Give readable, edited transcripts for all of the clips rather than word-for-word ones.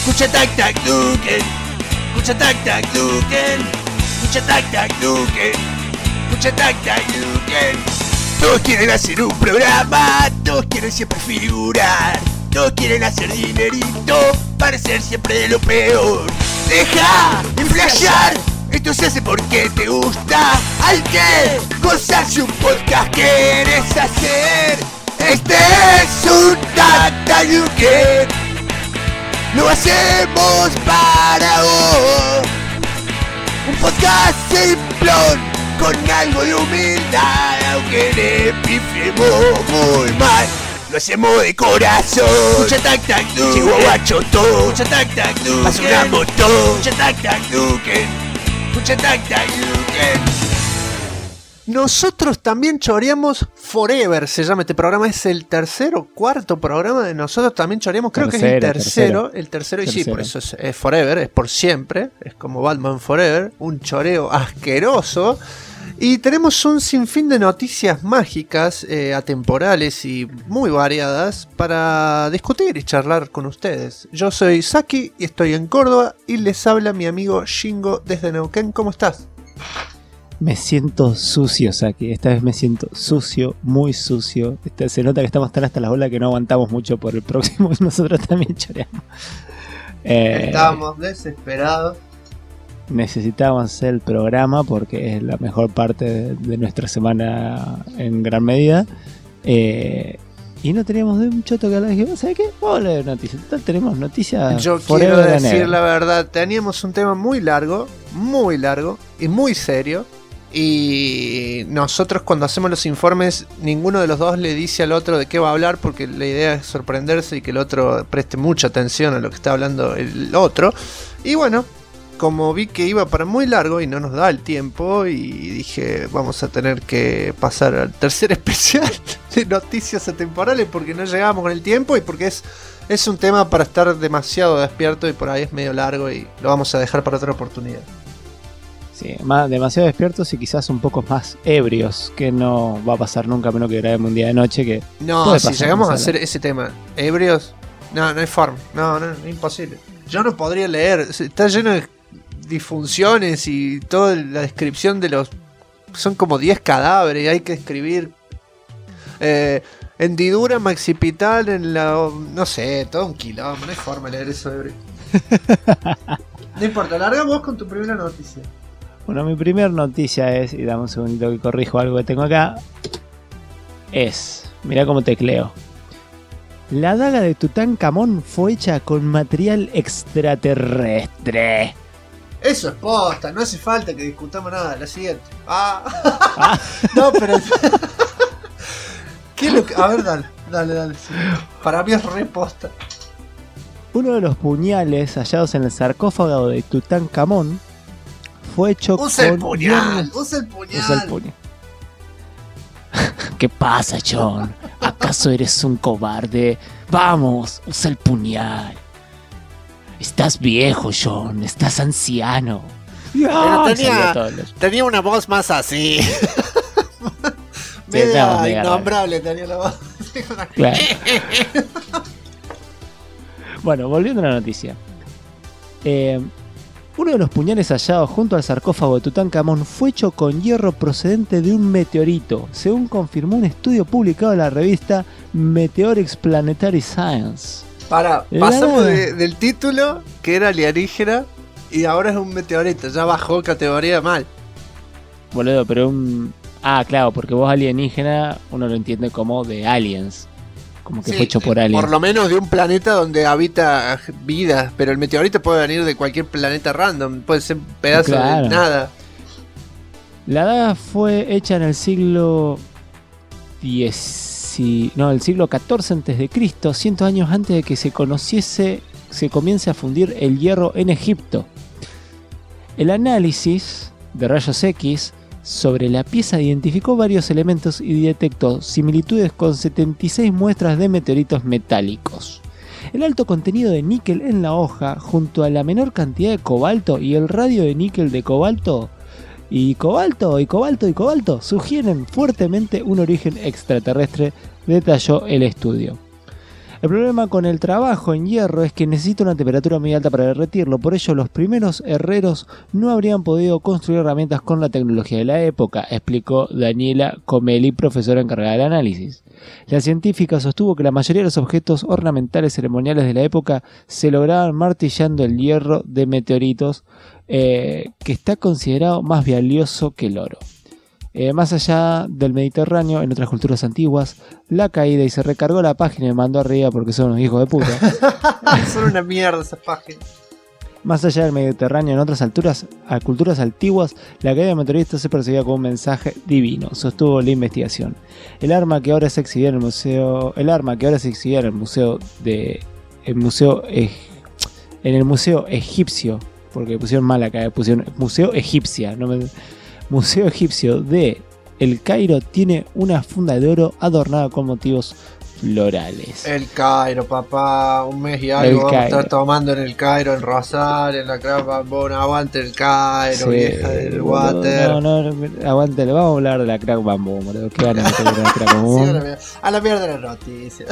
Escucha tac tac Duken. Escucha tac tac Duken. Escucha tac tac Duken. Escucha tac tac Duken. Todos quieren hacer un programa, todos quieren siempre figurar, todos quieren hacer dinerito, parecer siempre de lo peor. Deja de flashear, esto se hace porque te gusta. Hay que gozarse un podcast que quieres hacer. Este es un Tac Tac Duken. Lo hacemos para vos. Un podcast simplón con algo de humildad, aunque le pifiemos muy mal. Lo hacemos de corazón. Escucha Tac Tac Duken. Llegó guacho todo. Escucha Tac Tac Duken. Basuramos todo. Escucha Tac Tac Duken. Escucha Tac Tac Duken. Nosotros también choreamos Forever, se llama este programa, es el tercero, cuarto programa de Nosotros también choreamos, creo que es el tercero, y sí, por eso es Forever, es por siempre, es como Batman Forever, un choreo asqueroso, y tenemos un sinfín de noticias mágicas, atemporales y muy variadas para discutir y charlar con ustedes. Yo soy Saki y estoy en Córdoba y les habla mi amigo Shingo desde Neuquén. ¿Cómo estás? Me siento sucio, Saki. Esta vez me siento sucio, muy sucio. Se nota que estamos tan hasta las bolas que no aguantamos mucho por el próximo. Nosotros también choreamos. Estábamos desesperados. Necesitábamos hacer el programa porque es la mejor parte de nuestra semana en gran medida. Y no teníamos de un choto que hablar. Dije, ¿sabes qué? Vamos a leer noticias. Total, tenemos noticias. Yo quiero decir la verdad. Teníamos un tema muy largo y muy serio. Y nosotros cuando hacemos los informes, ninguno de los dos le dice al otro de qué va a hablar, porque la idea es sorprenderse y que el otro preste mucha atención a lo que está hablando el otro. Y bueno, como vi que iba para muy largo y no nos da el tiempo, y dije, vamos a tener que pasar al tercer especial de noticias atemporales porque no llegamos con el tiempo y porque es un tema para estar demasiado despierto y por ahí es medio largo y lo vamos a dejar para otra oportunidad. Sí, demasiado despiertos y quizás un poco más ebrios, que no va a pasar nunca, menos que grabemos un día de noche. Que no, si llegamos a hacer ese tema ebrios, no hay forma, no, imposible. Yo no podría leer, está lleno de disfunciones y toda la descripción de los... Son como 10 cadáveres y hay que escribir hendidura maxipital en la... No sé, todo un quilombo, no hay forma de leer eso ebrio. No importa, larga vos con tu primera noticia. Bueno, mi primera noticia es, y dame un segundito que corrijo algo que tengo acá, mirá cómo tecleo. La daga de Tutankamón fue hecha con material extraterrestre. Eso es posta, no hace falta que discutamos nada. La siguiente. No, pero... ¿Qué es lo que...? A ver, dale. Sí. Para mí es re posta. Uno de los puñales hallados en el sarcófago de Tutankamón fue hecho Usa el puñal. ¿Qué pasa, John? ¿Acaso eres un cobarde? Vamos, usa el puñal. Estás viejo, John. Estás anciano. Pero tenía una voz más así. Media innombrable tenía la voz. Claro. Bueno, volviendo a la noticia. Uno de los puñales hallados junto al sarcófago de Tutankamón fue hecho con hierro procedente de un meteorito, según confirmó un estudio publicado en la revista Meteorics Planetary Science. Pasamos del título, que era alienígena, y ahora es un meteorito, ya bajó categoría mal. Boludo, pero claro, porque vos alienígena, uno lo entiende como de aliens. Como que fue hecho por aliens. Por lo menos de un planeta donde habita vida. Pero el meteorito puede venir de cualquier planeta random. Puede ser un pedazo de nada. La daga fue hecha en el siglo el siglo XIV a.C., 100 años antes de que se comience a fundir el hierro en Egipto. El análisis de rayos X sobre la pieza identificó varios elementos y detectó similitudes con 76 muestras de meteoritos metálicos. El alto contenido de níquel en la hoja, junto a la menor cantidad de cobalto y el radio de níquel de cobalto, sugieren fuertemente un origen extraterrestre, detalló el estudio. El problema con el trabajo en hierro es que necesita una temperatura muy alta para derretirlo, por ello los primeros herreros no habrían podido construir herramientas con la tecnología de la época, explicó Daniela Comelli, profesora encargada del análisis. La científica sostuvo que la mayoría de los objetos ornamentales ceremoniales de la época se lograban martillando el hierro de meteoritos, que está considerado más valioso que el oro. Más allá del Mediterráneo, en otras culturas antiguas, la caída y se recargó la página y me mandó arriba porque son unos hijos de puta. Son una mierda esas páginas. Más allá del Mediterráneo, en otras culturas antiguas, la caída de meteoritos se percibía como un mensaje divino, sostuvo la investigación. El arma que ahora se exhibía en el museo egipcio, porque pusieron mal acá, pusieron museo egipcia, Museo Egipcio de El Cairo tiene una funda de oro adornada con motivos florales. El Cairo, papá, un mes y algo vamos a estar tomando en el Cairo, en Rosario, en la Crack Bamboo. Aguante el Cairo, sí, vieja del water. No, aguante, vamos a hablar de la Crack Bamboo, boludo. ¿Qué van a meter en la Crack Bamboo? Sí, a la mierda de la noticia.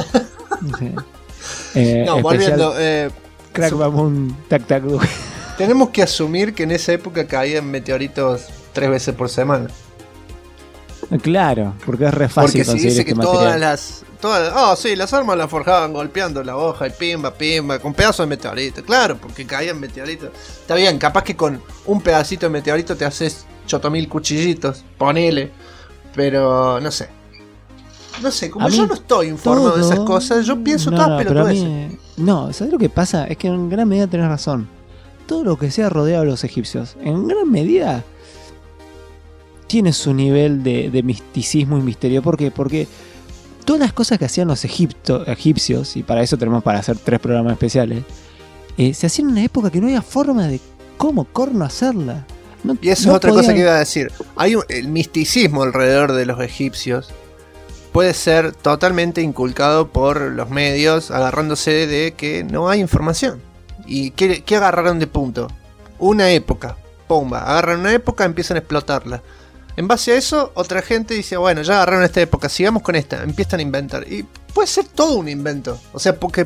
Sí. Volviendo. Crack Bamboo, tac tac. Tenemos que asumir que en esa época caían meteoritos 3 veces por semana. Porque es re fácil conseguir dice que las armas las forjaban golpeando la hoja y pimba, con pedazos de meteorito. Claro, porque caían meteoritos. Está bien, capaz que con un pedacito de meteorito te haces 8000 cuchillitos, ponele. Pero no sé, como yo no estoy informado de esas cosas, yo pienso todas pelotudeces. No, ¿sabes lo que pasa? Es que en gran medida tenés razón. Todo lo que sea rodeado de los egipcios, en gran medida tiene su nivel de misticismo y misterio. ¿Por qué? Porque todas las cosas que hacían los egipcios, y para eso tenemos para hacer 3 programas especiales, se hacían en una época que no había forma de cómo corno hacerla. Y eso es otra cosa que iba a decir. El misticismo alrededor de los egipcios puede ser totalmente inculcado por los medios, agarrándose de que no hay información. ¿Y qué agarraron de punto? Una época. Pumba, agarran una época, empiezan a explotarla. En base a eso, otra gente dice, bueno, ya agarraron esta época, sigamos con esta, empiezan a inventar. Y puede ser todo un invento. O sea, porque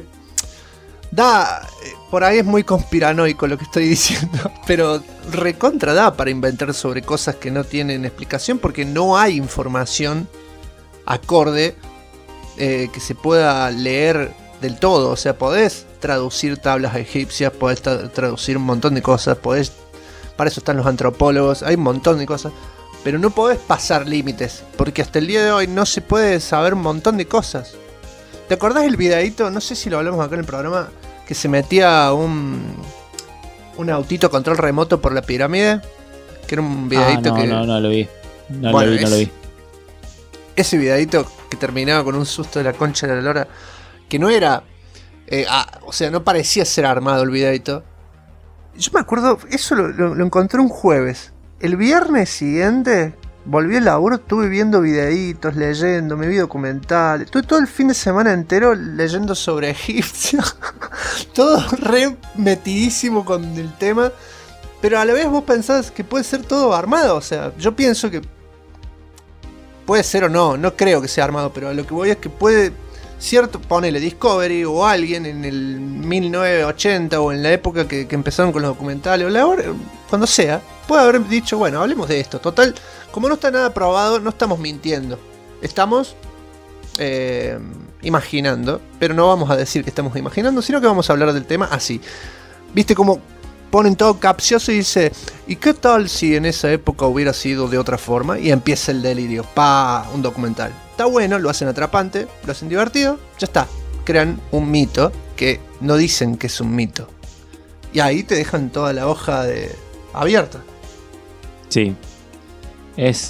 por ahí es muy conspiranoico lo que estoy diciendo, pero recontra da para inventar sobre cosas que no tienen explicación, porque no hay información acorde que se pueda leer del todo. O sea, podés traducir tablas egipcias, podés traducir un montón de cosas, para eso están los antropólogos, hay un montón de cosas, pero no podés pasar límites, porque hasta el día de hoy no se puede saber un montón de cosas. ¿Te acordás el videíto? No sé si lo hablamos acá en el programa, que se metía un autito control remoto por la pirámide, que era un videíto no lo vi. No lo vi. Ese videíto que terminaba con un susto de la concha de la lora, que no era o sea, no parecía ser armado el videito. Yo me acuerdo, eso lo encontré un jueves. El viernes siguiente volví al laburo, estuve viendo videitos, leyendo, me vi documentales. Estuve todo el fin de semana entero leyendo sobre Egipcio. Todo re metidísimo con el tema. Pero a la vez vos pensás que puede ser todo armado. O sea, yo pienso que puede ser o no, no creo que sea armado, pero a lo que voy es que puede, cierto, ponele Discovery o alguien en el 1980 o en la época que empezaron con los documentales, o la hora, cuando sea, puede haber dicho, bueno, hablemos de esto. Total, como no está nada probado, no estamos mintiendo. Estamos imaginando, pero no vamos a decir que estamos imaginando, sino que vamos a hablar del tema así. ¿Viste cómo ponen todo capcioso y dice, ¿y qué tal si en esa época hubiera sido de otra forma? Y empieza el delirio, un documental. Está bueno, lo hacen atrapante, lo hacen divertido, ya está. Crean un mito que no dicen que es un mito. Y ahí te dejan toda la hoja abierta. Sí. Es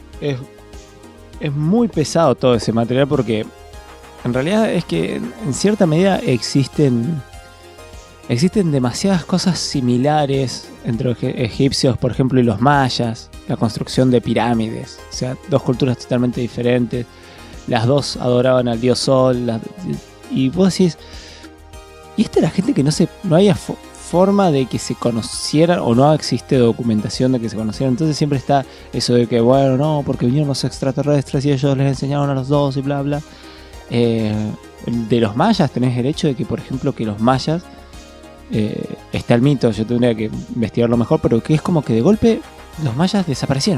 muy pesado todo ese material porque en realidad es que en cierta medida existen demasiadas cosas similares entre los egipcios, por ejemplo, y los mayas, la construcción de pirámides, o sea, dos culturas totalmente diferentes, las dos adoraban al dios Sol, y vos decís, y esta era gente que no había forma de que se conocieran, o no existe documentación de que se conocieran, entonces siempre está eso de que, bueno, no, porque vinieron los extraterrestres y ellos les enseñaron a los dos y bla, bla. De los mayas tenés el hecho de que, por ejemplo, que los mayas, está el mito, yo tendría que investigarlo mejor, pero que es como que de golpe los mayas desaparecieron.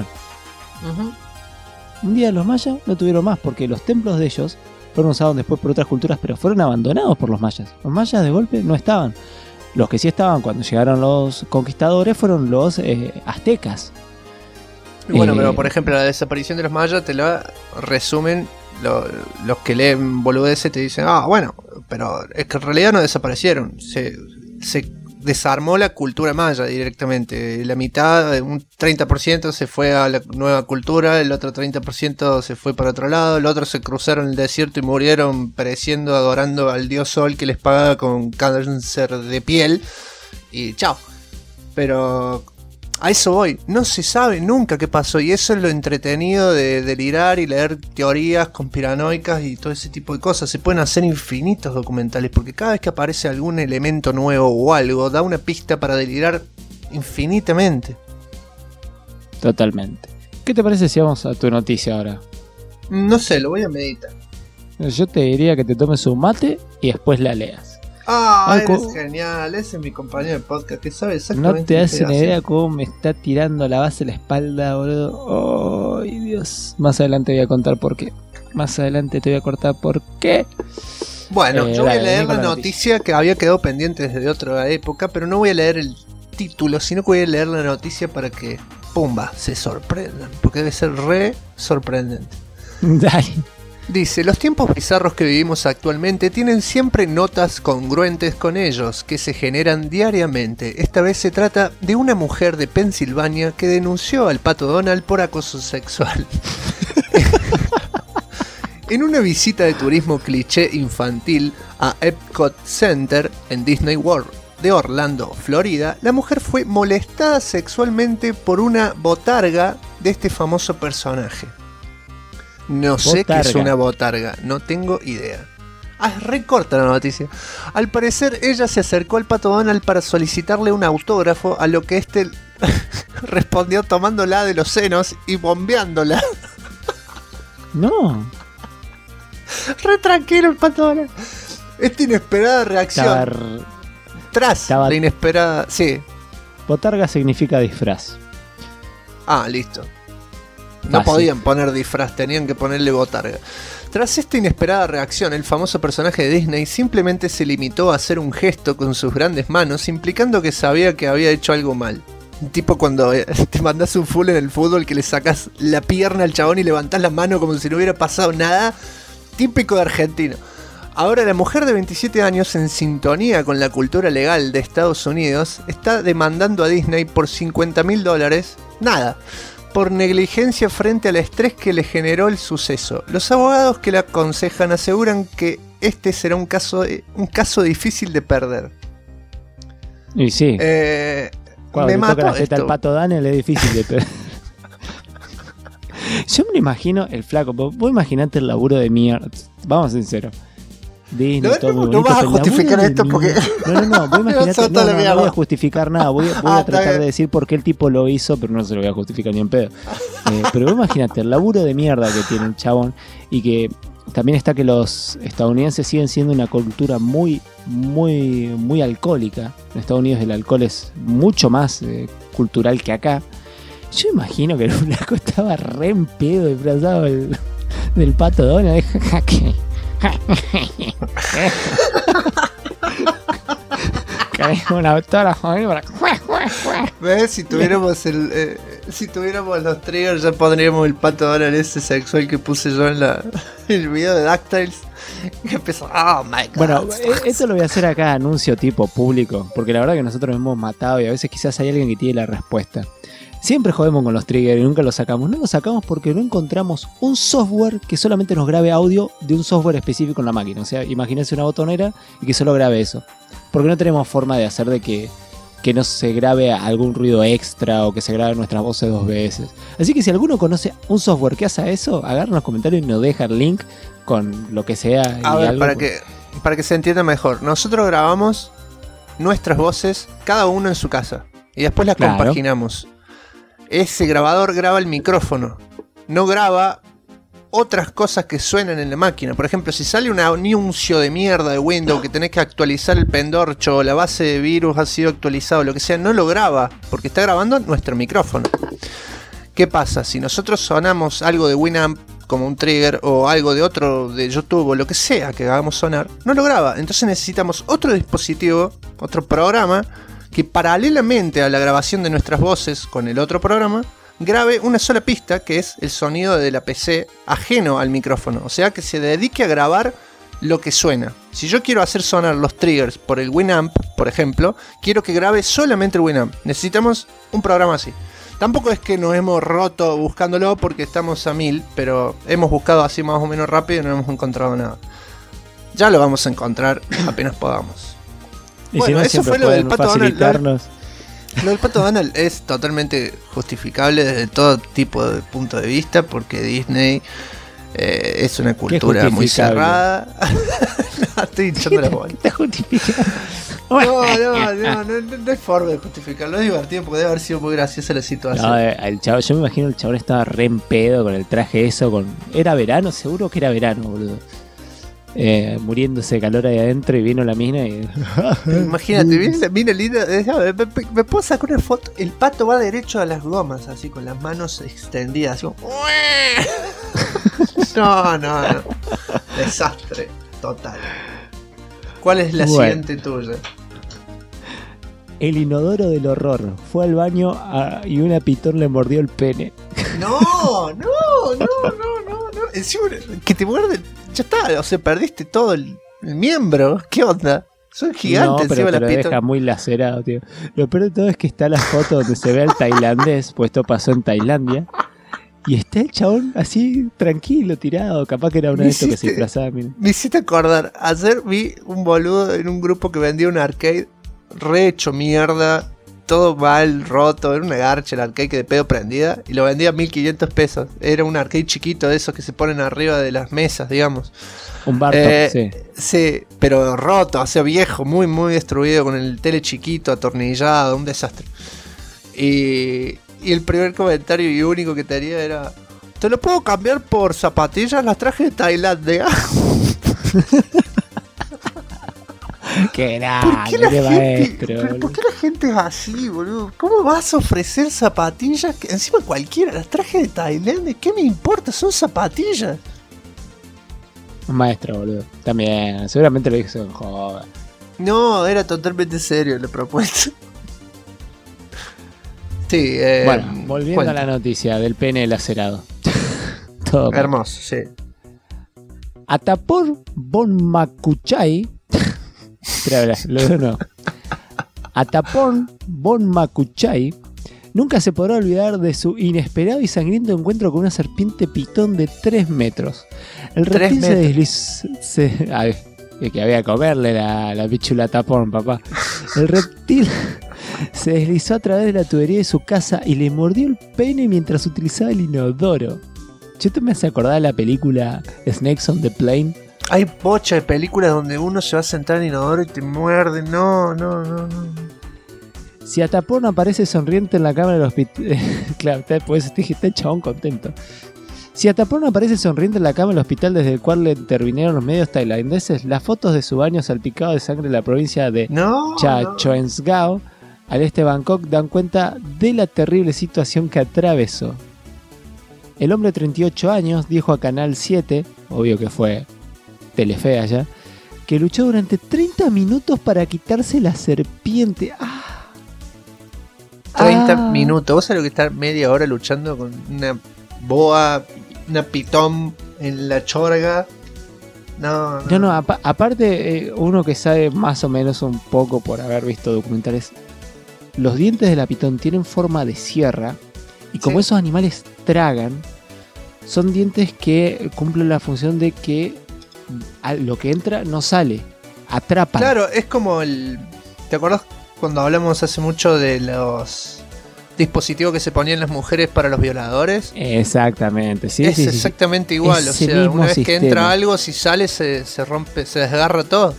Un día los mayas no tuvieron más porque los templos de ellos fueron usados después por otras culturas, pero fueron abandonados por los mayas. Los mayas de golpe no estaban. Los que sí estaban cuando llegaron los conquistadores fueron los aztecas. Bueno, pero por ejemplo la desaparición de los mayas te la resumen los que leen boludeces, te dicen, bueno, pero es que en realidad no desaparecieron, se desarmó la cultura maya directamente. La mitad, un 30% se fue a la nueva cultura, el otro 30% se fue para otro lado, el otro se cruzaron el desierto y murieron pereciendo, adorando al dios sol que les pagaba con cáncer de piel y chao. Pero a eso voy, no se sabe nunca qué pasó, y eso es lo entretenido de delirar y leer teorías conspiranoicas y todo ese tipo de cosas. Se pueden hacer infinitos documentales porque cada vez que aparece algún elemento nuevo o algo da una pista para delirar infinitamente. Totalmente. ¿Qué te parece si vamos a tu noticia ahora? No sé, lo voy a meditar. Yo te diría que te tomes un mate y después la leas. Eres genial, ese es mi compañero de podcast que sabe exactamente. No te das una idea cómo me está tirando la base de la espalda, boludo. Ay, Dios. Más adelante voy a contar por qué. Más adelante te voy a contar por qué. Bueno, yo voy a leer la noticia que había quedado pendiente desde otra época, pero no voy a leer el título, sino que voy a leer la noticia para que, pumba, se sorprendan, porque debe ser re sorprendente. Dale. Dice, los tiempos bizarros que vivimos actualmente tienen siempre notas congruentes con ellos, que se generan diariamente. Esta vez se trata de una mujer de Pensilvania que denunció al Pato Donald por acoso sexual. En una visita de turismo cliché infantil a Epcot Center en Disney World de Orlando, Florida, la mujer fue molestada sexualmente por una botarga de este famoso personaje. No sé qué es una botarga, no tengo idea. Es re corta la noticia. Al parecer ella se acercó al Pato Donald para solicitarle un autógrafo, a lo que este respondió tomándola de los senos y bombeándola. No. Re tranquilo el Pato Donald. Esta inesperada reacción tras la inesperada... Sí. Botarga significa disfraz. Listo. No podían poner disfraz, tenían que ponerle botarga. Tras esta inesperada reacción, el famoso personaje de Disney simplemente se limitó a hacer un gesto con sus grandes manos, implicando que sabía que había hecho algo mal. Tipo cuando te mandás un full en el fútbol que le sacás la pierna al chabón y levantás la mano como si no hubiera pasado nada. Típico de argentino. Ahora la mujer de 27 años, en sintonía con la cultura legal de Estados Unidos, está demandando a Disney por $50.000. Nada. Por negligencia frente al estrés que le generó el suceso. Los abogados que la aconsejan aseguran que este será un caso difícil de perder. Y sí. Cuando me le toca la mató teta al Pato Donald es difícil de perder. Yo me lo imagino el flaco. Vos imaginate el laburo de mierda. Vamos sinceros. Disney, no vas a justificar esto porque... No, vos imaginate, no voy a justificar nada, voy a tratar de decir por qué el tipo lo hizo, pero no se lo voy a justificar ni en pedo. Pero vos imaginate el laburo de mierda que tiene el chabón, y que también está que los estadounidenses siguen siendo una cultura muy, muy, muy alcohólica. En Estados Unidos el alcohol es mucho más cultural que acá. Yo imagino que el flaco estaba re en pedo disfrazado del Pato Donald. Una autógrafa ¿Ves? Si tuviéramos los triggers ya pondríamos el Pato Donald ese sexual que puse yo en el video de DuckTales. Y empezó, oh my god. Bueno, esto lo voy a hacer acá, anuncio tipo público, porque la verdad que nosotros nos hemos matado y a veces quizás hay alguien que tiene la respuesta. Siempre jodemos con los triggers y nunca los sacamos. No los sacamos porque no encontramos un software que solamente nos grabe audio de un software específico en la máquina. O sea, imagínense una botonera y que solo grabe eso. Porque no tenemos forma de hacer de que no se grabe algún ruido extra o que se grabe nuestras voces 2 veces. Así que si alguno conoce un software que hace eso, agarra en los comentarios y nos deja el link con lo que sea. A ver, para que se entienda mejor. Nosotros grabamos nuestras voces, cada uno en su casa. Y después las compaginamos. Ese grabador graba el micrófono, no graba otras cosas que suenan en la máquina. Por ejemplo, si sale un anuncio de mierda de Windows que tenés que actualizar el pendorcho o la base de virus ha sido actualizado, lo que sea, no lo graba porque está grabando nuestro micrófono. ¿Qué pasa? Si nosotros sonamos algo de Winamp como un trigger o algo de otro de YouTube o lo que sea que hagamos sonar, no lo graba. Entonces necesitamos otro dispositivo, otro programa que paralelamente a la grabación de nuestras voces con el otro programa grabe una sola pista, que es el sonido de la PC ajeno al micrófono. O sea, que se dedique a grabar lo que suena. Si yo quiero hacer sonar los triggers por el Winamp, por ejemplo, quiero que grabe solamente el Winamp. Necesitamos un programa así. Tampoco es que nos hemos roto buscándolo porque estamos a 1000, pero hemos buscado así más o menos rápido y no hemos encontrado nada. Ya lo vamos a encontrar apenas podamos. Y Bueno, si no, eso siempre fue lo del pueden Pato Donald. facilitarnos. Lo del Pato Donald es totalmente justificable desde todo tipo de punto de vista porque Disney es una cultura muy justificable? cerrada. No, estoy hinchando la bola. Está justificado. No hay forma de justificarlo. Es divertido porque debe haber sido muy graciosa la situación. No, el chavo, yo me imagino el chabón estaba re en pedo con el traje eso. Era verano, seguro que era verano, boludo. Muriéndose de calor ahí adentro y vino la mina y... Imagínate, viene la mina linda. ¿Me puedo sacar una foto? El pato va derecho a las gomas, así con las manos extendidas. Así como... No. Desastre total. ¿Cuál es la siguiente tuya? El inodoro del horror. Fue al baño y una pitón le mordió el pene. No. Encima que te muerde. Ya está, o sea, perdiste todo el miembro. ¿Qué onda? Son gigantes no, pero encima te la lo pitón. deja muy lacerado, tío. Lo peor de todo es que está la foto donde se ve al tailandés, pues esto pasó en Tailandia. Y está el chabón así, tranquilo, tirado. Capaz que era uno de estos que se disfrazaba. Mira. Me hiciste acordar. Ayer vi un boludo en un grupo que vendía un arcade re hecho mierda. Todo mal, roto. Era una garcha el arcade que de pedo prendida. Y lo vendía a 1500 pesos. Era un arcade chiquito de esos que se ponen arriba de las mesas, digamos. Un Bartok, sí. Sí, pero roto, o sea, viejo, muy, muy destruido. Con el tele chiquito, atornillado. Un desastre. Y el primer comentario y único que tenía era: ¿te lo puedo cambiar por zapatillas? Las traje de Tailandia. Qué grande, qué maestro. ¿Por qué la gente es así, boludo? ¿Cómo vas a ofrecer zapatillas? Que encima cualquiera, las traje de Tailandia. ¿Qué me importa? Son zapatillas. Un maestro, boludo. También, seguramente lo dijo en joda. No, era totalmente serio la propuesta. Sí, bueno, volviendo a la noticia del pene lacerado. Todo hermoso, sí. Atapor Bonmakuchai. Espera, lo de nuevo. Atapor Bonmakuchai nunca se podrá olvidar de su inesperado y sangriento encuentro con una serpiente pitón de 3 metros. El reptil se deslizó. Que había que comerle la pichula a Tapón, papá. El reptil se deslizó a través de la tubería de su casa y le mordió el pene mientras utilizaba el inodoro. ¿Yo te me hace acordar de la película Snakes on the Plane? Hay bocha de películas donde uno se va a sentar en el inodoro y te muerde. No. Si Atapón aparece sonriente en la cámara del hospital... claro, pues está el chabón contento. Si Atapón aparece sonriente en la cama del hospital desde el cual le intervinieron los medios tailandeses, las fotos de su baño salpicado de sangre en la provincia de Chachoengsgao, al este de Bangkok, dan cuenta de la terrible situación que atravesó. El hombre de 38 años dijo a Canal 7, obvio que fue Telefe allá, que luchó durante 30 minutos para quitarse la serpiente. 30 minutos. ¿Vos sabés lo que estar media hora luchando con una boa, una pitón en la chorga? No, aparte, uno que sabe más o menos un poco por haber visto documentales, los dientes de la pitón tienen forma de sierra y como esos animales tragan, son dientes que cumplen la función de que lo que entra no sale, atrapan. Claro, es como ¿te acordás cuando hablamos hace mucho de los dispositivos que se ponían las mujeres para los violadores? Exactamente, sí. Es exactamente igual, Ese o sea, una vez sistema. que entra algo, si sale se rompe, se desgarra todo.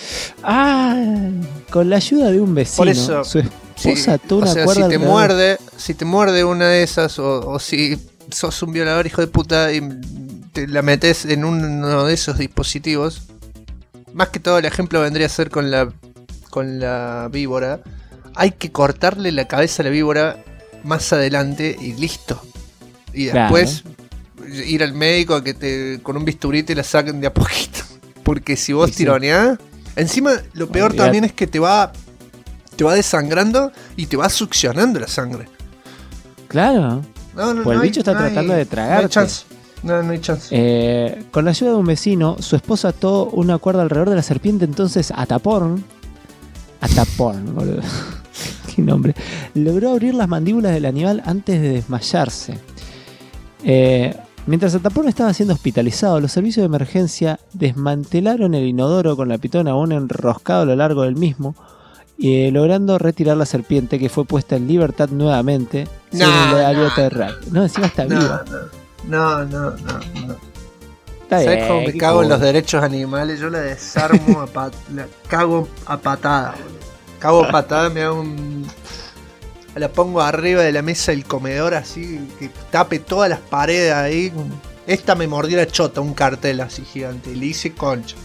Con la ayuda de un vecino, Por eso, su esposa ató una o sea, cuerda si te muerde una de esas o si sos un violador hijo de puta y te la metes en uno de esos dispositivos. Más que todo el ejemplo vendría a ser con la víbora. Hay que cortarle la cabeza a la víbora más adelante y listo. Y después ir al médico a que con un bisturí te la saquen de a poquito. Porque si vos tironeás, encima lo peor también es que te va desangrando y te va succionando la sangre. Claro. No, el bicho está tratando de tragarte. No hay chance. Con la ayuda de un vecino, su esposa ató una cuerda alrededor de la serpiente, entonces Ataporn, boludo. Qué nombre. Logró abrir las mandíbulas del animal antes de desmayarse. Mientras Ataporn estaba siendo hospitalizado, los servicios de emergencia desmantelaron el inodoro con la pitona aún enroscado a lo largo del mismo, logrando retirar la serpiente, que fue puesta en libertad nuevamente. No, encima está viva. No. ¿Sabes cómo me cago en los derechos animales? Yo la desarmo, la cago a patada. Cago a patada, me hago la pongo arriba de la mesa del comedor así, que tape todas las paredes ahí. Esta me mordió la chota, un cartel así gigante. Y le hice concha.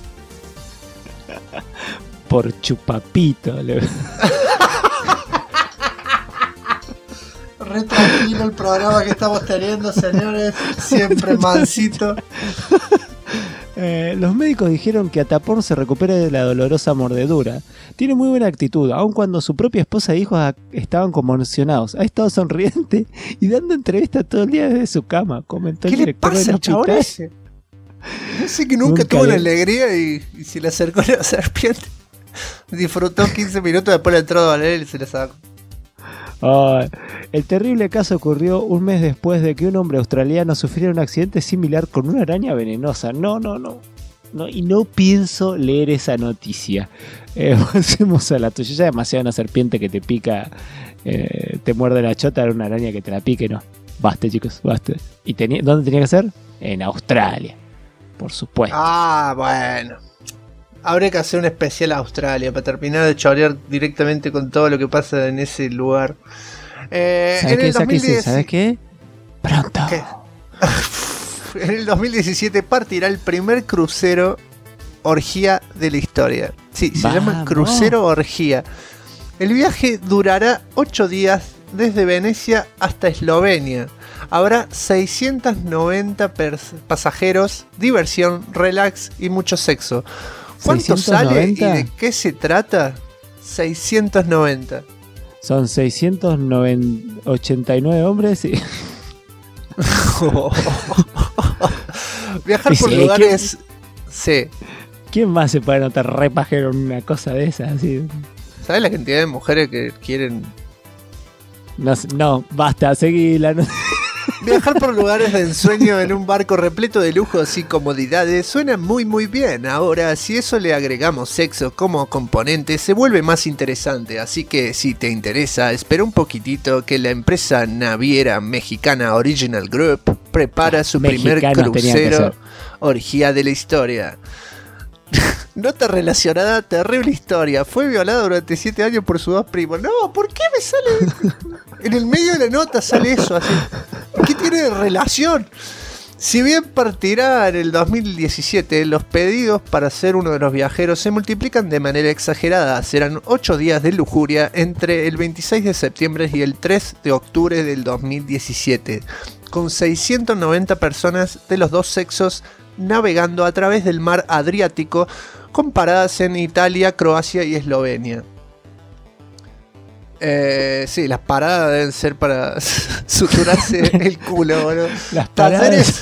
Por chupapito. Re tranquilo el programa que estamos teniendo, señores. Siempre mansito. Los médicos dijeron que Ataporn se recupera de la dolorosa mordedura. Tiene muy buena actitud, aun cuando su propia esposa e hijos estaban conmocionados. Ha estado sonriente y dando entrevistas todo el día desde su cama, comentó el director del hospital. Yo sé que nunca tuvo la alegría y se le acercó la serpiente. Disfrutó 15 minutos, después le entró a Valer y se le sacó. El terrible caso ocurrió un mes después de que un hombre australiano sufriera un accidente similar con una araña venenosa. No, y no pienso leer esa noticia. Pasemos a la tuya. Ya demasiado una serpiente que te pica, te muerde la chota, era una araña que te la pique, no. Basta, chicos, basta. ¿Y dónde tenía que ser? En Australia, por supuesto. Bueno. Habría que hacer un especial a Australia para terminar de chorear directamente con todo lo que pasa en ese lugar. ¿Sabes qué? Pronto. ¿Qué? En el 2017 partirá el primer crucero orgía de la historia. Sí, se llama Crucero Orgía. El viaje durará 8 días desde Venecia hasta Eslovenia. Habrá 690 pasajeros, diversión, relax y mucho sexo. ¿Cuánto 690? Sale y de qué se trata? 690. Son 689 hombres y... Viajar por lugares... Sí. ¿Quién más se puede notar re pajero en una cosa de esas? Así? ¿Sabes la cantidad de mujeres que quieren...? No, basta, seguí la... Viajar por lugares de ensueño en un barco repleto de lujos y comodidades suena muy muy bien. Ahora, si eso le agregamos sexo como componente, se vuelve más interesante. Así que si te interesa, espera un poquitito que la empresa naviera mexicana Original Group prepara su primer crucero orgía de la historia. Nota relacionada, terrible historia. Fue violada durante 7 años por sus 2 primos. No, ¿por qué me sale? En el medio de la nota sale eso así. ¿Qué tiene de relación? Si bien partirá en el 2017, los pedidos para ser uno de los viajeros se multiplican de manera exagerada. Serán 8 días de lujuria entre el 26 de septiembre y el 3 de octubre del 2017, con 690 personas de los dos sexos navegando a través del mar Adriático, con paradas en Italia, Croacia y Eslovenia. Sí, las paradas deben ser para suturarse el culo, boludo. Las paradas...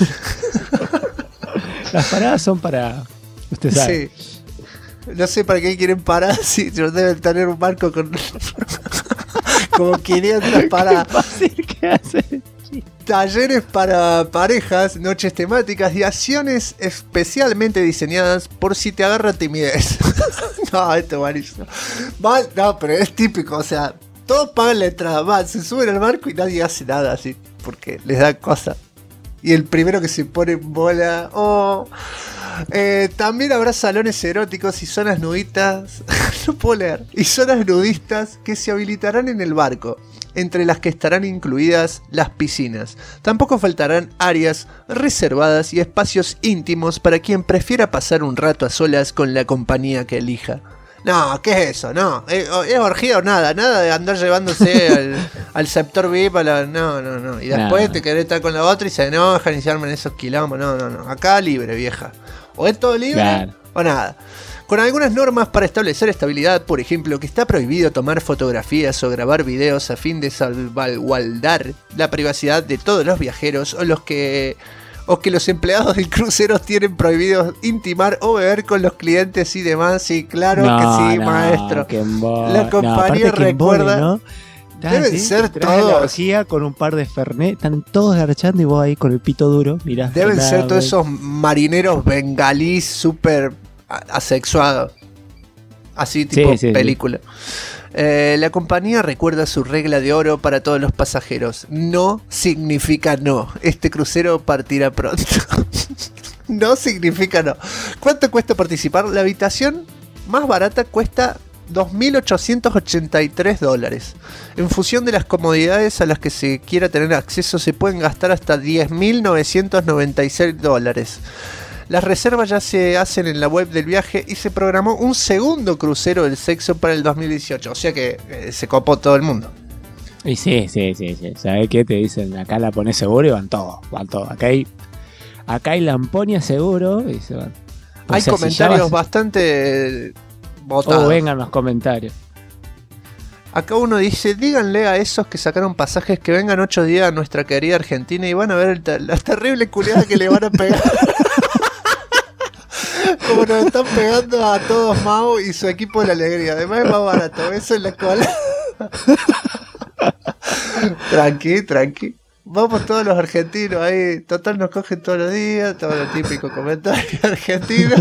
Las paradas son para... Usted sabe. Sí. No sé para qué quieren parar si deben tener un barco con... como 500 paradas. Qué fácil que hace. Talleres para parejas, noches temáticas y acciones especialmente diseñadas por si te agarra timidez. No, esto es buenísimo. No, pero es típico, o sea, todos pagan la entrada, se suben al barco y nadie hace nada así, porque les da cosa. Y el primero que se pone en bola, También habrá salones eróticos y zonas nudistas. No puedo leer. Y zonas nudistas que se habilitarán en el barco, entre las que estarán incluidas las piscinas. Tampoco faltarán áreas reservadas y espacios íntimos para quien prefiera pasar un rato a solas con la compañía que elija. No, ¿qué es eso? No, es orgía o nada de andar llevándose al sector VIP a la... No. Y después te querés estar con la otra y se enojan y se arman esos quilombos. No. Acá libre, vieja. O es todo libre o nada. Con algunas normas para establecer estabilidad, por ejemplo, que está prohibido tomar fotografías o grabar videos a fin de salvaguardar la privacidad de todos los viajeros o que los empleados del crucero tienen prohibido intimar o beber con los clientes y demás. Sí, claro que sí, maestro. La compañía recuerda... ¿no? Deben ser todos. La orgía con un par de Fernet, están todos garchando y vos ahí con el pito duro. Mirá, deben ser todos esos marineros bengalíes súper asexuados. Así tipo película. La compañía recuerda su regla de oro para todos los pasajeros. No significa no. Este crucero partirá pronto. No significa no. ¿Cuánto cuesta participar? La habitación más barata cuesta $2.883. En función de las comodidades a las que se quiera tener acceso, se pueden gastar hasta $10.996. Las reservas ya se hacen en la web del viaje y se programó un segundo crucero del sexo para el 2018. O sea que se copó todo el mundo. Y sí. ¿Sabes qué? Te dicen, acá la pones seguro y van todos. Acá hay lamponia seguro y se van. Hay comentarios bastante votados. Vengan los comentarios. Acá uno dice, díganle a esos que sacaron pasajes que vengan 8 días a nuestra querida Argentina y van a ver la terrible culiada que le van a pegar. Como nos están pegando a todos Mau y su equipo de la alegría. Además es más barato, eso en la cola. Tranqui. Vamos todos los argentinos ahí. Total nos cogen todos los días. Todo lo típico comentario argentino.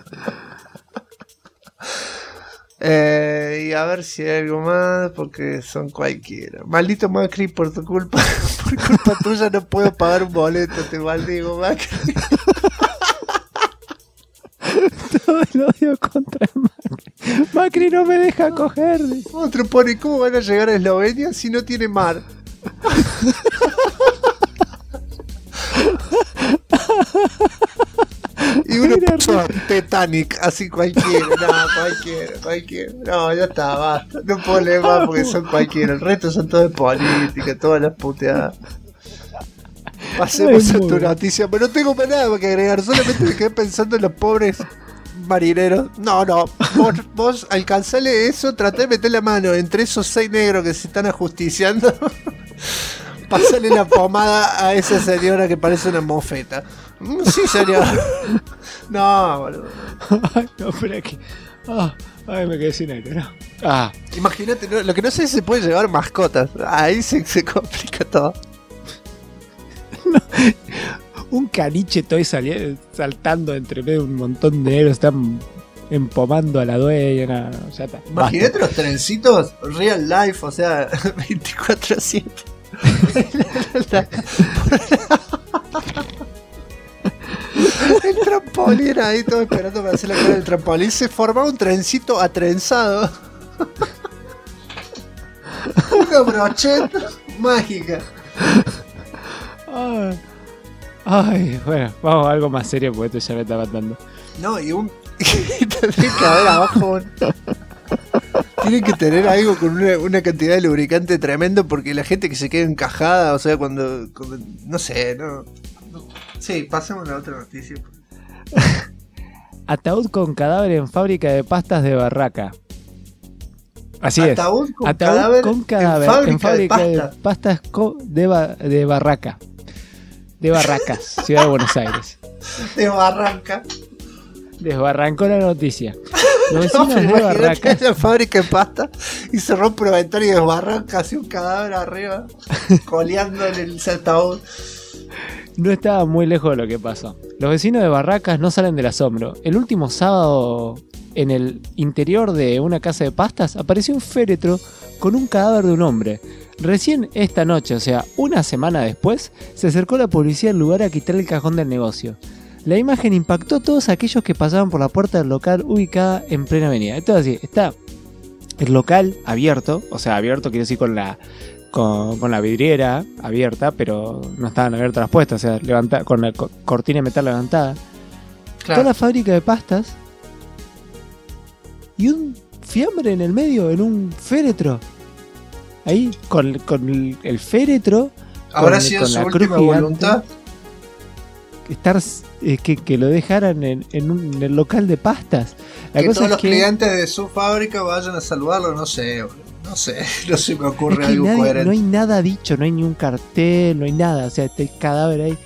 Y a ver si hay algo más, porque son cualquiera. Maldito Macri, por tu culpa. Por culpa tuya no puedo pagar un boleto. Te maldigo, Macri. Todo el odio contra Macri. Macri no me deja coger. Otro pone, ¿cómo van a llegar a Eslovenia si no tiene mar? Y uno puso Titanic, así cualquiera. No, ya está, basta. No puedo leer más porque son cualquiera. El resto son todos de política, todas las puteadas. Pasemos a tu noticia, pero no tengo más nada que agregar. Solamente me quedé pensando en los pobres marineros. No, vos alcanzale eso, traté de meter la mano entre esos 6 negros que se están ajusticiando. Pasale la pomada a esa señora que parece una mofeta. Sí, señor. No, boludo. Ay, no, pero aquí. Ay, me quedé sin aire, ¿no? Imagínate, ¿no? Lo que no sé es si se puede llevar mascotas. Ahí se complica todo. No. Un caniche toy saltando entre medio de un montón de negros, están empomando a la dueña. No, ya está. Imagínate los trencitos real life, o sea, 24/7. El trampolín ahí, todo esperando para hacer la cara del trampolín. Se formaba un trencito atrenzado. Una brocheta mágica. Ay, bueno, vamos a algo más serio porque esto ya me está matando. No, y tendría que haber abajo tienen que tener algo con una cantidad de lubricante tremendo, porque la gente que se queda encajada, o sea, cuando no sé, no. Sí, pasemos a la otra noticia. Ataúd con cadáver en fábrica de pastas de Barraca. Así Ataúd es. Ataúd con cadáver en fábrica de pastas de Barraca. De Barracas, Ciudad de Buenos Aires. De Barranca. Desbarrancó la noticia. Los vecinos de Barracas. La fábrica de pasta y se rompe una ventana y desbarranca así un cadáver arriba, coleando en el ataúd. No estaba muy lejos de lo que pasó. Los vecinos de Barracas no salen del asombro. El último sábado, en el interior de una casa de pastas, apareció un féretro con un cadáver de un hombre. Recién esta noche, o sea, una semana después, se acercó la policía al lugar a quitar el cajón del negocio. La imagen impactó a todos aquellos que pasaban por la puerta del local ubicada en plena avenida. Esto es así, está el local abierto, o sea, abierto quiero decir con la vidriera abierta, pero no estaban abiertas las puestas, o sea, con la cortina de metal levantada. Claro. Toda la fábrica de pastas y un fiambre en el medio, en un féretro. Ahí, con el féretro. ¿Habrá con sido su la cruz última gigante. voluntad? Que lo dejaran en el local de pastas. La Que cosa todos es los que clientes de su fábrica vayan a saludarlo, no sé, no se me ocurre es que algo coherente. no hay nada dicho, no hay ni un cartel, no hay nada, o sea, está el cadáver ahí.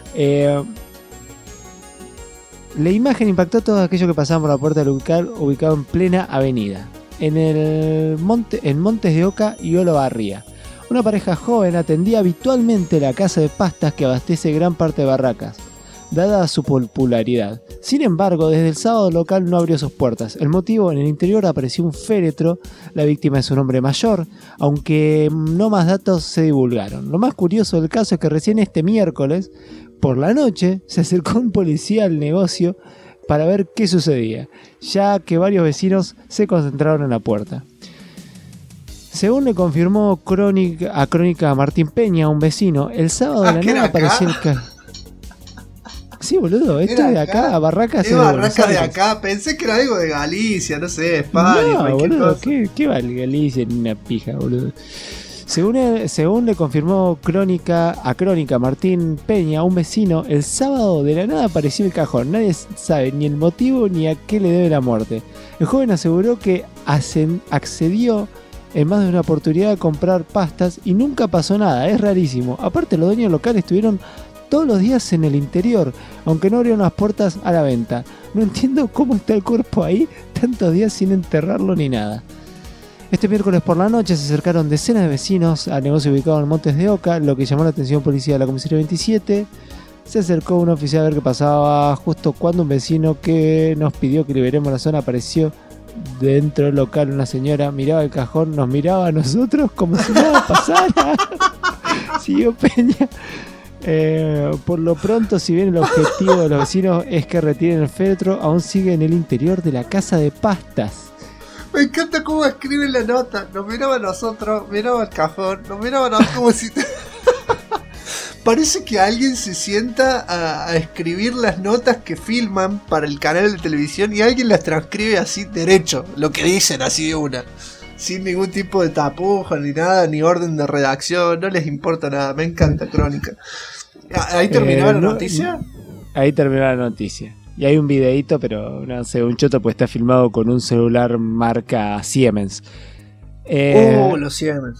La imagen impactó a todos aquellos que pasaban por la puerta del local ubicado en plena avenida, en Montes de Oca y Olavarría. Una pareja joven atendía habitualmente la casa de pastas que abastece gran parte de Barracas, dada su popularidad. Sin embargo, desde el sábado el local no abrió sus puertas. El motivo: en el interior apareció un féretro. La víctima es un hombre mayor, aunque no más datos se divulgaron. Lo más curioso del caso es que recién este miércoles, por la noche, se acercó un policía al negocio para ver qué sucedía, ya que varios vecinos se concentraron en la puerta. Según le confirmó Crónica Martín Peña, un vecino, el sábado de la ¿que era nada acá? apareció el Sí, boludo, esto ¿Era de acá, Barracas Es es de Buenos Barracas de Aires. acá, pensé que era algo de Galicia, no sé, España, No, cualquier boludo, cosa. ¿qué vale Galicia ni una pija, boludo? Según le confirmó Crónica Martín Peña, un vecino, el sábado de la nada apareció el cajón. Nadie sabe ni el motivo ni a qué le debe la muerte. El joven aseguró que accedió en más de una oportunidad a comprar pastas y nunca pasó nada. Es rarísimo. Aparte, los dueños locales estuvieron todos los días en el interior, aunque no abrieron las puertas a la venta. No entiendo cómo está el cuerpo ahí tantos días sin enterrarlo ni nada. Este miércoles por la noche se acercaron decenas de vecinos al negocio ubicado en Montes de Oca, lo que llamó la atención policía de la comisaría 27. Se acercó un oficial a ver qué pasaba justo cuando un vecino que nos pidió que liberemos la zona apareció dentro del local. Una señora miraba el cajón, nos miraba a nosotros como si nada pasara. Siguió Peña. Por lo pronto, si bien el objetivo de los vecinos es que retiren el féretro, aún sigue en el interior de la casa de pastas. Me encanta cómo escriben la nota. Nos miraba a nosotros, miraba el cajón, nos miraba a nosotros como si... Parece que alguien se sienta a escribir las notas que filman para el canal de televisión y alguien las transcribe así derecho, lo que dicen así de una. Sin ningún tipo de tapujo ni nada, ni orden de redacción, no les importa nada. Me encanta Crónica. ¿Ahí terminaba la noticia? Ahí terminó la noticia. Y hay un videíto, pero no sé, un choto, pues está filmado con un celular marca Siemens. Los Siemens.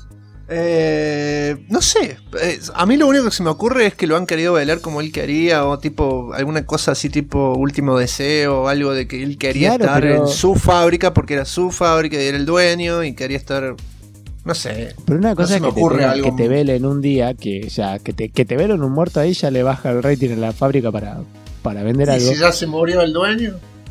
No sé. A mí lo único que se me ocurre es que lo han querido velar como él quería, o tipo alguna cosa así tipo Último Deseo, o algo de que él quería estar en su fábrica porque era su fábrica y era el dueño y quería estar... No sé. Pero una cosa no es que te velen un día, que te velen un muerto ahí ya le baja el rating en la fábrica para vender ¿Y algo. si ya se murió el dueño?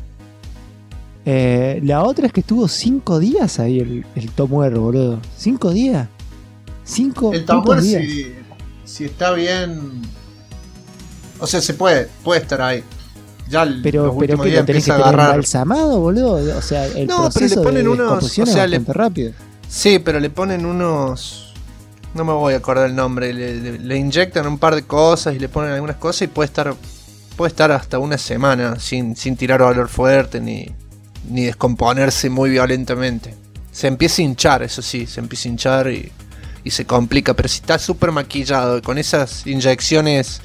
La otra es que estuvo 5 días ahí el Tomuer, boludo. 5 días. 5 El Tomuer días. si está bien... O sea, se puede estar ahí. Ya Pero que lo tenés que tener embalsamado, boludo. O sea, el proceso de descomposición es bastante rápido. Sí, pero le ponen unos... No me voy a acordar el nombre. Le inyectan un par de cosas y le ponen algunas cosas y puede estar hasta una semana sin tirar olor fuerte ni descomponerse muy violentamente. Se empieza a hinchar, eso sí, se empieza a hinchar y se complica. Pero si está súper maquillado con esas inyecciones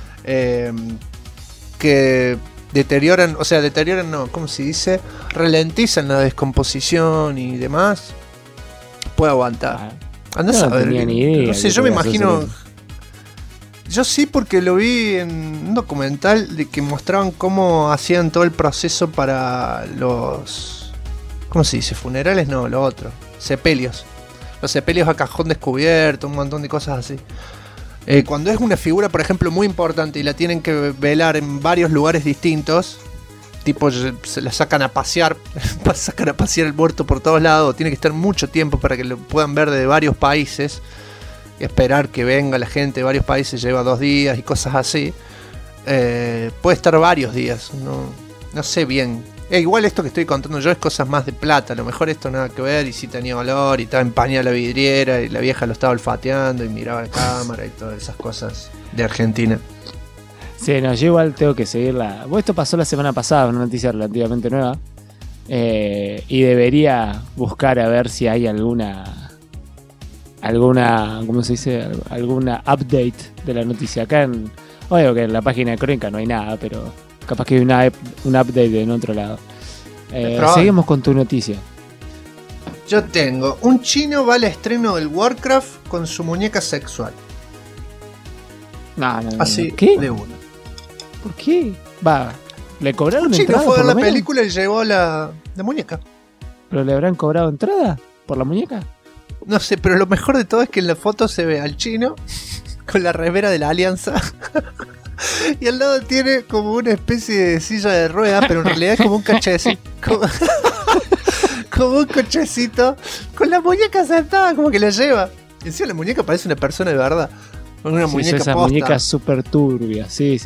que deterioran no, ¿cómo se dice? Ralentizan la descomposición y demás, puede aguantar. Andás a ver. No sé, yo me imagino... Yo sí, porque lo vi en un documental de que mostraban cómo hacían todo el proceso para los... ¿Cómo se dice? Funerales, no, lo otro. Sepelios. Los sepelios a cajón descubierto, un montón de cosas así. Cuando es una figura, por ejemplo, muy importante y la tienen que velar en varios lugares distintos, tipo se la sacan a pasear, sacan a pasear el muerto por todos lados, tiene que estar mucho tiempo para que lo puedan ver de varios países. Y esperar que venga la gente de varios países, lleva 2 días y cosas así. puede estar varios días. No sé bien. Igual esto que estoy contando yo es cosas más de plata. A lo mejor esto nada que ver. Y sí tenía olor. Y estaba empañada la vidriera. Y la vieja lo estaba olfateando. Y miraba la cámara. Y todas esas cosas de Argentina. Sí, no, yo igual tengo que seguirla. Bueno, esto pasó la semana pasada, una noticia relativamente nueva. Y debería buscar a ver si hay alguna, ¿cómo se dice? Alguna update de la noticia. Acá obvio que en la página de Crónica no hay nada, pero capaz que hay un update en otro lado. Seguimos con tu noticia. Yo tengo, un chino va al estreno del Warcraft con su muñeca sexual. No. Así, ¿qué? de uno. ¿Por qué? ¿Le cobraron Un chino entrada? fue a ver por la lo menos? película y llevó la muñeca. ¿Pero le habrán cobrado entrada por la muñeca? No sé, pero lo mejor de todo es que en la foto se ve al chino con la remera de la Alianza. Y al lado tiene como una especie de silla de ruedas, pero en realidad es como un cochecito. Como un cochecito con la muñeca sentada, como que la lleva. Y encima la muñeca parece una persona de verdad. Una muñeca esa posta. muñeca súper turbia, sí.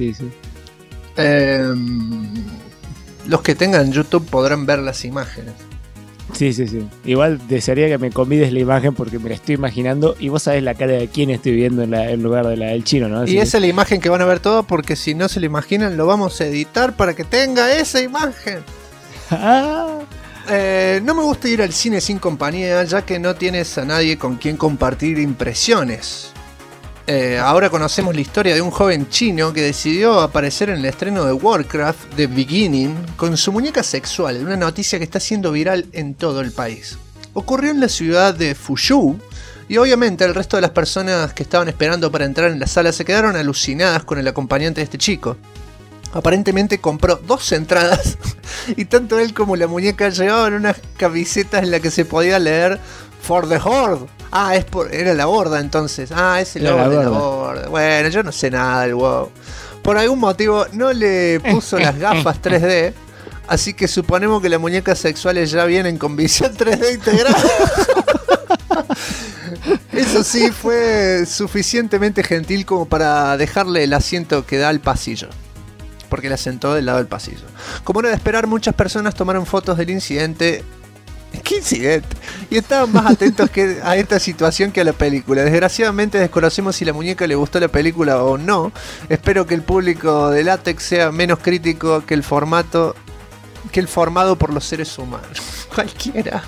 Los que tengan YouTube podrán ver las imágenes. Sí. Igual desearía que me convides la imagen porque me la estoy imaginando y vos sabés la cara de quién estoy viendo en lugar de la del chino, ¿no? Así Y esa es la imagen que van a ver todos, porque si no se la imaginan lo vamos a editar para que tenga esa imagen. No me gusta ir al cine sin compañía, ya que no tienes a nadie con quien compartir impresiones. Ahora conocemos la historia de un joven chino que decidió aparecer en el estreno de Warcraft The Beginning con su muñeca sexual, una noticia que está siendo viral en todo el país. Ocurrió en la ciudad de Fuzhou y obviamente el resto de las personas que estaban esperando para entrar en la sala se quedaron alucinadas con el acompañante de este chico. Aparentemente compró 2 entradas y tanto él como la muñeca llevaban unas camisetas en las que se podía leer For the Horde. Era la horda entonces. Es el logo de la horda. Bueno, yo no sé nada del WoW. Por algún motivo no le puso las gafas 3D. Así que suponemos que las muñecas sexuales ya vienen con visión 3D integrada. Eso sí, fue suficientemente gentil como para dejarle el asiento que da al pasillo. Porque la sentó del lado del pasillo. Como era de esperar, muchas personas tomaron fotos del incidente. ¿Qué incidente? Y estaban más atentos a esta situación que a la película. Desgraciadamente desconocemos si la muñeca le gustó la película o no. Espero que el público de látex sea menos crítico que el formado por los seres humanos. Cualquiera.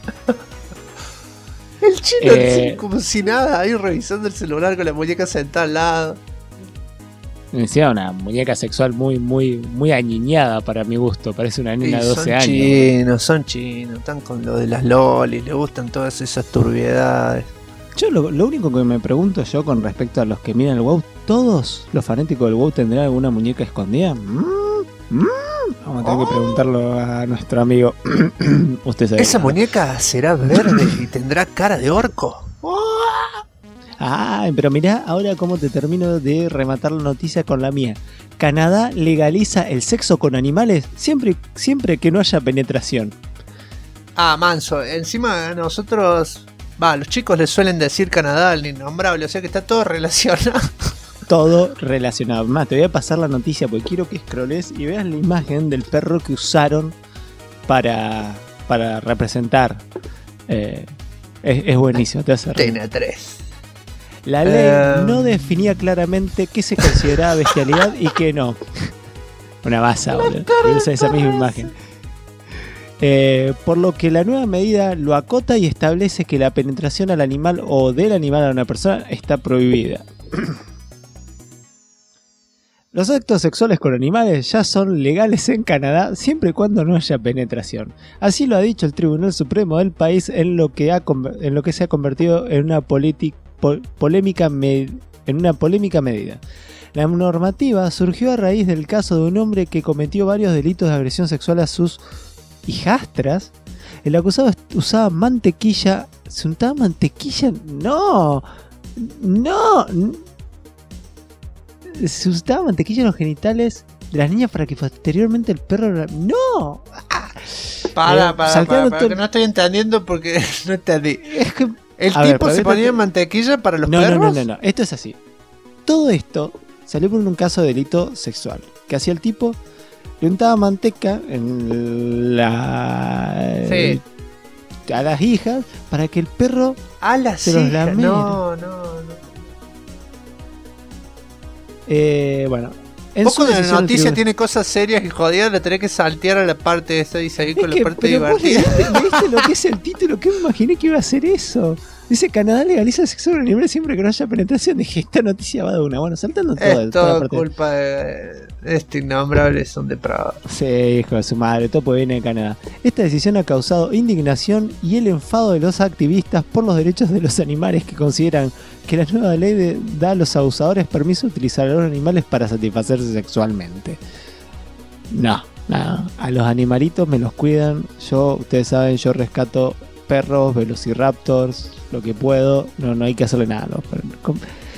El chino así, como si nada, ahí revisando el celular con la muñeca sentada al lado. Me decía una muñeca sexual muy añiñada para mi gusto. Parece una nena de 12 años. Son chinos, están con lo de las lolis, le gustan todas esas turbiedades. Yo lo único que me pregunto yo con respecto a los que miran el WoW, ¿todos los fanáticos del WoW tendrán alguna muñeca escondida? Vamos a tener que preguntarlo a nuestro amigo. Usted sabe. Esa muñeca será verde y tendrá cara de orco. Pero mirá ahora cómo te termino de rematar la noticia con la mía. Canadá legaliza el sexo con animales siempre que no haya penetración. Manso. Encima a nosotros, los chicos les suelen decir Canadá al innombrable, o sea que está todo relacionado. Todo relacionado. Más, te voy a pasar la noticia porque quiero que scrolles y veas la imagen del perro que usaron para representar. Es buenísimo, te hace reír. Tiene 3. La ley no definía claramente qué se consideraba bestialidad y qué no. Una masa, boludo. Usa esa misma imagen. Por lo que la nueva medida lo acota y establece que la penetración al animal o del animal a una persona está prohibida. Los actos sexuales con animales ya son legales en Canadá siempre y cuando no haya penetración. Así lo ha dicho el Tribunal Supremo del país en lo que se ha convertido en una polémica medida. La normativa surgió a raíz del caso de un hombre que cometió varios delitos de agresión sexual a sus hijastras. El acusado usaba mantequilla. ¿Se untaba mantequilla? No. Se untaba mantequilla en los genitales de las niñas para que posteriormente el perro... ¡No! Para, que no estoy entendiendo porque no entendí. Es que... ¿El tipo se ponía mantequilla para los perros? No. Esto es así. Todo esto salió por un caso de delito sexual. ¿Qué hacía el tipo? Le untaba manteca en Sí. a las hijas para que el perro A las se los hijas. lamiera. No. Bueno, en Vos su cuando la decisión, el noticia tribunal- tiene cosas serias y jodidas, le tenés que saltear a la parte esa y seguir con la parte pero vos divertida. leíste lo que es el título, que me imaginé que iba a ser eso. Dice: Canadá legaliza el sexo en animales siempre que no haya penetración. Dije, esta noticia va de una. Bueno, saltando todo. Es toda la todo parte- culpa de este innombrable, son depravados. Sí, hijo de su madre, todo porque viene de Canadá. Esta decisión ha causado indignación y el enfado de los activistas por los derechos de los animales, que consideran que la nueva ley da a los abusadores permiso de utilizar a los animales para satisfacerse sexualmente. No, a los animalitos me los cuidan. Ustedes saben, yo rescato perros, velociraptors, lo que puedo. No hay que hacerle nada a los perros.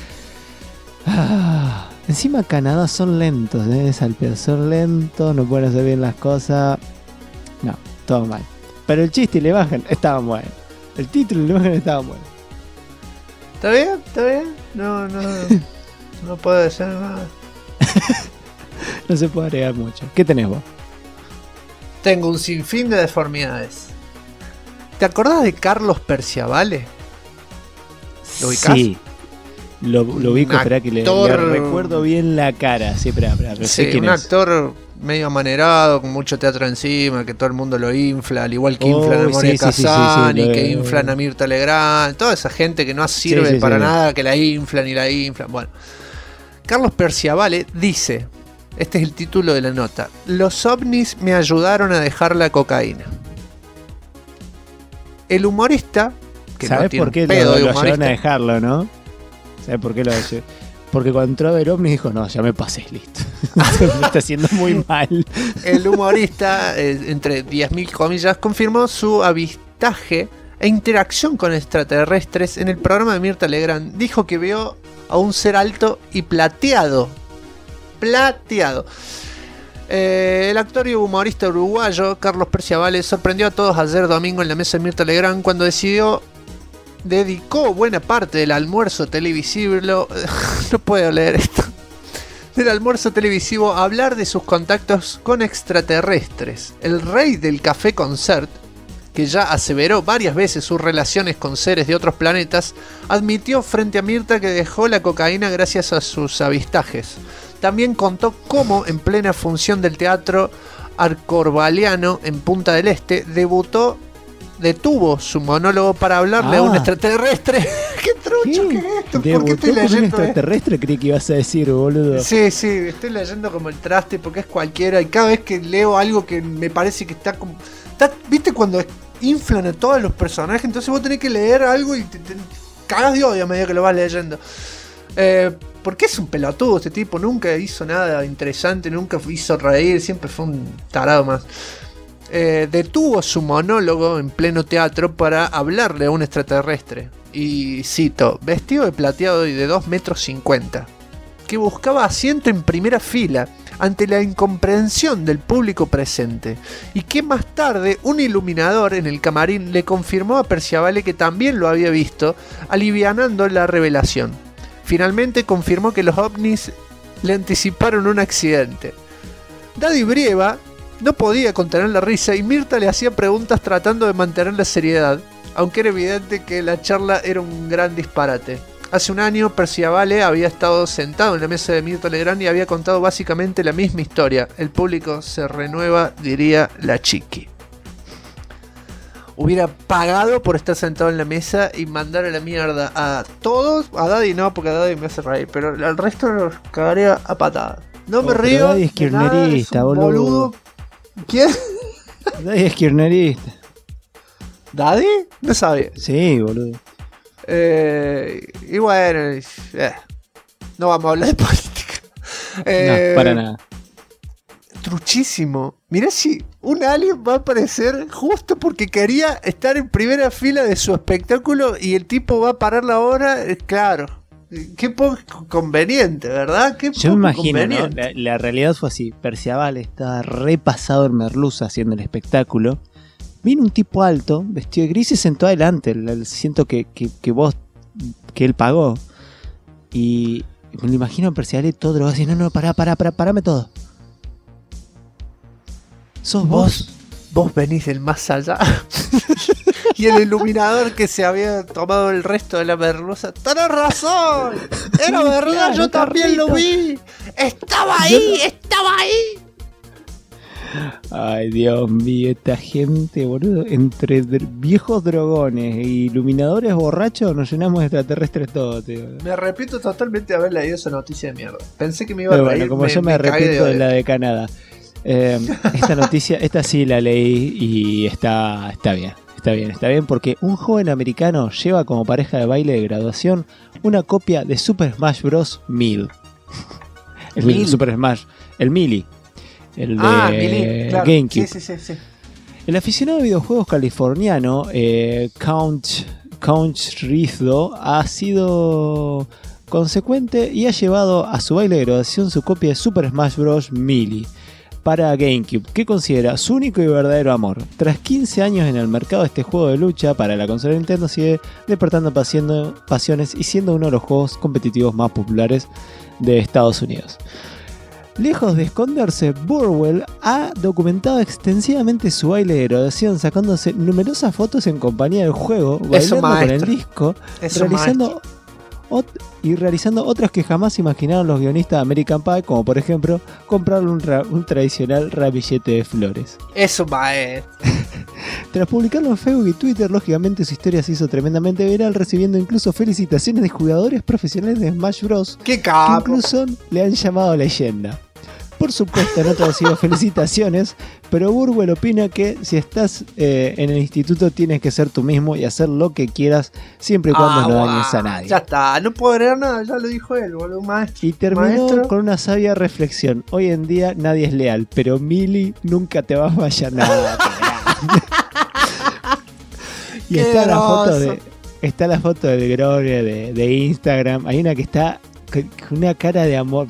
Encima Canadá son lentos, son lentos, no pueden hacer bien las cosas. No, todo mal. Pero el chiste y la imagen estaban buenos. El título y la imagen estaban buenos. ¿Está bien? ¿Está bien? No puedo decir nada. No se puede agregar mucho. ¿Qué tenés vos? Tengo un sinfín de deformidades. ¿Te acordás de Carlos Perciavale? ¿Lo ubicás? Sí. Lo ubico, Un espera que le actor- recuerdo bien la cara. Sí, espera, pero sé Sí, quién un es. actor medio amanerado, con mucho teatro encima, que todo el mundo lo infla, al igual que inflan a Uy, Moria sí, sí, sí, Kazan sí, y lo- que inflan a Mirta Legrand, toda esa gente que no sirve sí, para sí. nada, que la inflan y la inflan. Bueno, Carlos Perciavale dice, este es el título de la nota: los ovnis me ayudaron a dejar la cocaína. El humorista, que no ¿Sabes tiene por qué un pedo lo de ayudaron humorista, a dejarlo, no? ¿Sabes por qué lo ayudaron? Porque cuando entró a ver ovnis dijo: no, ya me pasé, listo. Me está haciendo muy mal. el humorista, entre 10.000 comillas, confirmó su avistaje e interacción con extraterrestres en el programa de Mirta Legrand. Dijo que vio a un ser alto y plateado. El actor y humorista uruguayo Carlos Perciavale sorprendió a todos ayer domingo en la mesa de Mirta Legrand cuando dedicó buena parte del almuerzo televisivo, no puedo leer esto, del almuerzo televisivo a hablar de sus contactos con extraterrestres. El rey del café concert, que ya aseveró varias veces sus relaciones con seres de otros planetas, admitió frente a Mirta que dejó la cocaína gracias a sus avistajes. También contó cómo, en plena función del teatro Arcorbaliano en Punta del Este, detuvo su monólogo para hablarle a un extraterrestre. ¡Qué trucho que es esto! ¿Por qué ¿Debutó estoy con un leyendo extraterrestre? Creí que ibas a decir, boludo. Sí, estoy leyendo como el traste porque es cualquiera y cada vez que leo algo que me parece que está como... ¿Viste cuando inflan a todos los personajes? Entonces vos tenés que leer algo y te cagas de odio a medida que lo vas leyendo. Porque es un pelotudo este tipo, nunca hizo nada interesante, nunca hizo reír, siempre fue un tarado más. Detuvo su monólogo en pleno teatro para hablarle a un extraterrestre. Y cito: vestido de plateado y de 2,50 metros, que buscaba asiento en primera fila ante la incomprensión del público presente, y que más tarde un iluminador en el camarín le confirmó a Perciavale que también lo había visto, alivianando la revelación. Finalmente confirmó que los ovnis le anticiparon un accidente. Daddy Brieva no podía contener la risa y Mirta le hacía preguntas tratando de mantener la seriedad, aunque era evidente que la charla era un gran disparate. Hace un año Perciavale había estado sentado en la mesa de Mirta Legrand y había contado básicamente la misma historia. El público se renueva, diría la chiqui. Hubiera pagado por estar sentado en la mesa y mandar a la mierda a todos. A Daddy no, porque a Daddy me hace reír, pero al resto los cagaría a patadas. No me pero río. Daddy es de nada, kirchnerista, es un boludo. ¿Quién? Daddy es kirchnerista. ¿Daddy? No sabía. Sí, boludo. Y bueno, no vamos a hablar de política. No, para nada. Truchísimo. Mirá si un alien va a aparecer justo porque quería estar en primera fila de su espectáculo y el tipo va a parar la hora. Claro. Qué poco conveniente, ¿verdad? Qué Yo me imagino, ¿no? conveniente. La realidad fue así. Perciavale estaba repasado en merluza haciendo el espectáculo. Vino un tipo alto, vestido de gris, y se sentó adelante. Siento que él pagó. Y Me lo imagino a Perciabale todo drogado así, no, parame todo. ¿Sos vos? Vos venís del más allá. Y el iluminador que se había tomado el resto de la merluza. ¡Tenés razón! Era verdad, Claro, yo también lo vi. ¡Estaba ahí! Ay, Dios mío, esta gente, boludo. Entre viejos drogones e iluminadores borrachos nos llenamos de extraterrestres todos, tío. Me arrepiento totalmente de haber leído esa noticia de mierda. Pensé que me iba a Pero reír. bueno, como yo me arrepiento de la de Canadá. Esta noticia, esta sí la leí y está bien porque un joven americano lleva como pareja de baile de graduación una copia de Super Smash Bros. Melee. El Super Smash, el Melee. El de Melee, claro. GameCube. Sí. El aficionado de videojuegos californiano Count Rizzo ha sido consecuente y ha llevado a su baile de graduación su copia de Super Smash Bros. Melee para GameCube, que considera su único y verdadero amor. Tras 15 años en el mercado, este juego de lucha para la consola Nintendo sigue despertando pasiones y siendo uno de los juegos competitivos más populares de Estados Unidos. Lejos de esconderse, Burwell ha documentado extensivamente su baile de graduación, sacándose numerosas fotos en compañía del juego, bailando con el disco, realizando otras que jamás imaginaron los guionistas de American Pie, como por ejemplo comprarle un tradicional ramillete de flores. Eso, maestro. Tras publicarlo en Facebook y Twitter, lógicamente su historia se hizo tremendamente viral, recibiendo incluso felicitaciones de jugadores profesionales de Smash Bros. ¡Qué Que capo! incluso le han llamado leyenda. Por supuesto, no te han sido felicitaciones, pero Burwell opina que si estás en el instituto tienes que ser tú mismo y hacer lo que quieras, siempre y cuando no dañes a nadie. Ya está, no puedo agregar nada, ya lo dijo él, boludo, maestro. Y terminó con una sabia reflexión. Hoy en día nadie es leal, pero Melee nunca te va a fallar nada. Y está la foto de Gloria de Instagram. Hay una que está con una cara de amor.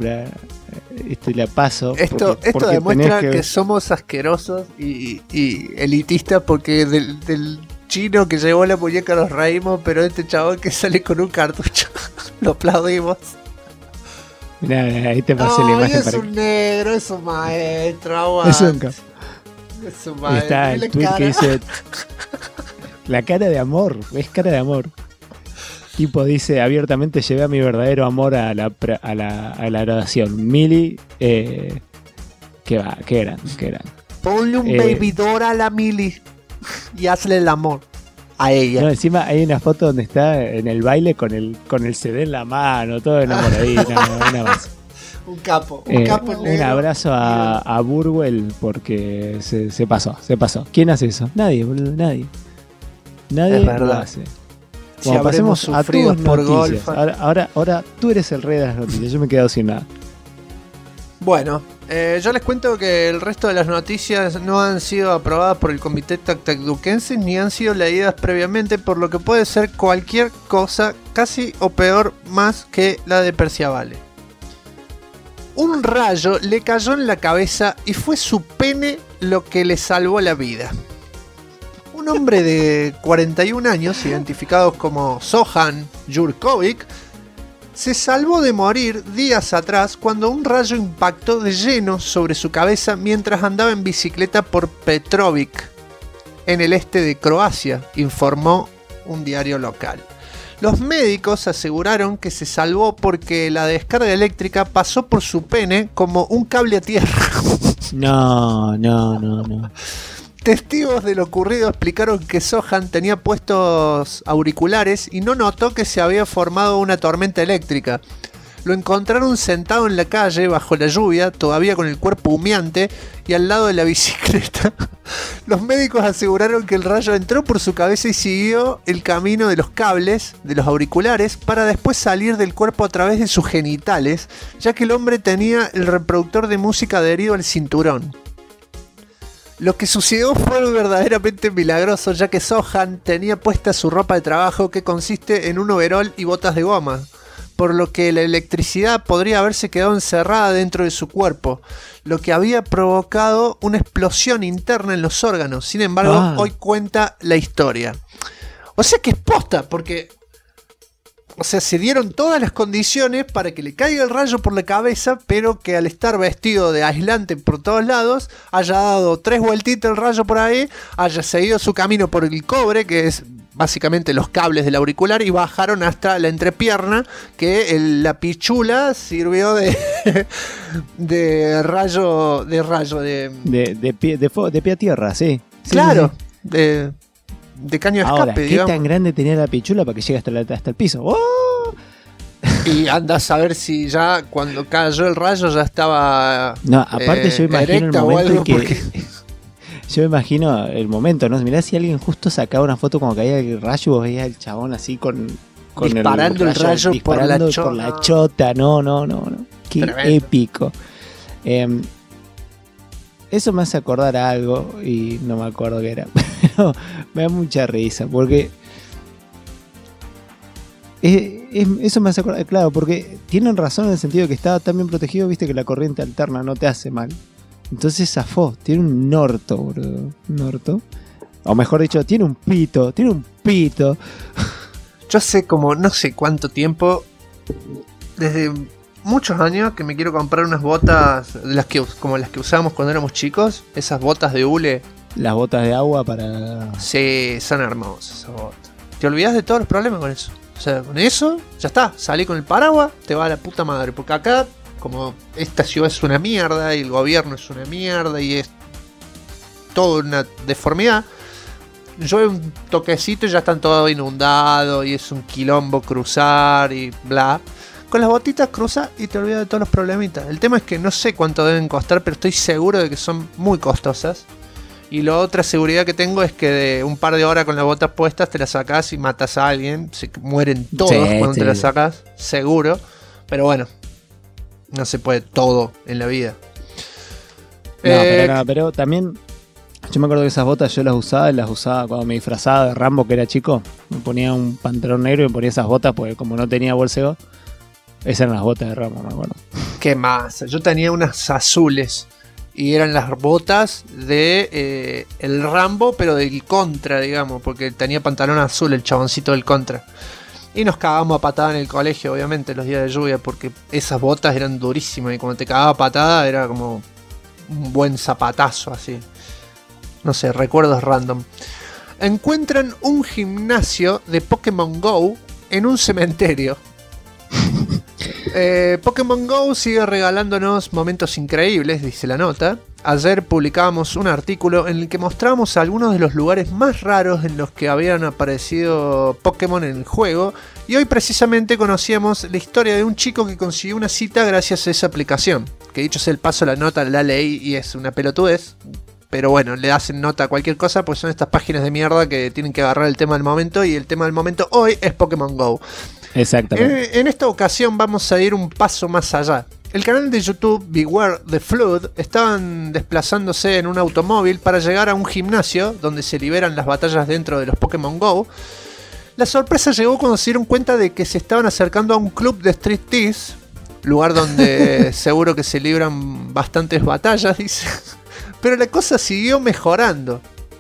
La paso. Esto demuestra que somos asquerosos y elitistas, porque del chino que llevó la muñeca nos reímos, pero este chabón que sale con un cartucho lo aplaudimos. Mirá, ahí te pasé la imagen. Es un negro, es un maestro, aguante. Es un maestro. Está el tweet que dice la cara de amor, es cara de amor. Tipo dice abiertamente: llevé a mi verdadero amor a la graduación. Melee, qué gran. Ponle un baby doll a la Melee y hazle el amor a ella. No, encima hay una foto donde está en el baile con el CD en la mano, todo enamoradito. Una más. Un capo un abrazo a Burwell, porque se pasó. ¿Quién hace eso? Nadie, boludo, nadie lo hace. Bueno, si pasemos a tus por noticias. golf. Ahora tú eres el rey de las noticias. Yo me he quedado sin nada. Bueno, yo les cuento que el resto de las noticias no han sido aprobadas por el Comité Tactacuquense ni han sido leídas previamente, por lo que puede ser cualquier cosa, casi o peor más que la de Perciabale. Un rayo le cayó en la cabeza y fue su pene lo que le salvó la vida. Un hombre de 41 años, identificado como Sohan Jurkovic, se salvó de morir días atrás cuando un rayo impactó de lleno sobre su cabeza mientras andaba en bicicleta por Petrovic, en el este de Croacia, informó un diario local. Los médicos aseguraron que se salvó porque la descarga eléctrica pasó por su pene como un cable a tierra. No. Testigos de lo ocurrido explicaron que Sohan tenía puestos auriculares y no notó que se había formado una tormenta eléctrica. Lo encontraron sentado en la calle bajo la lluvia, todavía con el cuerpo humeante y al lado de la bicicleta. Los médicos aseguraron que el rayo entró por su cabeza y siguió el camino de los cables de los auriculares para después salir del cuerpo a través de sus genitales, ya que el hombre tenía el reproductor de música adherido al cinturón. Lo que sucedió fue verdaderamente milagroso, ya que Sohan tenía puesta su ropa de trabajo, que consiste en un overol y botas de goma, por lo que la electricidad podría haberse quedado encerrada dentro de su cuerpo, lo que había provocado una explosión interna en los órganos. Sin embargo, hoy cuenta la historia. O sea que es posta, porque O sea, se dieron todas las condiciones para que le caiga el rayo por la cabeza, pero que al estar vestido de aislante por todos lados, haya dado 3 vueltitas el rayo por ahí, haya seguido su camino por el cobre, que es básicamente los cables del auricular, y bajaron hasta la entrepierna, que la pichula sirvió de rayo, De pie a tierra, sí. claro, Sí. De caño de Ahora, escape, ¿qué digamos. tan grande tenía la pichula para que llegue hasta el piso? ¡Oh! Y anda a saber si ya cuando cayó el rayo ya estaba No, aparte yo imagino el erecta o momento algo, en que... porque Yo me imagino el momento, ¿no? Mirá si alguien justo sacaba una foto cuando caía el rayo y vos veías el chabón así con disparando el rayo disparando por la por la chota. No. Qué Tremendo. épico. Eso me hace acordar a algo y no me acuerdo qué era. Pero me da mucha risa porque... eso me hace acordar, claro, porque tienen razón en el sentido de que estaba tan bien protegido, viste que la corriente alterna no te hace mal. Entonces zafó, tiene un orto, boludo. Un orto. O mejor dicho, tiene un pito. yo hace como no sé cuánto tiempo, desde muchos años, que me quiero comprar unas botas como las que usábamos cuando éramos chicos, esas botas de hule. Las botas de agua para... Sí, son hermosas esas botas. Te olvidás de todos los problemas con eso. O sea, con eso, ya está. Salí con el paraguas, te va a la puta madre. Porque acá, como esta ciudad es una mierda, y el gobierno es una mierda, y es toda una deformidad, llueve un toquecito y ya están todos inundados, y es un quilombo cruzar, y bla. Con las botitas cruzas y te olvidas de todos los problemitas. El tema es que no sé cuánto deben costar, pero estoy seguro de que son muy costosas. Y la otra seguridad que tengo es que de un par de horas con las botas puestas te las sacás y matas a alguien. Se mueren todos cuando te las sacas, seguro. Pero bueno, no se puede todo en la vida. Pero también... Yo me acuerdo que esas botas yo las usaba cuando me disfrazaba de Rambo, que era chico. Me ponía un pantalón negro y me ponía esas botas porque como no tenía bolseo, esas eran las botas de Rambo, me acuerdo. Qué masa. Yo tenía unas azules y eran las botas de el Rambo, pero del Contra, digamos, porque tenía pantalón azul el chaboncito del Contra. Y nos cagábamos a patada en el colegio, obviamente, los días de lluvia, porque esas botas eran durísimas y cuando te cagaba a patada era como un buen zapatazo así. No sé, recuerdos random. Encuentran un gimnasio de Pokémon Go en un cementerio. Pokémon Go sigue regalándonos momentos increíbles, dice la nota. Ayer publicábamos un artículo en el que mostramos algunos de los lugares más raros en los que habían aparecido Pokémon en el juego. Y hoy precisamente conocíamos la historia de un chico que consiguió una cita gracias a esa aplicación. Que dicho sea el paso, la nota la leí y es una pelotudez. Pero bueno, le hacen nota a cualquier cosa, pues son estas páginas de mierda que tienen que agarrar el tema del momento. Y el tema del momento hoy es Pokémon Go. Exactamente. En esta ocasión vamos a ir un paso más allá. El canal de YouTube Beware the Flood estaban desplazándose en un automóvil para llegar a un gimnasio donde se liberan las batallas dentro de los Pokémon Go. La sorpresa llegó cuando se dieron cuenta de que se estaban acercando a un club de striptease, lugar donde seguro que se libran bastantes batallas, dice. Pero la cosa siguió mejorando.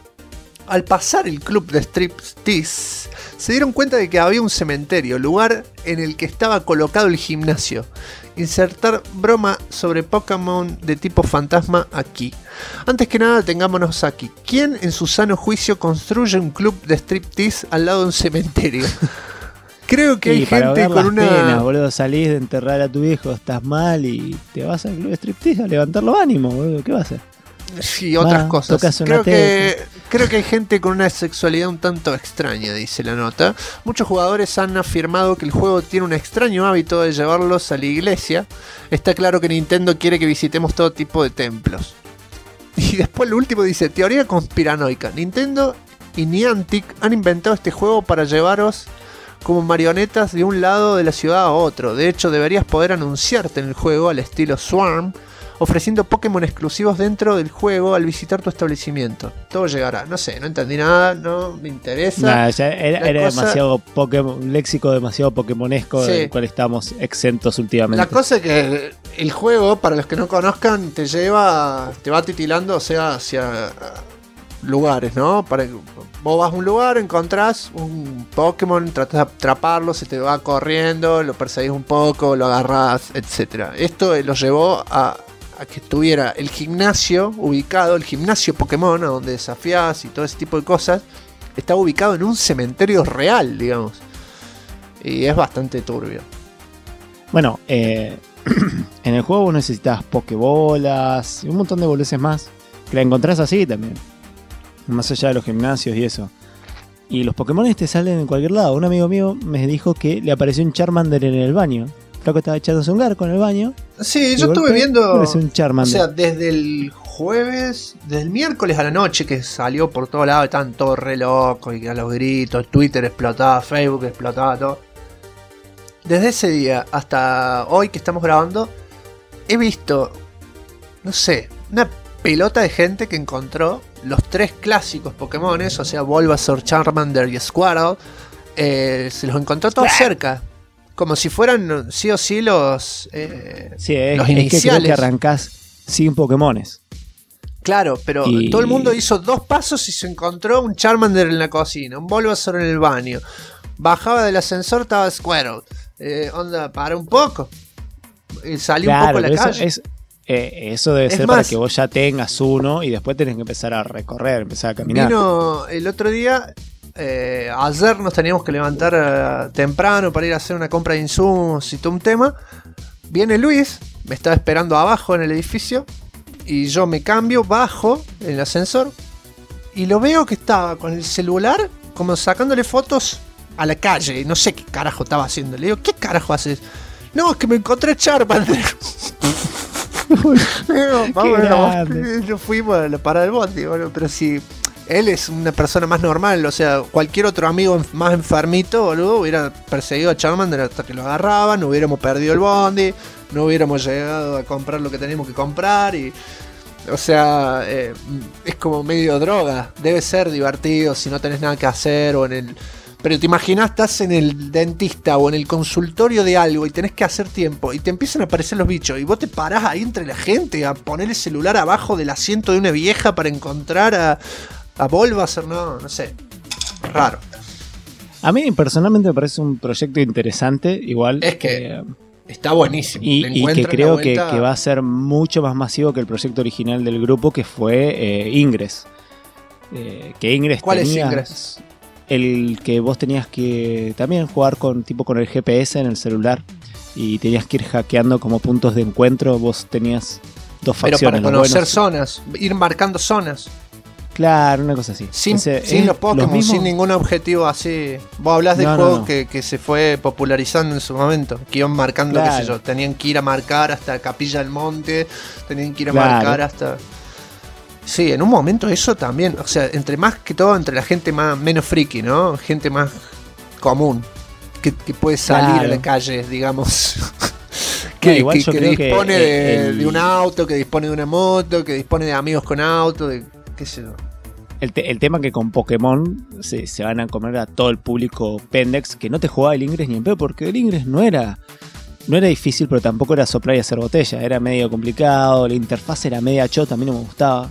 Al pasar el club de striptease, se dieron cuenta de que había un cementerio, lugar en el que estaba colocado el gimnasio. Insertar broma sobre Pokémon de tipo fantasma aquí. Antes que nada, tengámonos aquí. ¿Quién en su sano juicio construye un club de striptease al lado de un cementerio? Creo que hay gente con una... penas, boludo, salís de enterrar a tu viejo, estás mal y te vas al club de striptease a levantar los ánimos, boludo. ¿Qué vas a hacer? Sí, otras cosas. Creo que hay gente con una sexualidad un tanto extraña, dice la nota. Muchos jugadores han afirmado que el juego tiene un extraño hábito de llevarlos a la iglesia. Está claro que Nintendo quiere que visitemos todo tipo de templos. Y después lo último dice, teoría conspiranoica. Nintendo y Niantic han inventado este juego para llevaros como marionetas de un lado de la ciudad a otro. De hecho, deberías poder anunciarte en el juego al estilo Swarm, ofreciendo Pokémon exclusivos dentro del juego al visitar tu establecimiento. Todo llegará. No sé, no entendí nada, no me interesa. Nah, ya era demasiado Pokémon, un léxico demasiado pokémonesco, sí, del cual estamos exentos últimamente. La cosa es que el juego, para los que no conozcan, te va titilando, o sea, hacia lugares, ¿no? Vos vas a un lugar, encontrás un Pokémon, tratás de atraparlo, se te va corriendo, lo perseguís un poco, lo agarrás, etc. Esto lo llevó a que estuviera el gimnasio ubicado, el gimnasio Pokémon, a donde desafías y todo ese tipo de cosas, estaba ubicado en un cementerio real, digamos. Y es bastante turbio. Bueno, en el juego vos necesitas pokebolas y un montón de boludeces más, que la encontrás así también, más allá de los gimnasios y eso. Y los Pokémon te salen en cualquier lado. Un amigo mío me dijo que le apareció un Charmander en el baño. Creo que estaba echándose un garco en el baño. Sí, yo estuve viendo, un Charmander. o sea, desde el jueves, desde el miércoles a la noche que salió por todos lados, estaban todos re locos y a los gritos, Twitter explotaba, Facebook explotaba, todo. Desde ese día hasta hoy que estamos grabando, he visto, no sé, una pelota de gente que encontró los 3 clásicos Pokémones, o sea, Bulbasaur, Charmander y Squirtle. Se los encontró todos cerca. Como si fueran sí o sí los los iniciales. Que creo que arrancás sin Pokémones. Claro, pero todo el mundo hizo 2 pasos y se encontró un Charmander en la cocina, un Bulbasaur en el baño. Bajaba del ascensor, estaba Squirtle. Onda, para un poco. Y salí un poco a la calle. Eso debe ser más, para que vos ya tengas uno y después tenés que empezar a recorrer, empezar a caminar. Vino el otro día. Ayer nos teníamos que levantar temprano para ir a hacer una compra de insumos y todo un tema. Viene Luis, me estaba esperando abajo en el edificio y yo me cambio, bajo en el ascensor y lo veo que estaba con el celular como sacándole fotos a la calle. No sé qué carajo estaba haciendo. Le digo, ¿qué carajo haces? No, es que me encontré Charmander. Yo fui a la parada del bondi, bueno, pero si él es una persona más normal, o sea, cualquier otro amigo más enfermito, boludo, hubiera perseguido a Charmander hasta que lo agarraban, no hubiéramos perdido el bondi, no hubiéramos llegado a comprar lo que teníamos que comprar y... O sea, es como medio droga. Debe ser divertido si no tenés nada que hacer o en el... Pero te imaginas, estás en el dentista o en el consultorio de algo y tenés que hacer tiempo y te empiezan a aparecer los bichos y vos te parás ahí entre la gente a poner el celular abajo del asiento de una vieja para encontrar a Bulbasaur, no sé. Raro. A mí personalmente me parece un proyecto interesante, igual. Es que está buenísimo. Y que creo que va a ser mucho más masivo que el proyecto original del grupo, que fue Ingress. Que Ingress ¿Cuál tenía... es Ingress? El que vos tenías que también jugar con el GPS en el celular y tenías que ir hackeando como puntos de encuentro. Vos tenías 2 facciones. Pero para conocer zonas, ir marcando zonas. Claro, una cosa así. Sin los Pokémon, sin ningún objetivo así. Vos hablás del juego que se fue popularizando en su momento. Que iban marcando, qué sé yo. Tenían que ir a marcar hasta Capilla del Monte. Tenían que ir a marcar hasta... Sí, en un momento eso también, o sea, entre más que todo, entre la gente menos friki, ¿no? Gente más común, que puede salir a la calle, digamos. que dispone de un auto, que dispone de una moto, que dispone de amigos con auto, de qué sé yo. El tema que con Pokémon se van a comer a todo el público pendex que no te jugaba el Ingress ni en pedo, porque el Ingress no era difícil, pero tampoco era soplar y hacer botella, era medio complicado, la interfaz era media chota, a mí no me gustaba.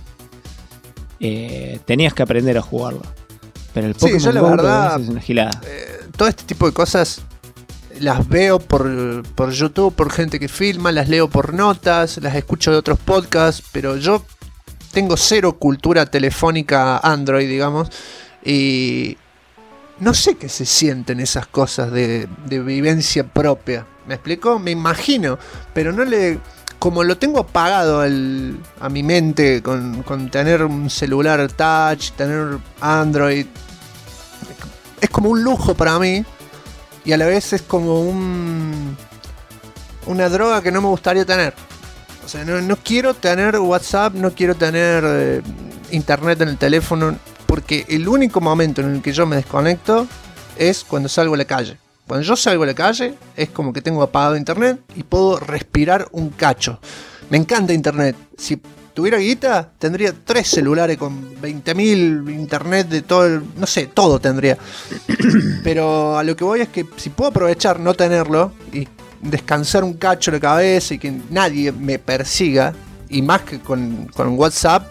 Tenías que aprender a jugarlo. Pero el Pokémon yo la verdad, es una gilada. Todo este tipo de cosas las veo por YouTube, por gente que filma, las leo por notas, las escucho de otros podcasts, pero yo tengo 0 cultura telefónica Android, digamos, y no sé qué se sienten esas cosas de vivencia propia. ¿Me explico? Me imagino, pero no le... Como lo tengo apagado a mi mente con tener un celular touch, tener Android, es como un lujo para mí y a la vez es como una droga que no me gustaría tener. O sea, no quiero tener WhatsApp, no quiero tener internet en el teléfono, porque el único momento en el que yo me desconecto es cuando salgo a la calle. Cuando yo salgo a la calle es como que tengo apagado internet y puedo respirar un cacho. Me encanta internet. Si tuviera guita, tendría 3 celulares con 20.000 internet de todo, no sé, todo tendría. Pero a lo que voy es que si puedo aprovechar no tenerlo y descansar un cacho la cabeza y que nadie me persiga, y más que con WhatsApp,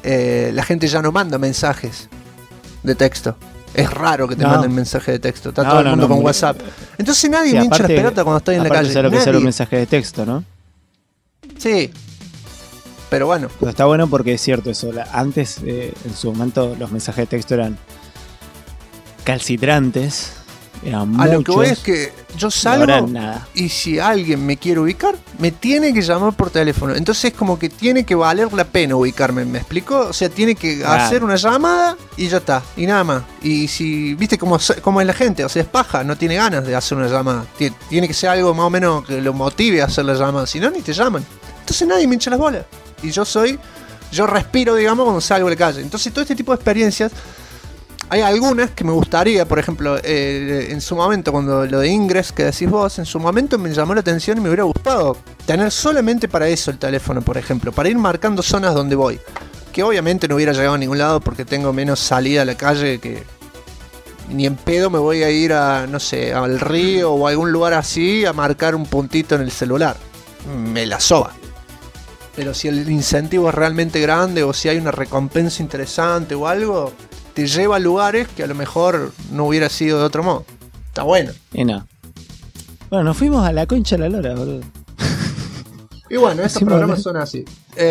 la gente ya no manda mensajes de texto. Es raro que te manden mensajes de texto. Está todo el mundo con WhatsApp. Entonces nadie me hincha las pelotas cuando estoy en la calle. Aparte, lo que sea un mensaje de texto, ¿no? Sí. Pero bueno. Pero está bueno porque es cierto eso. Antes, en su momento, los mensajes de texto eran calcitrantes. Eran muchos. A lo que voy es que yo salgo y si alguien me quiere ubicar, me tiene que llamar por teléfono. Entonces es como que tiene que valer la pena ubicarme, ¿me explico? O sea, tiene que hacer una llamada y ya está, y nada más. Y si, viste cómo es la gente, o sea, es paja, no tiene ganas de hacer una llamada. Tiene que ser algo más o menos que lo motive a hacer la llamada, si no, ni te llaman. Entonces nadie me hincha las bolas. Y yo respiro, digamos, cuando salgo de la calle. Entonces todo este tipo de experiencias... Hay algunas que me gustaría, por ejemplo, en su momento, cuando lo de Ingress que decís vos, en su momento me llamó la atención y me hubiera gustado tener solamente para eso el teléfono, por ejemplo, para ir marcando zonas donde voy. Que obviamente no hubiera llegado a ningún lado porque tengo menos salida a la calle que... Ni en pedo me voy a ir a, no sé, al río o a algún lugar así a marcar un puntito en el celular. Me la soba. Pero si el incentivo es realmente grande o si hay una recompensa interesante o algo... te lleva a lugares que a lo mejor no hubiera sido de otro modo. Está bueno. Y no. Bueno, nos fuimos a la concha de la lora, boludo. Y bueno, estos programas son así.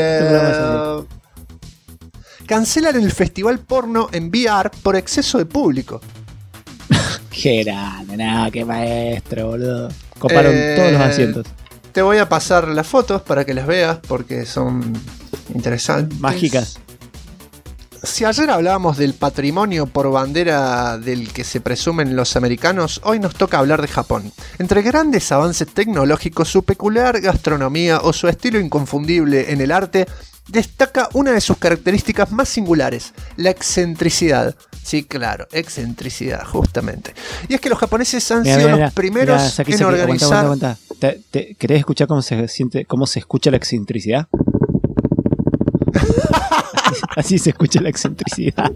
Cancelan el festival porno en VR por exceso de público. Qué grande, nada, qué maestro, boludo. Coparon todos los asientos. Te voy a pasar las fotos para que las veas porque son interesantes. Mágicas. Si ayer hablábamos del patrimonio por bandera del que se presumen los americanos, hoy nos toca hablar de Japón. Entre grandes avances tecnológicos, su peculiar gastronomía o su estilo inconfundible en el arte, destaca una de sus características más singulares, la excentricidad. Sí, claro, excentricidad, justamente. Y es que los japoneses han sido los primeros en organizar... Aguanta. ¿Querés escuchar cómo se escucha la excentricidad? Así se escucha la excentricidad.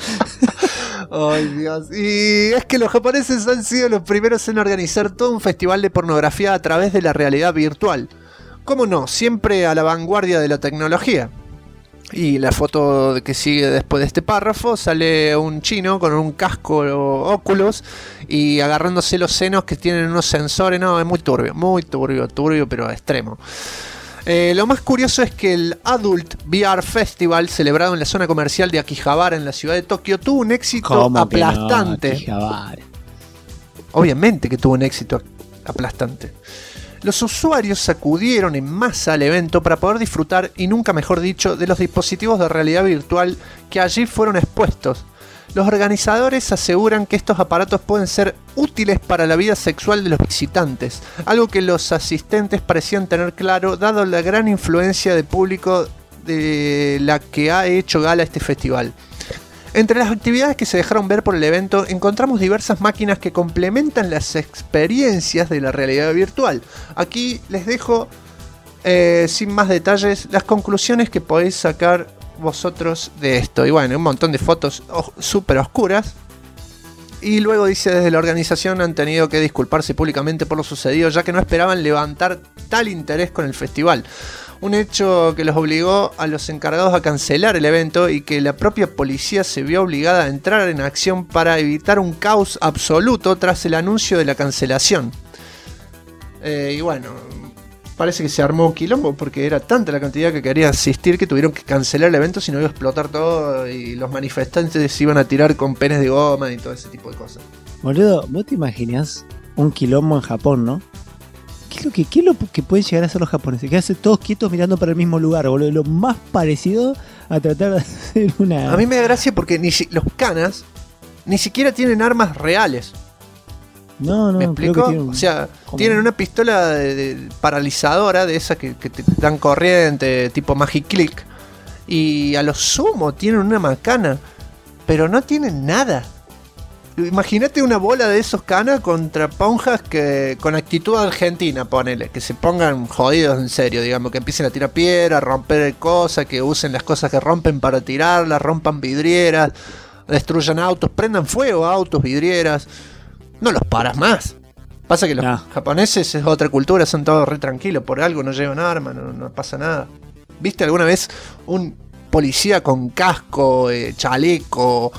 Ay, Dios. Y es que los japoneses han sido los primeros en organizar todo un festival de pornografía a través de la realidad virtual. ¿Cómo no? Siempre a la vanguardia de la tecnología. Y la foto que sigue después de este párrafo sale un chino con un casco o óculos y agarrándose los senos que tienen unos sensores. No, es muy turbio, pero extremo. Lo más curioso es que el Adult VR Festival, celebrado en la zona comercial de Akihabara en la ciudad de Tokio, tuvo un éxito aplastante. Obviamente que tuvo un éxito aplastante. Los usuarios acudieron en masa al evento para poder disfrutar, y nunca mejor dicho, de los dispositivos de realidad virtual que allí fueron expuestos. Los organizadores aseguran que estos aparatos pueden ser útiles para la vida sexual de los visitantes, algo que los asistentes parecían tener claro dado la gran influencia de público de la que ha hecho gala este festival. Entre las actividades que se dejaron ver por el evento encontramos diversas máquinas que complementan las experiencias de la realidad virtual. Aquí les dejo, sin más detalles, las conclusiones que podéis sacar vosotros de esto. Y bueno, un montón de fotos súper oscuras. Y luego dice: desde la organización han tenido que disculparse públicamente por lo sucedido, ya que no esperaban levantar tal interés con el festival. Un hecho que los obligó a los encargados a cancelar el evento y que la propia policía se vio obligada a entrar en acción para evitar un caos absoluto tras el anuncio de la cancelación. Y bueno, parece que se armó quilombo porque era tanta la cantidad que quería asistir que tuvieron que cancelar el evento, si no iba a explotar todo y los manifestantes se iban a tirar con penes de goma y todo ese tipo de cosas. Boludo, ¿vos te imaginás un quilombo en Japón, no? ¿Qué es lo que pueden llegar a hacer los japoneses? Quedarse todos quietos mirando para el mismo lugar, boludo. Lo más parecido a tratar de hacer una... A mí me da gracia porque los canas ni siquiera tienen armas reales. No, ¿Me explico? O sea, tienen una pistola paralizadora de esas que te dan corriente, tipo Magic Click. Y a lo sumo tienen una macana, pero no tienen nada. Imagínate una bola de esos canas contra ponjas que con actitud argentina, ponele, que se pongan jodidos en serio, digamos, que empiecen a tirar piedra, a romper cosas, que usen las cosas que rompen para tirarlas, rompan vidrieras, destruyan autos, prendan fuego a autos, vidrieras. No los paras más. Pasa que los japoneses es otra cultura, son todos re tranquilos, por algo no llevan armas, no pasa nada. ¿Viste alguna vez un policía con casco, chaleco,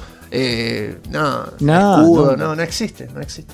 No, escudo, no. no existe, no existe.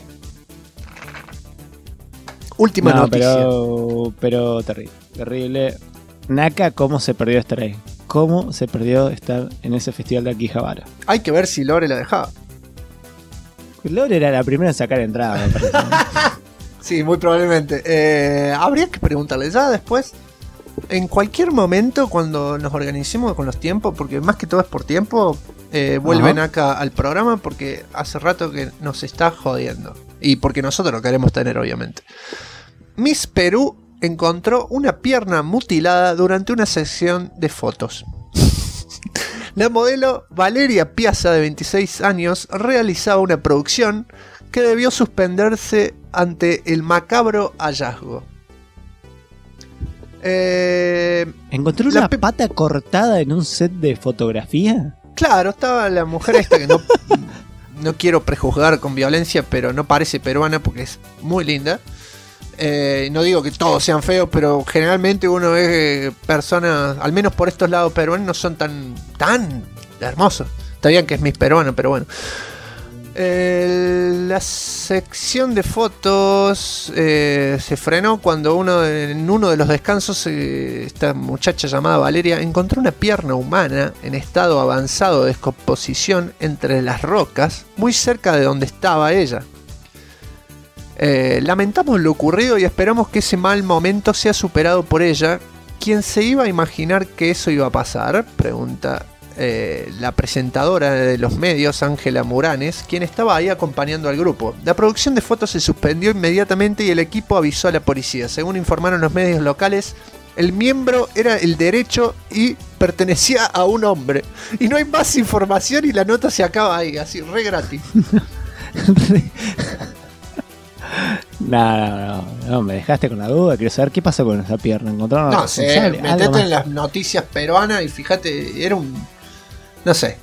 Última noticia. Pero terrible. Naka, ¿cómo se perdió estar ahí? ¿Cómo se perdió estar en ese festival de Akihabara? Hay que ver si Lore la dejaba. Lore era la primera en sacar entrada, me parece. Sí, muy probablemente. Habría que preguntarle ya después. En cualquier momento, cuando nos organicemos con los tiempos, porque más que todo es por tiempo, vuelven acá al programa porque hace rato que nos está jodiendo. Y porque nosotros lo queremos tener, obviamente. Miss Perú encontró una pierna mutilada durante una sesión de fotos. La modelo Valeria Piazza, de 26 años, realizaba una producción que debió suspenderse ante el macabro hallazgo. ¿Encontró una pata cortada en un set de fotografía? Claro, estaba la mujer esta que no quiero prejuzgar con violencia, pero no parece peruana porque es muy linda. No digo que todos sean feos, pero generalmente uno ve personas, al menos por estos lados peruanos, no son tan hermosos. Está bien que es Miss Peruana, pero bueno. La sección de fotos se frenó cuando en uno de los descansos esta muchacha llamada Valeria encontró una pierna humana en estado avanzado de descomposición entre las rocas, muy cerca de donde estaba ella. Lamentamos lo ocurrido y esperamos que ese mal momento sea superado por ella. ¿Quién se iba a imaginar que eso iba a pasar?, pregunta la presentadora de los medios, Ángela Muranes, quien estaba ahí acompañando al grupo. La producción de fotos se suspendió inmediatamente y el equipo avisó a la policía. Según informaron los medios locales, el miembro era el derecho y pertenecía a un hombre. Y no hay más información y la nota se acaba ahí, así, re gratis. No, me dejaste con la duda. Quiero saber qué pasó con esa pierna. ¿Encontraron No sé, metete en las noticias peruanas y fíjate, era un... No sé.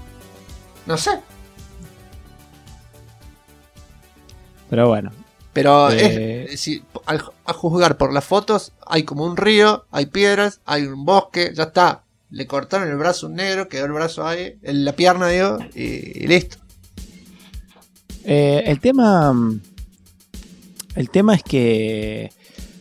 Pero bueno. Pero a juzgar por las fotos, hay como un río, hay piedras, hay un bosque, ya está. Le cortaron el brazo a un negro, quedó el brazo ahí, la pierna, digo, y listo. El tema es que...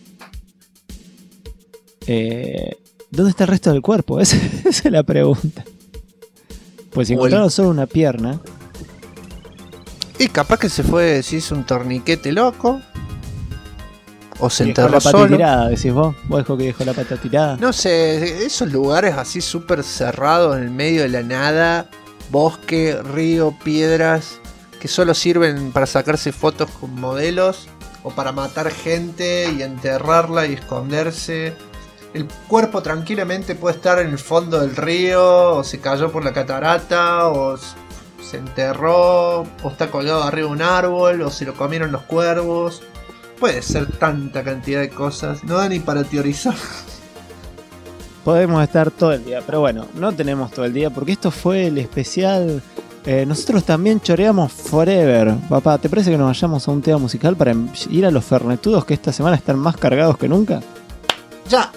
¿dónde está el resto del cuerpo? Esa es la pregunta. Pues si encontraron solo una pierna... Y capaz que se hizo un torniquete loco. O se dejó enterró la pata solo. tirada, decís vos. Vos dejó que dejó la pata tirada. No sé, esos lugares así súper cerrados en el medio de la nada. Bosque, río, piedras. Que solo sirven para sacarse fotos con modelos. O para matar gente y enterrarla y esconderse. El cuerpo tranquilamente puede estar en el fondo del río. O se cayó por la catarata. O se enterró. O está colgado arriba de un árbol. O se lo comieron los cuervos. Puede ser tanta cantidad de cosas. No da ni para teorizar. Podemos estar todo el día. Pero bueno, no tenemos todo el día. Porque esto fue el especial... nosotros también choreamos Forever. Papá, ¿te parece que nos vayamos a un tema musical para ir a los fernetudos que esta semana están más cargados que nunca? ¡Ya!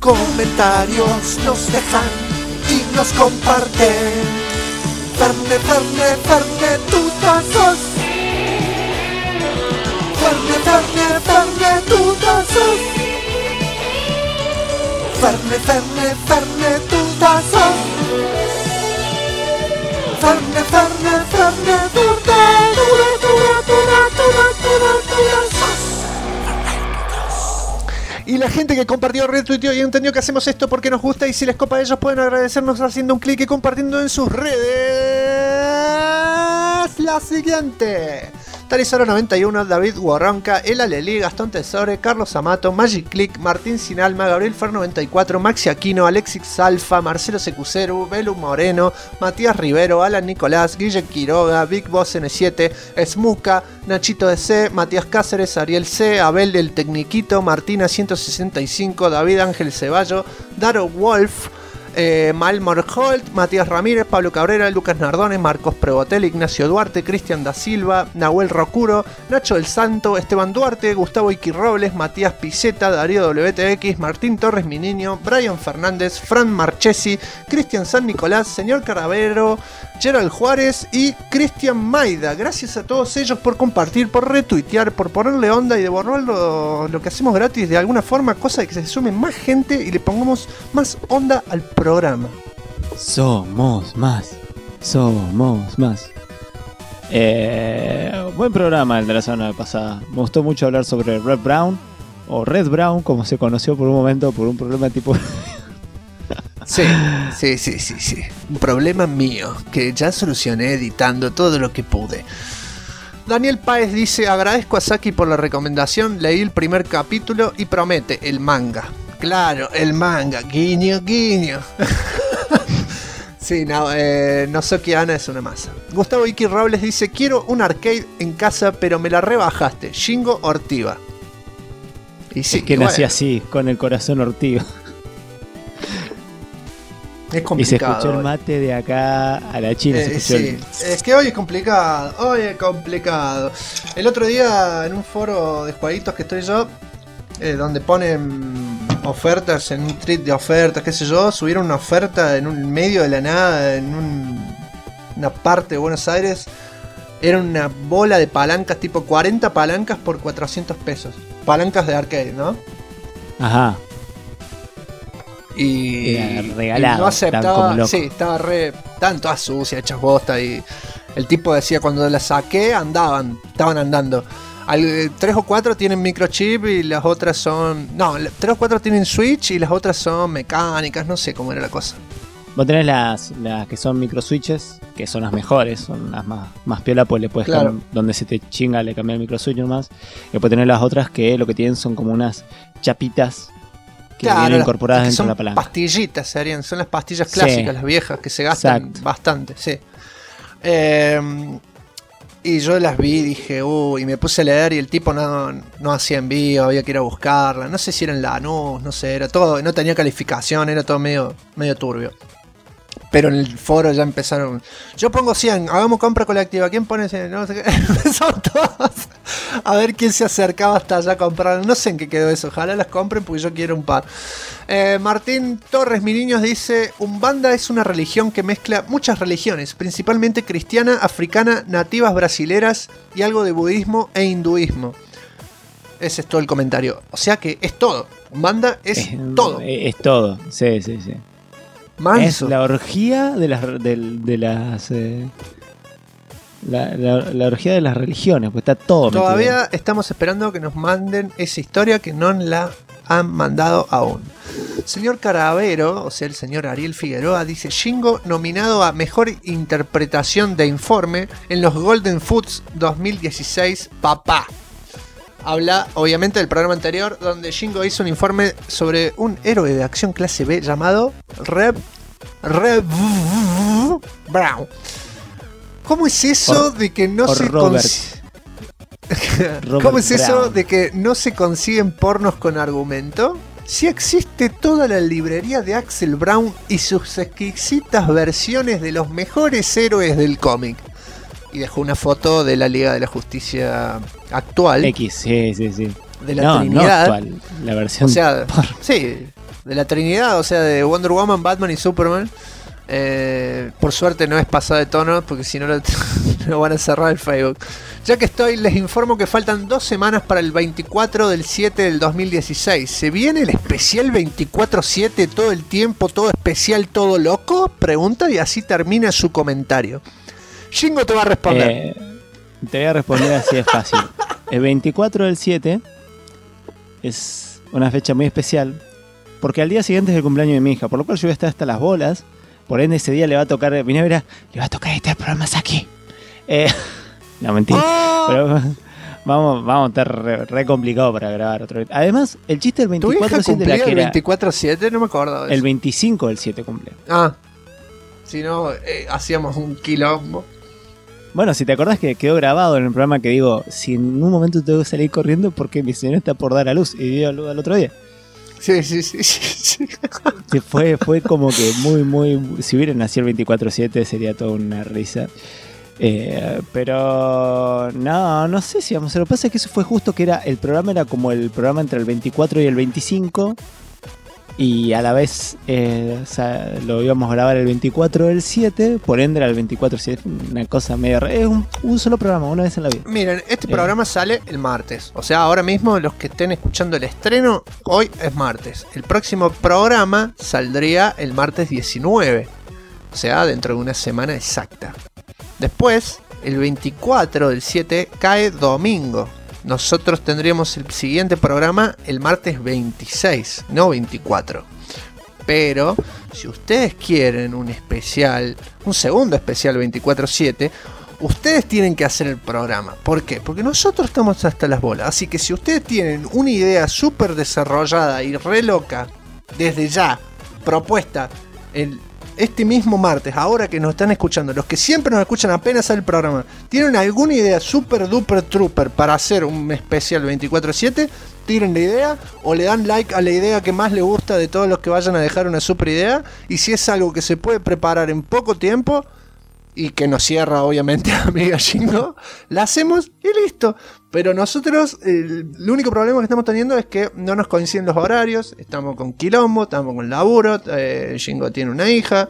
comentarios nos dejan y nos comparten. Ferne, Ferne, Ferne, tutazos. Ferne, Ferne, Ferne, tutazos. Ferne, Ferne, Ferne, tutazos. Ferne, Ferne, Ferne, y la gente que compartió, retuiteó y entendió que hacemos esto porque nos gusta, y si les copa a ellos pueden agradecernos haciendo un clic y compartiendo en sus redes. La siguiente: Tarizaro91, David Guarranca, Ela Leli, Gastón Tesore, Carlos Amato, Magic Click, Martín Sinalma, Gabriel Fer94, Maxi Aquino, Alexis Salfa, Marcelo Secuceru, Belu Moreno, Matías Rivero, Alan Nicolás, Guille Quiroga, Big Boss N7, Smuka, Nachito DC, Matías Cáceres, Ariel C, Abel del Tecniquito, Martina 165, David Ángel Ceballo, Daro Wolf, Malmor Holt, Matías Ramírez, Pablo Cabrera, Lucas Nardones, Marcos Prebotel, Ignacio Duarte, Cristian da Silva, Nahuel Rocuro, Nacho del Santo, Esteban Duarte, Gustavo Iqui Robles, Matías Piceta, Darío WTX, Martín Torres Mi Niño, Brian Fernández, Fran Marchesi, Cristian San Nicolás, Señor Caravero, Gerald Juárez y Cristian Maida. Gracias a todos ellos por compartir, por retuitear, por ponerle onda y devolver lo que hacemos gratis de alguna forma, cosa de que se sume más gente y le pongamos más onda al programa. Somos más. Somos más. Buen programa el de la semana pasada. Me gustó mucho hablar sobre Red Brown, o Red Brown, como se conoció por un momento, por un problema tipo... Sí. Un problema mío que ya solucioné editando todo lo que pude. Daniel Páez dice: agradezco a Saki por la recomendación, leí el primer capítulo y promete el manga. Claro, el manga, guiño, guiño. Sí, Nozoki Ana es una masa. Gustavo Iqui Robles dice: quiero un arcade en casa, pero me la rebajaste. Shingo Ortiva. Y sí, es que nací así, con el corazón ortigo. Es complicado. Y se escuchó el mate de acá a la China. Sí. Es que hoy es complicado. El otro día en un foro de jueguitos que estoy yo, donde ponen ofertas en un tweet de ofertas, qué sé yo, subieron una oferta en un medio de la nada, en una parte de Buenos Aires. Era una bola de palancas, tipo 40 palancas por 400 pesos. Palancas de arcade, ¿no? Ajá. Y regalado, y no aceptaba. Sí, estaban todas sucias, hechas bosta. Y el tipo decía: cuando las saqué estaban andando. 3 o 4 tienen microchip y las otras son... No, 3 o 4 tienen switch y las otras son mecánicas, no sé cómo era la cosa. Vos tenés las que son micro switches, que son las mejores, son las más piola, pues le puedes donde se te chinga le cambia el micro switch nomás. Y después tenés las otras que lo que tienen son como unas chapitas que vienen incorporadas dentro de la palanca. Pastillitas serían, son las pastillas clásicas, sí, las viejas, que se gastan bastante, sí. Y yo las vi y dije, y me puse a leer y el tipo no hacía envío, había que ir a buscarla. No sé si era en Lanús, no sé, era todo, no tenía calificación, era todo medio turbio. Pero en el foro ya empezaron. Yo pongo 100, hagamos compra colectiva. ¿Quién pone 100? No sé qué. Empezaron todos a ver quién se acercaba hasta allá a comprar. No sé en qué quedó eso. Ojalá las compren porque yo quiero un par. Martín Torres, mi niños, dice: Umbanda es una religión que mezcla muchas religiones, principalmente cristiana, africana, nativas brasileras y algo de budismo e hinduismo. Ese es todo el comentario. O sea que es todo. Umbanda es todo. Es todo, sí. Manso. Es la orgía de las la orgía de las religiones, pues está todo metido. Todavía estamos esperando que nos manden esa historia que no la han mandado aún. Señor Caravero, o sea el señor Ariel Figueroa, dice: Shingo nominado a Mejor Interpretación de Informe en los Golden Foods 2016, papá. Habla obviamente del programa anterior donde Shingo hizo un informe sobre un héroe de acción clase B llamado Red Brown. ¿Cómo es eso de que no se ¿Cómo es eso de que no se consiguen pornos con argumento? Si existe toda la librería de Axel Brown y sus exquisitas versiones de los mejores héroes del cómic. Y dejó una foto de la Liga de la Justicia actual. Sí. De la Trinidad. No actual, la versión. O sea, sí, de la Trinidad, o sea, de Wonder Woman, Batman y Superman. Por suerte no es pasado de tono, porque si no lo van a cerrar el Facebook. Ya que estoy, les informo que faltan 2 semanas para el 24 del 7 del 2016. ¿Se viene el especial 24/7 todo el tiempo, todo especial, todo loco? Pregunta y así termina su comentario. Shingo te va a responder. Te voy a responder así de fácil. El 24 del 7 es una fecha muy especial, porque al día siguiente es el cumpleaños de mi hija, por lo cual yo voy a estar hasta las bolas. Por ende ese día le va a tocar, mira, le va a tocar este programa aquí. No, mentira. Pero vamos a estar re complicado para grabar otro. Además, el chiste del 24/7 de la que era... ¿El 24/7? No me acuerdo. El 25 del 7 cumple. Si no, hacíamos un quilombo. Bueno, si te acordás que quedó grabado en el programa que digo, si en un momento tengo que salir corriendo porque mi señora está por dar a luz y dio a luz al otro día. Sí. Fue como que muy... Si hubiera nacido el 24/7 sería toda una risa. Pero no sé si vamos a... Lo que pasa es que eso fue justo que el programa era como el programa entre el 24 y el 25. Y a la vez lo íbamos a grabar el 24 del 7. Por ende era el 24/7. Una cosa medio... Es un solo programa, una vez en la vida. Miren, este programa sale el martes. O sea, ahora mismo los que estén escuchando el estreno, hoy es martes. El próximo programa saldría el martes 19. O sea, dentro de una semana exacta. Después, el 24 del 7 cae domingo. Nosotros tendríamos el siguiente programa el martes 26, no 24. Pero, si ustedes quieren un especial, un segundo especial 24/7, ustedes tienen que hacer el programa. ¿Por qué? Porque nosotros estamos hasta las bolas. Así que si ustedes tienen una idea súper desarrollada y re loca, desde ya, propuesta este mismo martes, ahora que nos están escuchando, los que siempre nos escuchan apenas al programa, tienen alguna idea super duper trooper para hacer un especial 24/7, tiren la idea o le dan like a la idea que más les gusta de todos los que vayan a dejar una super idea. Y si es algo que se puede preparar en poco tiempo y que nos cierra obviamente a amiga Shingo, la hacemos y listo. Pero nosotros, el único problema que estamos teniendo es que no nos coinciden los horarios. Estamos con quilombo, estamos con laburo. Shingo tiene una hija.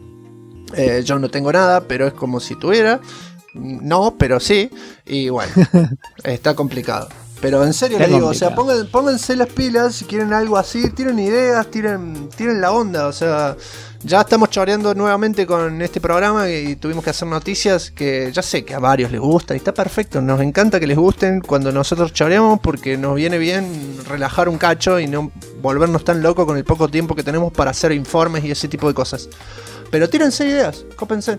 Yo no tengo nada, pero es como si tuviera. No, pero sí. Y bueno, está complicado. Pero en serio les digo, o sea, pónganse las pilas si quieren algo así. Tiren ideas, tiren la onda, o sea... Ya estamos choreando nuevamente con este programa y tuvimos que hacer noticias que ya sé que a varios les gusta y está perfecto. Nos encanta que les gusten cuando nosotros choreamos porque nos viene bien relajar un cacho y no volvernos tan locos con el poco tiempo que tenemos para hacer informes y ese tipo de cosas. Pero tírense ideas, cópense.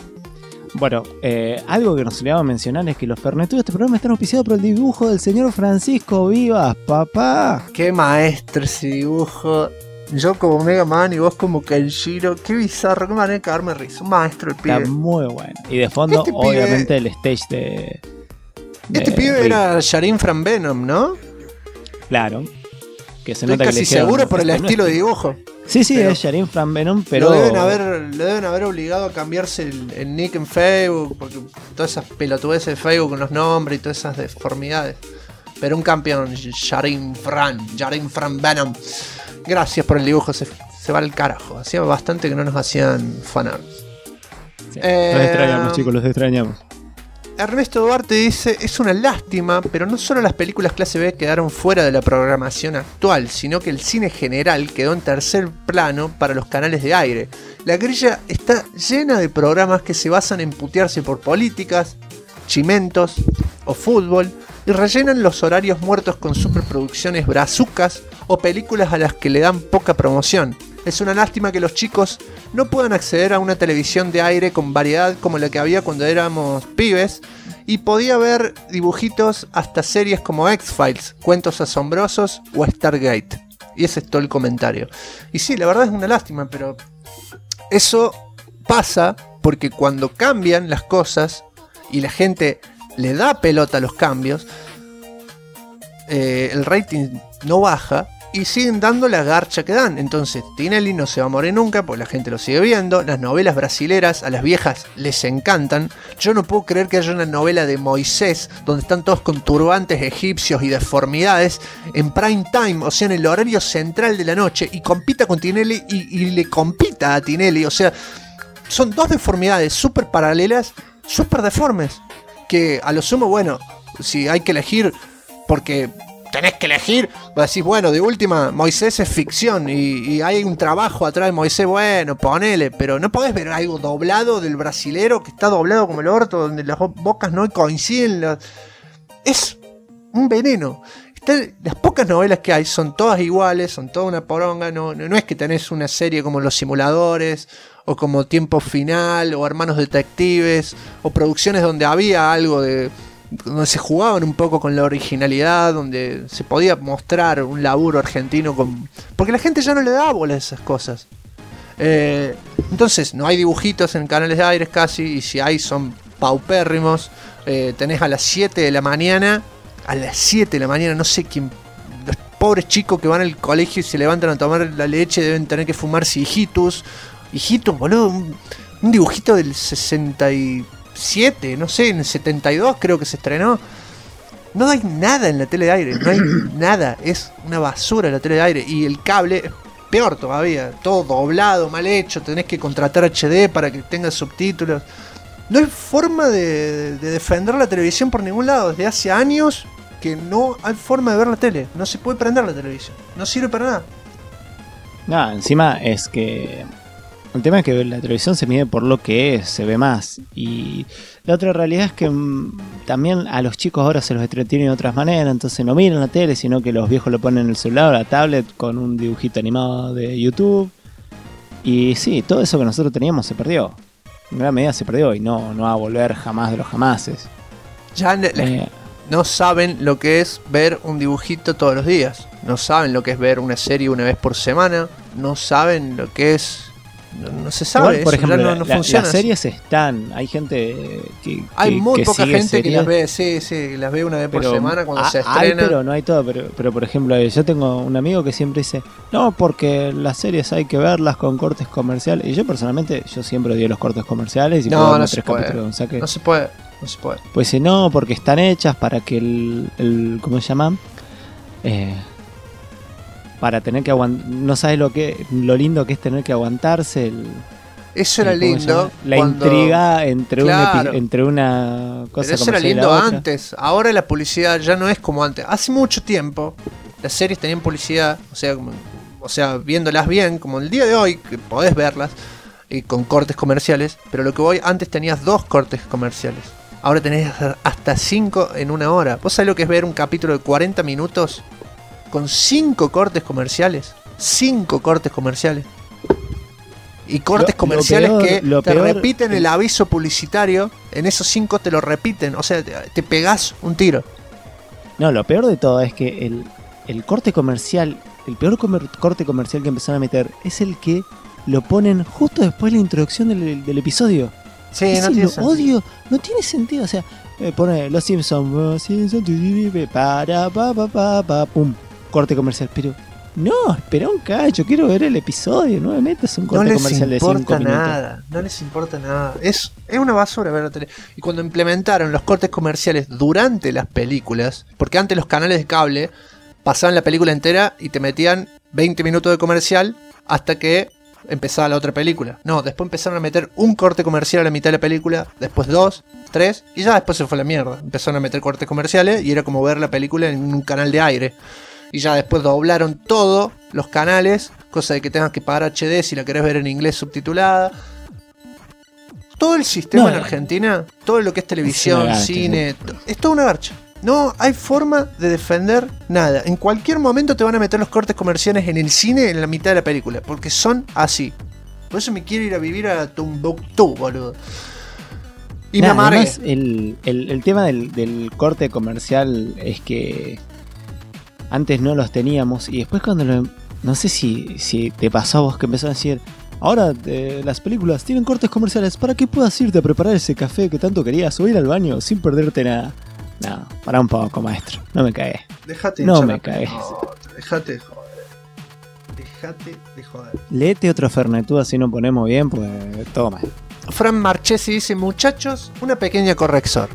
Bueno, algo que nos olvidamos mencionar es que los fernetudos de este programa están auspiciados por el dibujo del señor Francisco Vivas, papá. Qué maestro ese dibujo. Yo como Mega Man y vos como Kenshiro. Qué bizarro, qué manera de cagarme risa. Un maestro el pibe. Está muy bueno. Y de fondo, obviamente, el stage de este pibe era Sharin from Venom, ¿no? Claro. Que se Estoy nota casi que seguro por el estilo de dibujo. Sí, pero es Sharin from Venom, pero... Lo deben haber obligado a cambiarse el nick en Facebook, porque todas esas pelotudeces de Facebook con los nombres y todas esas deformidades. Pero un campeón, Sharin from Venom. Gracias por el dibujo, se va al carajo. Hacía bastante que no nos hacían fanarts. Sí, los extrañamos, chicos, los extrañamos. Ernesto Duarte dice: es una lástima, pero no solo las películas clase B quedaron fuera de la programación actual, sino que el cine general quedó en tercer plano para los canales de aire. La grilla está llena de programas que se basan en putearse por políticas, chimentos o fútbol y rellenan los horarios muertos con superproducciones brazucas o películas a las que le dan poca promoción. Es una lástima que los chicos no puedan acceder a una televisión de aire con variedad como la que había cuando éramos pibes y podía ver dibujitos hasta series como X-Files, Cuentos Asombrosos o Stargate. Y ese es todo el comentario. Y sí, la verdad es una lástima, pero eso pasa porque cuando cambian las cosas y la gente le da pelota a los cambios, el rating no baja. y siguen dando la garcha que dan. Entonces Tinelli no se va a morir nunca porque la gente lo sigue viendo. Las novelas brasileras a las viejas les encantan. Yo no puedo creer que haya una novela de Moisés donde están todos con turbantes egipcios y deformidades en prime time, o sea, en el horario central de la noche, y compita con Tinelli y le compita a Tinelli. O sea, son dos deformidades súper paralelas, súper deformes, que a lo sumo, bueno, si hay que elegir, porque tenés que elegir, vos decís, bueno, de última, Moisés es ficción y hay un trabajo atrás de Moisés, bueno, ponele, pero no podés ver algo doblado del brasilero que está doblado como el orto, donde las bocas no coinciden. Es un veneno. Las pocas novelas que hay son todas iguales, son toda una poronga. No es que tenés una serie como Los Simuladores, o como Tiempo Final, o Hermanos Detectives, o producciones donde había algo de... donde se jugaban un poco con la originalidad, donde se podía mostrar un laburo argentino porque la gente ya no le da bola a esas cosas. Entonces no hay dibujitos en canales de aires casi, y si hay son paupérrimos. Tenés a las 7 de la mañana, no sé quién, los pobres chicos que van al colegio y se levantan a tomar la leche deben tener que fumarse hijitus, boludo, un dibujito del 67, no sé, en el 72 creo que se estrenó. No hay nada en la tele de aire, no hay nada, es una basura la tele de aire. Y el cable es peor todavía, todo doblado, mal hecho, tenés que contratar HD para que tenga subtítulos. No hay forma de defender la televisión por ningún lado, desde hace años que no hay forma de ver la tele, no se puede prender la televisión, no sirve para nada. No, encima es que... el tema es que la televisión se mide por lo que es, se ve más. Y la otra realidad es que también a los chicos ahora se los entretiene de otras maneras. Entonces no miran la tele, sino que los viejos lo ponen en el celular o la tablet con un dibujito animado de YouTube. Y sí, todo eso que nosotros teníamos se perdió. En gran medida se perdió y no va a volver jamás de los jamases. Ya no saben lo que es ver un dibujito todos los días. No saben lo que es ver una serie una vez por semana. No saben lo que es... No se sabe. Igual, por eso, ejemplo, no funciona. las series están. Hay gente que hay muy poca sigue gente que series, las ve, sí, las ve una vez por semana cuando se estrena. Hay, pero no hay todo. Pero por ejemplo, yo tengo un amigo que siempre dice, no, porque las series hay que verlas con cortes comerciales. Y yo personalmente, yo siempre odio los cortes comerciales. Y no se puede. No se puede. Pues si no, porque están hechas para que el ¿cómo se llama? Para tener que aguantar, no sabes lo lindo que es tener que aguantarse eso era lindo, la intriga entre una cosa. Pero eso era lindo antes. Ahora la publicidad ya no es como antes. Hace mucho tiempo las series tenían publicidad, o sea, viéndolas bien, como el día de hoy que podés verlas y con cortes comerciales. Pero lo que voy, antes tenías 2 cortes comerciales. Ahora tenés hasta 5 en una hora. ¿Vos sabés lo que es ver un capítulo de 40 minutos? Con 5 cortes comerciales. 5 cortes comerciales. Y cortes comerciales que te repiten el aviso publicitario. En esos 5 te lo repiten. O sea, te pegás un tiro. No, lo peor de todo es que el corte comercial, el peor corte comercial que empezaron a meter es el que lo ponen justo después de la introducción del episodio. Sí, no tiene sentido. Odio, no tiene sentido. O sea, pone Los Simpsons, pum. Corte comercial, pero no, espera un cacho, quiero ver el episodio, no me metas un corte comercial de 5 minutos. No les importa nada, es una basura ver la tele. Y cuando implementaron los cortes comerciales durante las películas, porque antes los canales de cable pasaban la película entera y te metían 20 minutos de comercial hasta que empezaba la otra película. No, después empezaron a meter un corte comercial a la mitad de la película, después 2, 3, y ya después se fue la mierda. Empezaron a meter cortes comerciales y era como ver la película en un canal de aire. Y ya después doblaron todos los canales, cosa de que tengas que pagar HD si la querés ver en inglés subtitulada. Todo el sistema en Argentina, todo lo que es televisión, cine, es toda una garcha. No hay forma de defender nada. En cualquier momento te van a meter los cortes comerciales en el cine en la mitad de la película, porque son así. Por eso me quiero ir a vivir a Tombuctú, boludo. Y me amargué. Además, el tema del corte comercial es que antes no los teníamos y después cuando no sé si te pasó a vos que empezó a decir, ahora las películas tienen cortes comerciales para que puedas irte a preparar ese café que tanto querías o ir al baño sin perderte nada. No, para un poco, maestro, no me cagues. Dejate no me cagues. Dejate joder. Dejate de joder. Léete otro Fernetudo así no ponemos bien, pues todo mal. Fran Marchesi dice, muchachos, una pequeña corrección.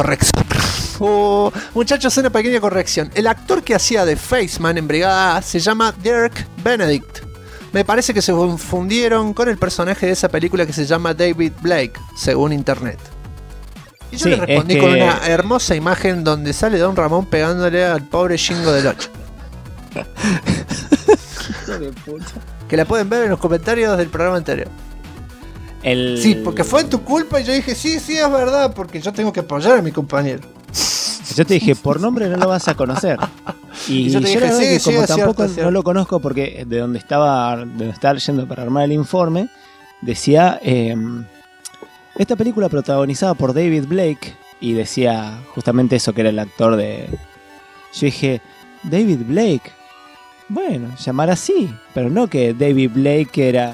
Muchachos, una pequeña corrección. El actor que hacía de Faceman en Brigada A se llama Dirk Benedict. Me parece que se confundieron con el personaje de esa película que se llama David Blake, según internet. Y yo Sí, le respondí es con que- una hermosa imagen donde sale Don Ramón pegándole al pobre Shingo del 8. Que la pueden ver en los comentarios del programa anterior. Sí, porque fue tu culpa y yo dije, sí, es verdad, porque yo tengo que apoyar a mi compañero. Yo te dije, por nombre no lo vas a conocer. Y Y yo te yo dije, la verdad sí, que sí, como es cierto, tampoco es cierto. no lo conozco porque de donde estaba leyendo para armar el informe, decía, esta película protagonizada por David Blake, y decía justamente eso, que era el actor de... Yo dije, David Blake, bueno, llamar así, pero no que David Blake era...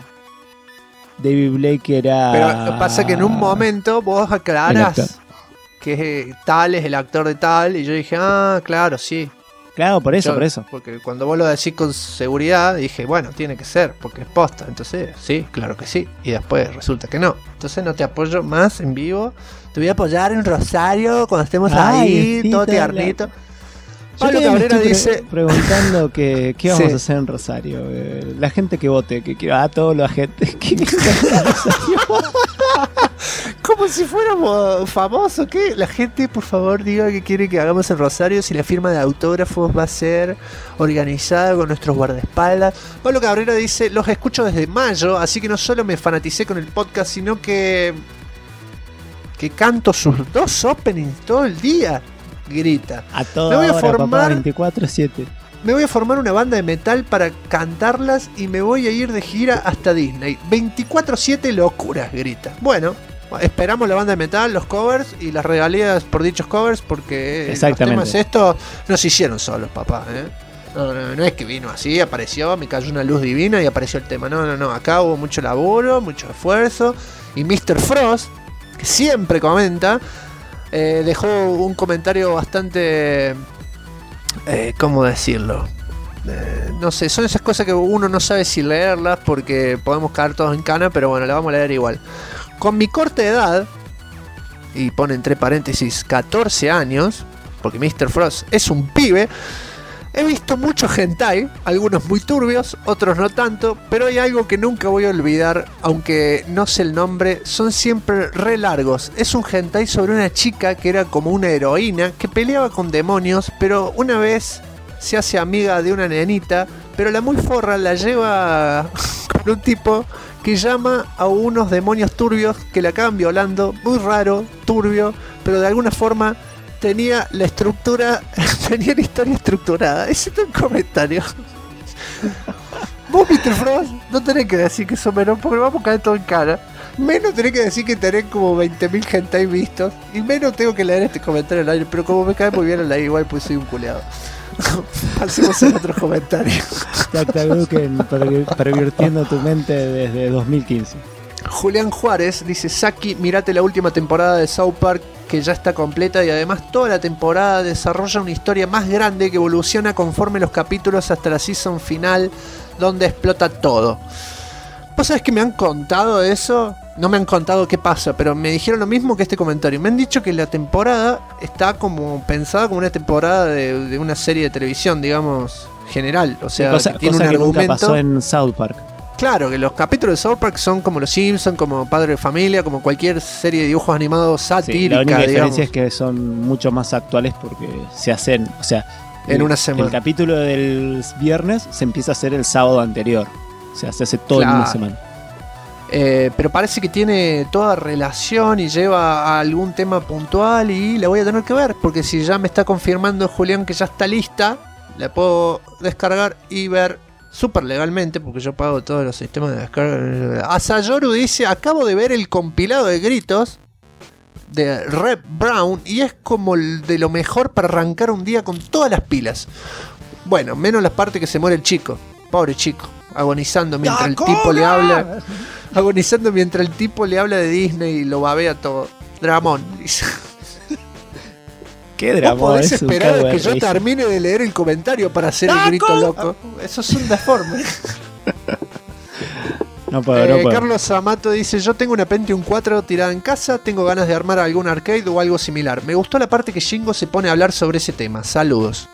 Pero pasa que en un momento vos El aclarás actor. que tal es el actor de tal, y yo dije, ah, claro, sí. Claro, por eso, Yo- por eso. Porque cuando vos lo decís con seguridad, dije, bueno, tiene que ser, porque es posta. Entonces, sí, claro que sí. Y después resulta que no. Entonces no te apoyo más en vivo. Te voy a apoyar en Rosario cuando estemos Ay, ahí, sí, todo toda la- tiernito. Yo Pablo todavía me Cabrera estoy dice, preguntando que, qué vamos Sí. a hacer en Rosario. La gente que vote, que quiera, toda la gente que quiera en Rosario. como si fuéramos famosos, ¿qué? La gente, por favor, diga que quiere que hagamos en Rosario, si la firma de autógrafos va a ser organizada con nuestros guardaespaldas. Pablo Cabrera dice, los escucho desde mayo, así que no solo me fanaticé con el podcast, sino que canto sus 2 openings todo el día, grita. A toda Me voy a hora, formar- papá, 24/7. Me voy a formar una banda de metal para cantarlas y me voy a ir de gira hasta Disney. 24/7 locuras, grita. Bueno, esperamos la banda de metal, los covers y las regalías por dichos covers, porque los Exactamente. temas estos no se hicieron solos, papá. No es que vino así, apareció, me cayó una luz divina y apareció el tema. No. Acá hubo mucho laburo, mucho esfuerzo. Y Mr. Frost, que siempre comenta, dejó un comentario bastante... ¿cómo decirlo? No sé, son esas cosas que uno no sabe si leerlas porque podemos caer todos en cana, pero bueno, la vamos a leer igual. Con mi corta edad, y pone entre paréntesis 14 años, porque Mr. Frost es un pibe, he visto muchos hentai, algunos muy turbios, otros no tanto, pero hay algo que nunca voy a olvidar, aunque no sé el nombre, son siempre re largos. Es un hentai sobre una chica que era como una heroína, que peleaba con demonios, pero una vez se hace amiga de una nenita, pero la muy forra la lleva con un tipo que llama a unos demonios turbios que la acaban violando, muy raro, turbio, pero de alguna forma tenía la estructura, tenía la historia estructurada. Ese es un comentario. Vos, Mr. Frost, no tenés que decir que sos menor porque vamos a caer todo en cara. Menos tenés que decir que tenés como 20.000 hentai vistos. Y menos tengo que leer este comentario al aire. Pero como me cae muy bien al aire, igual pues soy un culeado. Pasemos a otros comentarios. Tac, tac, Duken, pervirtiendo tu mente desde 2015. Julián Juárez dice, Saki, mirate la última temporada de South Park que ya está completa y además toda la temporada desarrolla una historia más grande que evoluciona conforme los capítulos hasta la season final donde explota todo. ¿Vos sabés que me han contado eso? No me han contado qué pasa, pero me dijeron lo mismo que este comentario. Me han dicho que la temporada está como pensada como una temporada de una serie de televisión, digamos, general. O sea, cosa que tiene cosa un que nunca argumento. pasó en South Park. Claro, que los capítulos de South Park son como Los Simpsons, como Padre de Familia, como cualquier serie de dibujos animados Sí, satírica, la única digamos, diferencia es que son mucho más actuales porque se hacen, o sea, en una el semana. capítulo del viernes se empieza a hacer el sábado anterior. O sea, se hace todo en una Claro. semana. Pero parece que tiene toda relación y lleva a algún tema puntual y la voy a tener que ver, porque si ya me está confirmando Julián que ya está lista, la puedo descargar y ver súper legalmente, porque yo pago todos los sistemas de descarga. Asayoru dice, acabo de ver el compilado de gritos de Reb Brown y es como el de lo mejor para arrancar un día con todas las pilas. Bueno, menos la parte que se muere el chico, pobre chico, agonizando mientras el tipo le habla. Agonizando mientras el tipo le habla de Disney y lo babea todo. Dramón, dice. Qué ¿Vos drama, podés es un esperar cago a de que yo risa. termine de leer el comentario para hacer el grito loco? Eso es un deforme. No puedo. Carlos Amato dice: yo tengo una Pentium 4 tirada en casa, tengo ganas de armar algún arcade o algo similar. Me gustó la parte que Shingo se pone a hablar sobre ese tema. Saludos.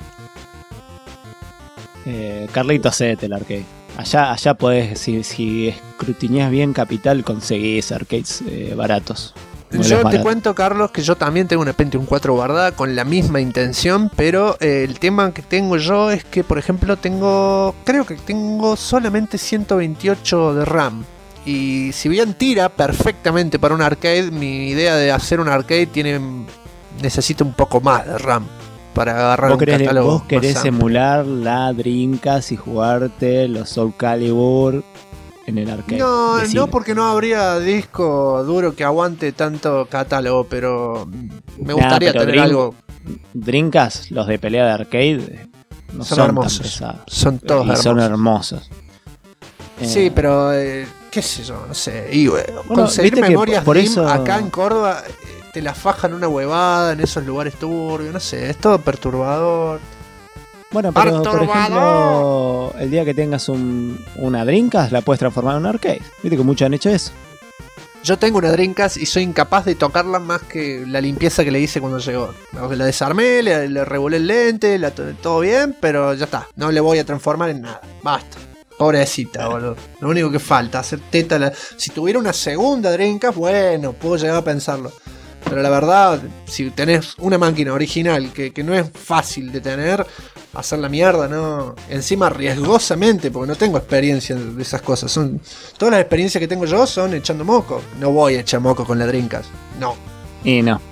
Carlito, hacete el arcade. Allá podés, si escrutineas bien Capital, conseguís arcades baratos. Yo te cuento, Carlos, que yo también tengo una Pentium 4 guardada con la misma intención, pero el tema que tengo yo es que, por ejemplo, creo que tengo solamente 128 de RAM. Y si bien tira perfectamente para un arcade, mi idea de hacer un arcade necesita un poco más de RAM para agarrar un catálogo. Vos querés emular la Dreamcast y jugarte los Soul Calibur en el arcade. No, porque no habría disco duro que aguante tanto catálogo, pero me gustaría tener algo. Dreamcast, los de pelea de arcade, no son hermosos. Tan pesados. Son todos hermosos. Son hermosos. Sí, pero qué sé yo, no sé. Y conseguir memorias por eso acá en Córdoba te la fajan una huevada en esos lugares turbios, no sé, es todo perturbador. Bueno, pero por ejemplo, el día que tengas una Dreamcast la puedes transformar en un arcade. Viste que muchos han hecho eso. Yo tengo una Dreamcast y soy incapaz de tocarla más que la limpieza que le hice cuando llegó. La desarmé, le revolé el lente, todo bien, pero ya está. No le voy a transformar en nada. Basta. Pobrecita, boludo. Lo único que falta, hacer teta. Si tuviera una segunda Dreamcast, bueno, puedo llegar a pensarlo. Pero la verdad, si tenés una máquina original que no es fácil de tener, hacer la mierda, ¿no? Encima riesgosamente, porque no tengo experiencia de esas cosas. Todas las experiencias que tengo yo son echando moco. No voy a echar moco con la Dreamcast. No. Y no.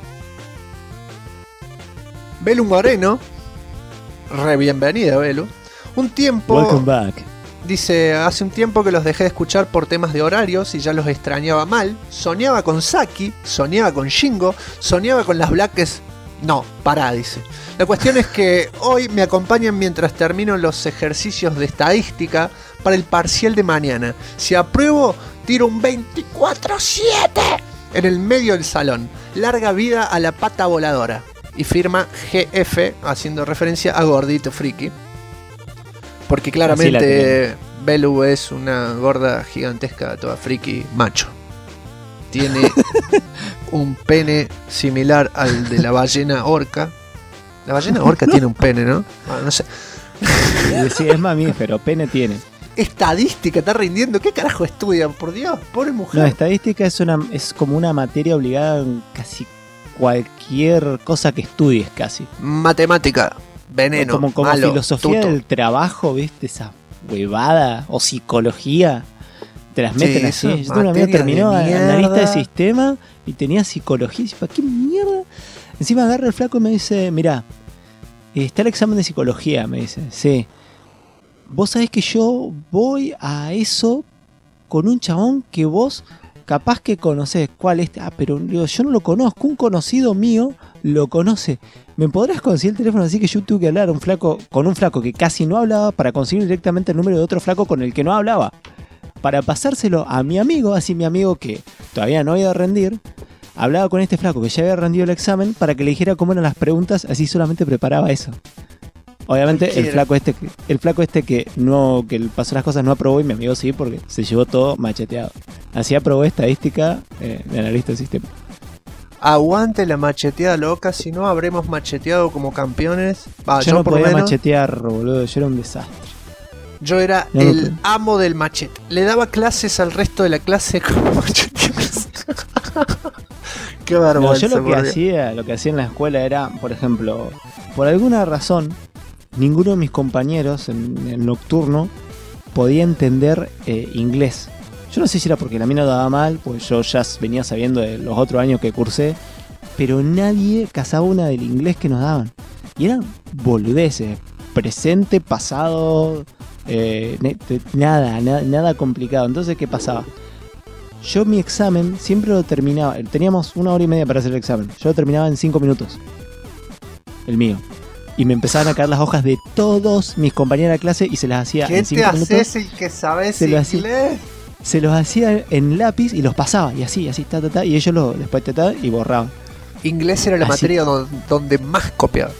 Belu Moreno. Re bienvenida, Belu. Un tiempo. Welcome back. Dice, hace un tiempo que los dejé de escuchar por temas de horarios y ya los extrañaba mal. Soñaba con Saki, soñaba con Shingo, soñaba con las Blackes. No, pará, dice. La cuestión es que hoy me acompañan mientras termino los ejercicios de estadística para el parcial de mañana. Si apruebo, tiro un 24/7 en el medio del salón. Larga vida a la pata voladora. Y firma GF, haciendo referencia a Gordito Friki. Porque claramente Belu es una gorda gigantesca, toda friki, macho. Tiene un pene similar al de la ballena orca. La ballena orca tiene un pene, ¿no? Bueno, no sé. Sí, es mamífero, pene tiene. Estadística, está rindiendo. ¿Qué carajo estudian? Por Dios, pobre mujer. No, estadística es como una materia obligada en casi cualquier cosa que estudies, casi. Matemática. Veneno, como malo, filosofía tuto. del trabajo, ¿viste? Esa huevada, o psicología, te las meten así. Yo tengo un amigo que terminó analista de sistema y tenía psicología. Y dice, ¿para qué mierda? Encima agarra el flaco y me dice, mirá, está el examen de psicología, me dice. Sí. Vos sabés que yo voy a eso con un chabón que vos capaz que conocés. ¿Cuál es? Pero yo no lo conozco. Un conocido mío lo conoce. ¿Me podrás conseguir el teléfono? Así que yo tuve que hablar con un flaco que casi no hablaba para conseguir directamente el número de otro flaco con el que no hablaba. Para pasárselo a mi amigo, así mi amigo que todavía no había rendir, hablaba con este flaco que ya había rendido el examen para que le dijera cómo eran las preguntas, así solamente preparaba eso. Obviamente el flaco este que pasó las cosas no aprobó y mi amigo sí porque se llevó todo macheteado. Así aprobó estadística de analista de sistema. Aguante la macheteada loca, si no habremos macheteado como campeones. Yo no podía machetear, boludo, yo era un desastre. Yo era el amo del machete. Le daba clases al resto de la clase como machetear. Qué vergüenza. Yo lo que hacía en la escuela era, por ejemplo, por alguna razón, ninguno de mis compañeros en el nocturno podía entender inglés. Yo no sé si era porque la mina daba mal, pues yo ya venía sabiendo de los otros años que cursé, pero nadie cazaba una del inglés que nos daban. Y eran boludeces, presente, pasado, nada complicado. Entonces, ¿qué pasaba? Yo mi examen siempre lo terminaba, teníamos 1 hora y media para hacer el examen, yo lo terminaba en 5 minutos, el mío. Y me empezaban a caer las hojas de todos mis compañeros de clase y se las hacía en 5 minutos. ¿Qué te haces el que sabes inglés? Se los hacía en lápiz y los pasaba, y así, y ellos después y borraban. Inglés era la materia donde más copiaba.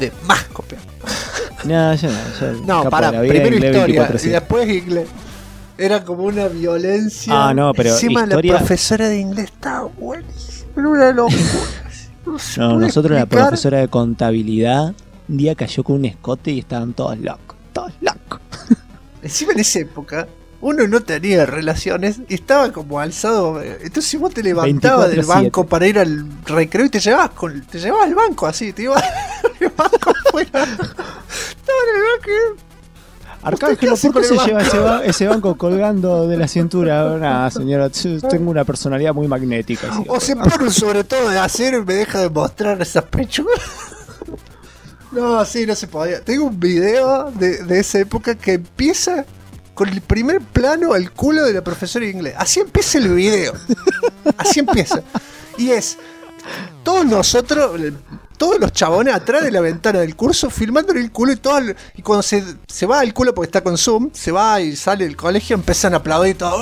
No, yo no, para, primero historia y después inglés. Era como una violencia. Ah, no, pero encima historia... la profesora de inglés estaba buenísima. Era una locura. No, nosotros la profesora de contabilidad un día cayó con un escote y estaban todos locos. Todos locos. Encima en esa época uno no tenía relaciones y estaba como alzado. Entonces si vos te levantabas del banco para ir al recreo y te llevabas al banco así, te ibas al banco afuera. Estaba en el banco. Arcángelo, ¿por qué se lleva ese banco colgando de la cintura? Nada, señora, yo tengo una personalidad muy magnética. ¿Sí? O se pone sobre todo de acero y me deja de mostrar esas pechugas. No, sí, no se podía. Tengo un video de esa época que empieza con el primer plano al culo de la profesora de inglés. Así empieza el video. Así empieza. Y es todos nosotros, todos los chabones atrás de la ventana del curso filmándole el culo y cuando se va al culo porque está con Zoom, se va y sale del colegio, empiezan a aplaudir y todo.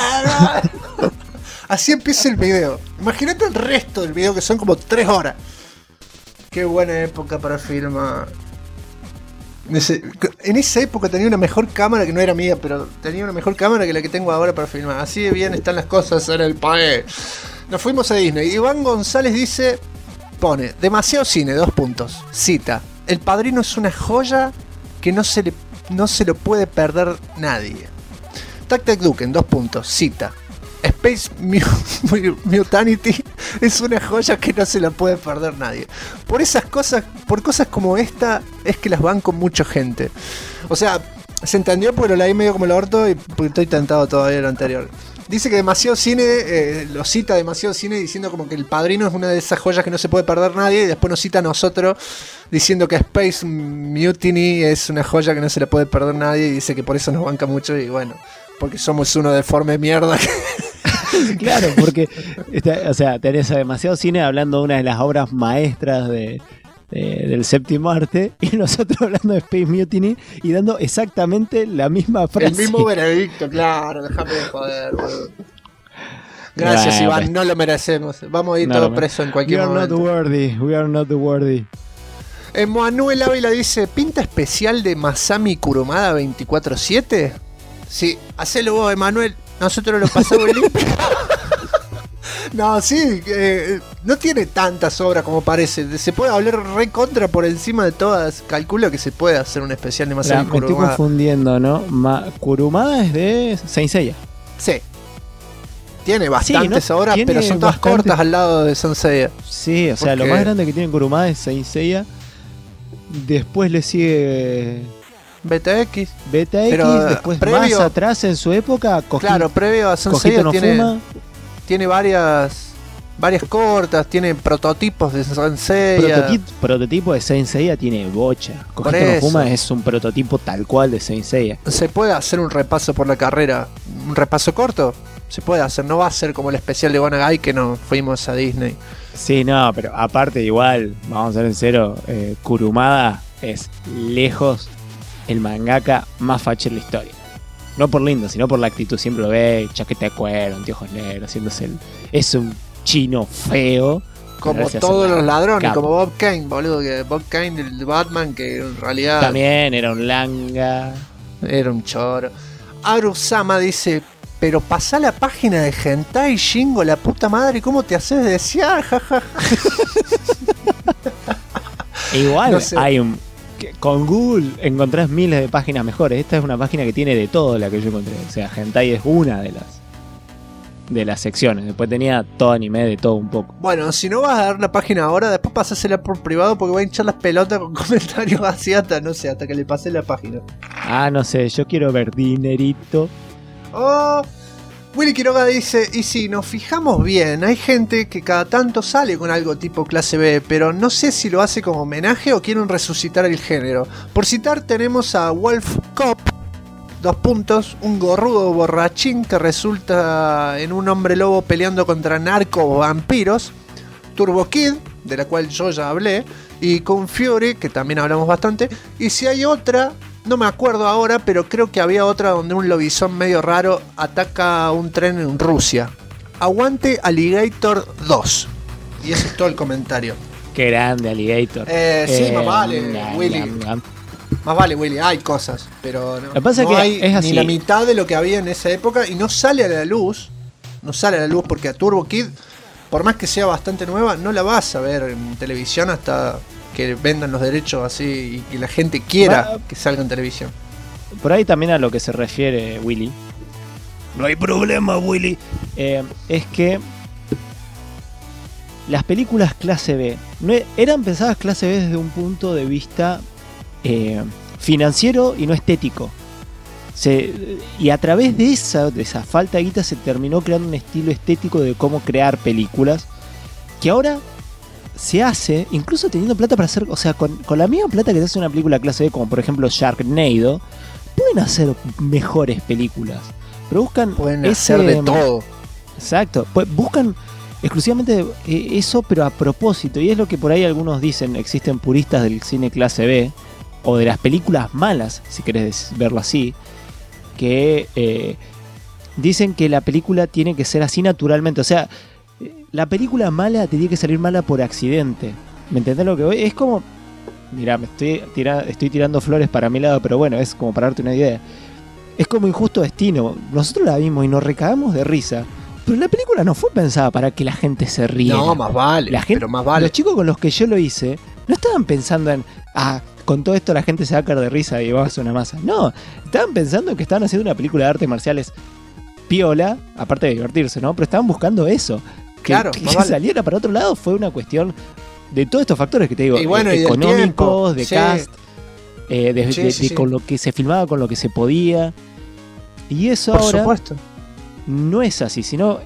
Así empieza el video. Imagínate el resto del video que son como 3 horas. Qué buena época para filmar. En esa época tenía una mejor cámara que no era mía, pero tenía una mejor cámara que la que tengo ahora para filmar. Así de bien están las cosas en el país. Nos fuimos a Disney. Iván González pone, demasiado cine, 2 puntos. Cita, El Padrino es una joya que no se lo puede perder nadie. Tac Tac Duken, 2 puntos. Cita, Space Mutanity es una joya que no se la puede perder nadie. Por esas cosas, por cosas como esta, es que las van con mucha gente. O sea, se entendió porque lo leí medio como el orto y porque estoy tentado todavía de lo anterior. Dice que demasiado cine, lo cita demasiado cine diciendo como que El Padrino es una de esas joyas que no se puede perder nadie, y después nos cita a nosotros diciendo que Space Mutiny es una joya que no se le puede perder nadie, y dice que por eso nos banca mucho, y bueno, porque somos uno deforme de mierda. Claro, porque o sea, tenés demasiado cine hablando de una de las obras maestras del séptimo arte, y nosotros hablando de Space Mutiny y dando exactamente la misma frase. El mismo veredicto, claro, déjame de joder, boludo. Gracias, bueno, Iván, no lo merecemos. Vamos a ir todos presos en cualquier momento. We are not worthy. Manuel Ávila dice, ¿pinta especial de Masami Kurumada 24/7? Sí, hacelo vos, Emanuel. Nosotros lo pasamos limpio. No, sí, no tiene tantas obras como parece. Se puede hablar re contra por encima de todas. Calculo que se puede hacer un especial de Masami Kurumada. Me estoy confundiendo, ¿no? Kurumada es de Saint Seiya. Sí. Tiene bastantes obras, pero son todas cortas al lado de Saint Seiya. Sí, o sea, lo más grande que tiene Kurumada es Saint Seiya. Después le sigue BTX, pero después previo, más atrás en su época, claro, previo a Saint Seiya tiene varias cortas, tiene prototipos de Saint Seiya. Prototipo de Saint Seiya tiene bocha. Kojito no Fuma es un prototipo tal cual de Saint Seiya. Se puede hacer un repaso por la carrera, un repaso corto, se puede hacer, no va a ser como el especial de Gonagai que nos fuimos a Disney. Sí, no, pero aparte igual, vamos a ser en cero, Kurumada es lejos el mangaka más facho en la historia. No por lindo, sino por la actitud. Siempre lo ve, chaqueta de cuero, anteojos negros, haciéndose es un chino feo. Como todos los ladrones, como Bob Kane, boludo. Que Bob Kane, el Batman, que en realidad también era un langa. Era un choro. Arusama dice, pero pasá la página de Hentai Shingo, la puta madre, ¿cómo te haces desear? Igual no sé. Con Google encontrás miles de páginas mejores. Esta es una página que tiene de todo la que yo encontré. O sea, Hentai es una de las secciones. Después tenía todo anime, de todo un poco. Bueno, si no vas a dar la página ahora, después pasásela por privado porque voy a hinchar las pelotas con comentarios así hasta que le pase la página. Ah, no sé, yo quiero ver dinerito. Oh, Willy Quiroga dice, y si nos fijamos bien, hay gente que cada tanto sale con algo tipo clase B, pero no sé si lo hace como homenaje o quieren resucitar el género. Por citar, tenemos a Wolf Cop, 2 puntos, un gorrudo borrachín que resulta en un hombre lobo peleando contra narco vampiros, Turbo Kid, de la cual yo ya hablé, y Kung Fury, que también hablamos bastante, y si hay otra, no me acuerdo ahora, pero creo que había otra donde un lobizón medio raro ataca un tren en Rusia. Aguante Alligator 2. Y ese es todo el comentario. Qué grande Alligator. Sí, más vale, Willy. Más vale, Willy, hay cosas, pero Lo que pasa no es que hay es así. ni la mitad de lo que había en esa época y no sale a la luz. No sale a la luz porque a Turbo Kid, por más que sea bastante nueva, no la vas a ver en televisión hasta que vendan los derechos así y que la gente quiera que salga en televisión. Por ahí también a lo que se refiere Willy. No hay problema, Willy. Es que las películas clase B eran pensadas clase B desde un punto de vista financiero y no estético. Y a través de esa falta de guita se terminó creando un estilo estético de cómo crear películas que ahora se hace, incluso teniendo plata para hacer, o sea, con la misma plata que se hace una película clase B, como por ejemplo Sharknado, pueden hacer mejores películas, pero pueden hacer de todo. Exacto, pues buscan exclusivamente eso, pero a propósito, y es lo que por ahí algunos dicen, existen puristas del cine clase B, o de las películas malas, si querés verlo así, que dicen que la película tiene que ser así naturalmente, o sea, la película mala te tiene que salir mala por accidente, ¿me entendés lo que voy? Es como, mirá, estoy tirando flores para mi lado, pero bueno, es como para darte una idea. Es como Injusto Destino, nosotros la vimos y nos recagamos de risa, pero la película no fue pensada para que la gente se ría. No, más vale, pero más vale. Los chicos con los que yo lo hice no estaban pensando en, con todo esto la gente se va a caer de risa y va a hacer una masa. No, estaban pensando que estaban haciendo una película de artes marciales piola, aparte de divertirse, ¿no? Pero estaban buscando eso. Claro, que saliera para otro lado fue una cuestión de todos estos factores que te digo, y bueno, económicos, de sí. cast, de con lo que se filmaba, con lo que se podía. Y eso por ahora supuesto. No es así, sino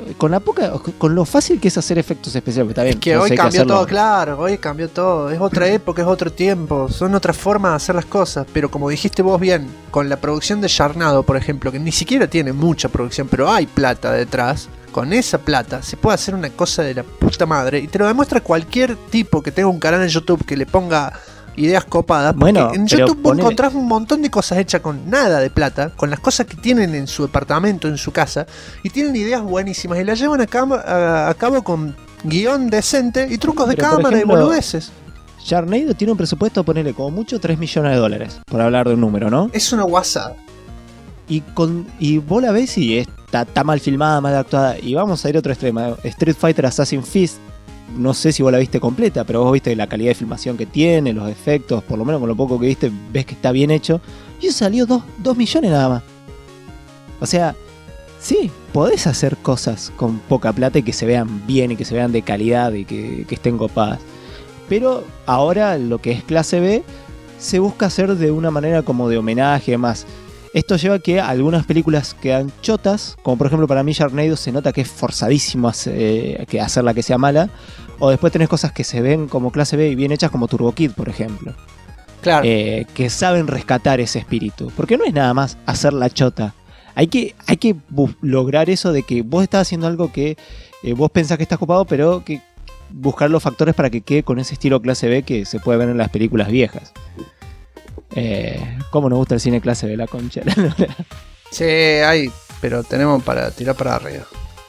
con lo fácil que es hacer efectos especiales. Está bien, Es que hoy cambió todo, claro, hoy cambió todo. Es otra época, es otro tiempo, son otras formas de hacer las cosas. Pero como dijiste vos bien, con la producción de Sharknado, por ejemplo, que ni siquiera tiene mucha producción, pero hay plata detrás. Con esa plata se puede hacer una cosa de la puta madre. Y te lo demuestra cualquier tipo que tenga un canal en YouTube que le ponga ideas copadas. Bueno, en YouTube vos encontrás un montón de cosas hechas con nada de plata, con las cosas que tienen en su departamento, en su casa, y tienen ideas buenísimas y las llevan a cabo con guión decente y trucos de cámara y boludeces. Sharknado tiene un presupuesto, ponerle como mucho $3 millones, por hablar de un número, ¿no? Es una guasada. Y vos la ves y está mal filmada, mal actuada. Y vamos a ir a otro extremo. Street Fighter Assassin's Fist, no sé si vos la viste completa, pero vos viste la calidad de filmación que tiene, los efectos, por lo menos con lo poco que viste, ves que está bien hecho. Y eso salió 2 millones nada más. O sea, sí, podés hacer cosas con poca plata y que se vean bien y que se vean de calidad y que estén copadas. Pero ahora lo que es clase B se busca hacer de una manera como de homenaje y demás. Esto lleva a que algunas películas quedan chotas, como por ejemplo para mí Sharknado se nota que es forzadísimo que hacerla que sea mala, o después tenés cosas que se ven como clase B y bien hechas como Turbo Kid, por ejemplo. Claro. Que saben rescatar ese espíritu, porque no es nada más hacer la chota. Hay que lograr eso de que vos estás haciendo algo que vos pensás que estás copado, pero que buscar los factores para que quede con ese estilo clase B que se puede ver en las películas viejas. ¿Cómo nos gusta el cine clase B, la concha? Sí, hay, pero tenemos para tirar para arriba.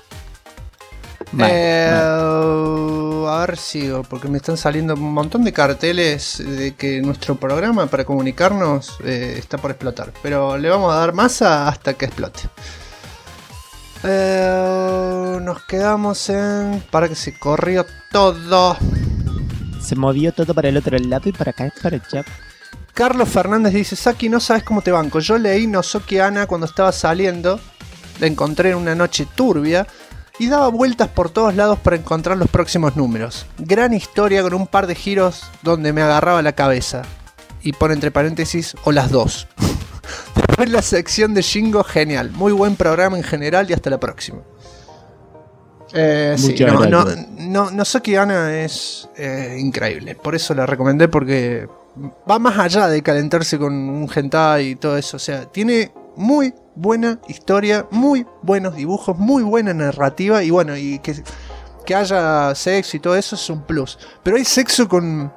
A ver, sigo, porque me están saliendo un montón de carteles de que nuestro programa para comunicarnos está por explotar. Pero le vamos a dar masa hasta que explote. Nos quedamos en... Para que se corrió todo. Se movió todo para el otro lado y para acá, para allá. Carlos Fernández dice: Saki, no sabes cómo te banco. Yo leí Nozoki Ana cuando estaba saliendo. La encontré en una noche turbia y daba vueltas por todos lados para encontrar los próximos números. Gran historia con un par de giros donde me agarraba la cabeza. Y pone entre paréntesis, o las dos. Después la sección de Shingo, genial. Muy buen programa en general y hasta la próxima. Sí, Nozoki Ana es increíble. Por eso la recomendé, porque va más allá de calentarse con un hentai y todo eso. O sea, tiene muy buena historia, muy buenos dibujos, muy buena narrativa. Y bueno, y que haya sexo y todo eso es un plus. Pero hay sexo con...